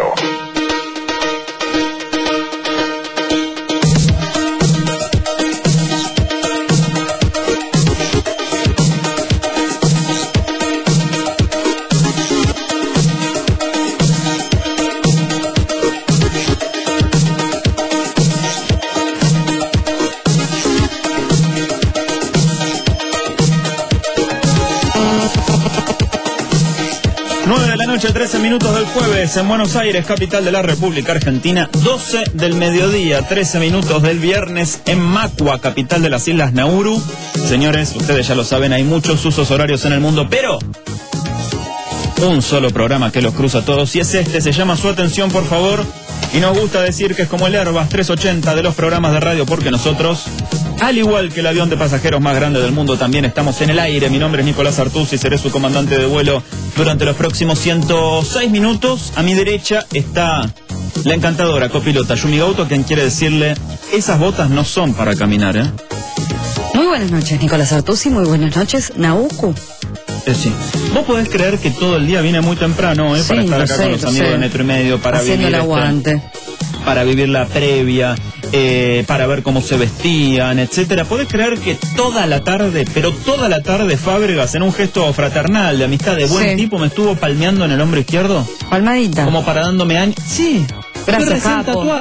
trece minutos del jueves en Buenos Aires, capital de la República Argentina. doce del mediodía, trece minutos del viernes en Macua, capital de las Islas Nauru. Señores, ustedes ya lo saben, hay muchos usos horarios en el mundo, pero un solo programa que los cruza a todos y es este, se llama Su Atención, por favor. Y nos gusta decir que es como el Airbus trescientos ochenta de los programas de radio, porque nosotros, al igual que el avión de pasajeros más grande del mundo, también estamos en el aire. Mi nombre es Nicolás Artusi y seré su comandante de vuelo durante los próximos ciento seis minutos. A mi derecha está la encantadora copilota Schumi Gauto, a quien quiere decirle, esas botas no son para caminar, ¿eh? Muy buenas noches, Nicolás Artusi. Muy buenas noches, Nauku. Eh, sí. Vos podés creer que todo el día viene muy temprano, ¿eh? Sí, para estar acá sé, con los amigos sé. de Metro y Medio, para Haciendo vivir el aguante. Este, para vivir la previa, eh, para ver cómo se vestían, etcétera. Podés creer que toda la tarde, pero toda la tarde, Fábregas, en un gesto fraternal, de amistad, de buen Sí. tipo, me estuvo palmeando en el hombro izquierdo. Palmadita. Como para dándome años. Sí. Gracias, Estoy recién Capo. tatua-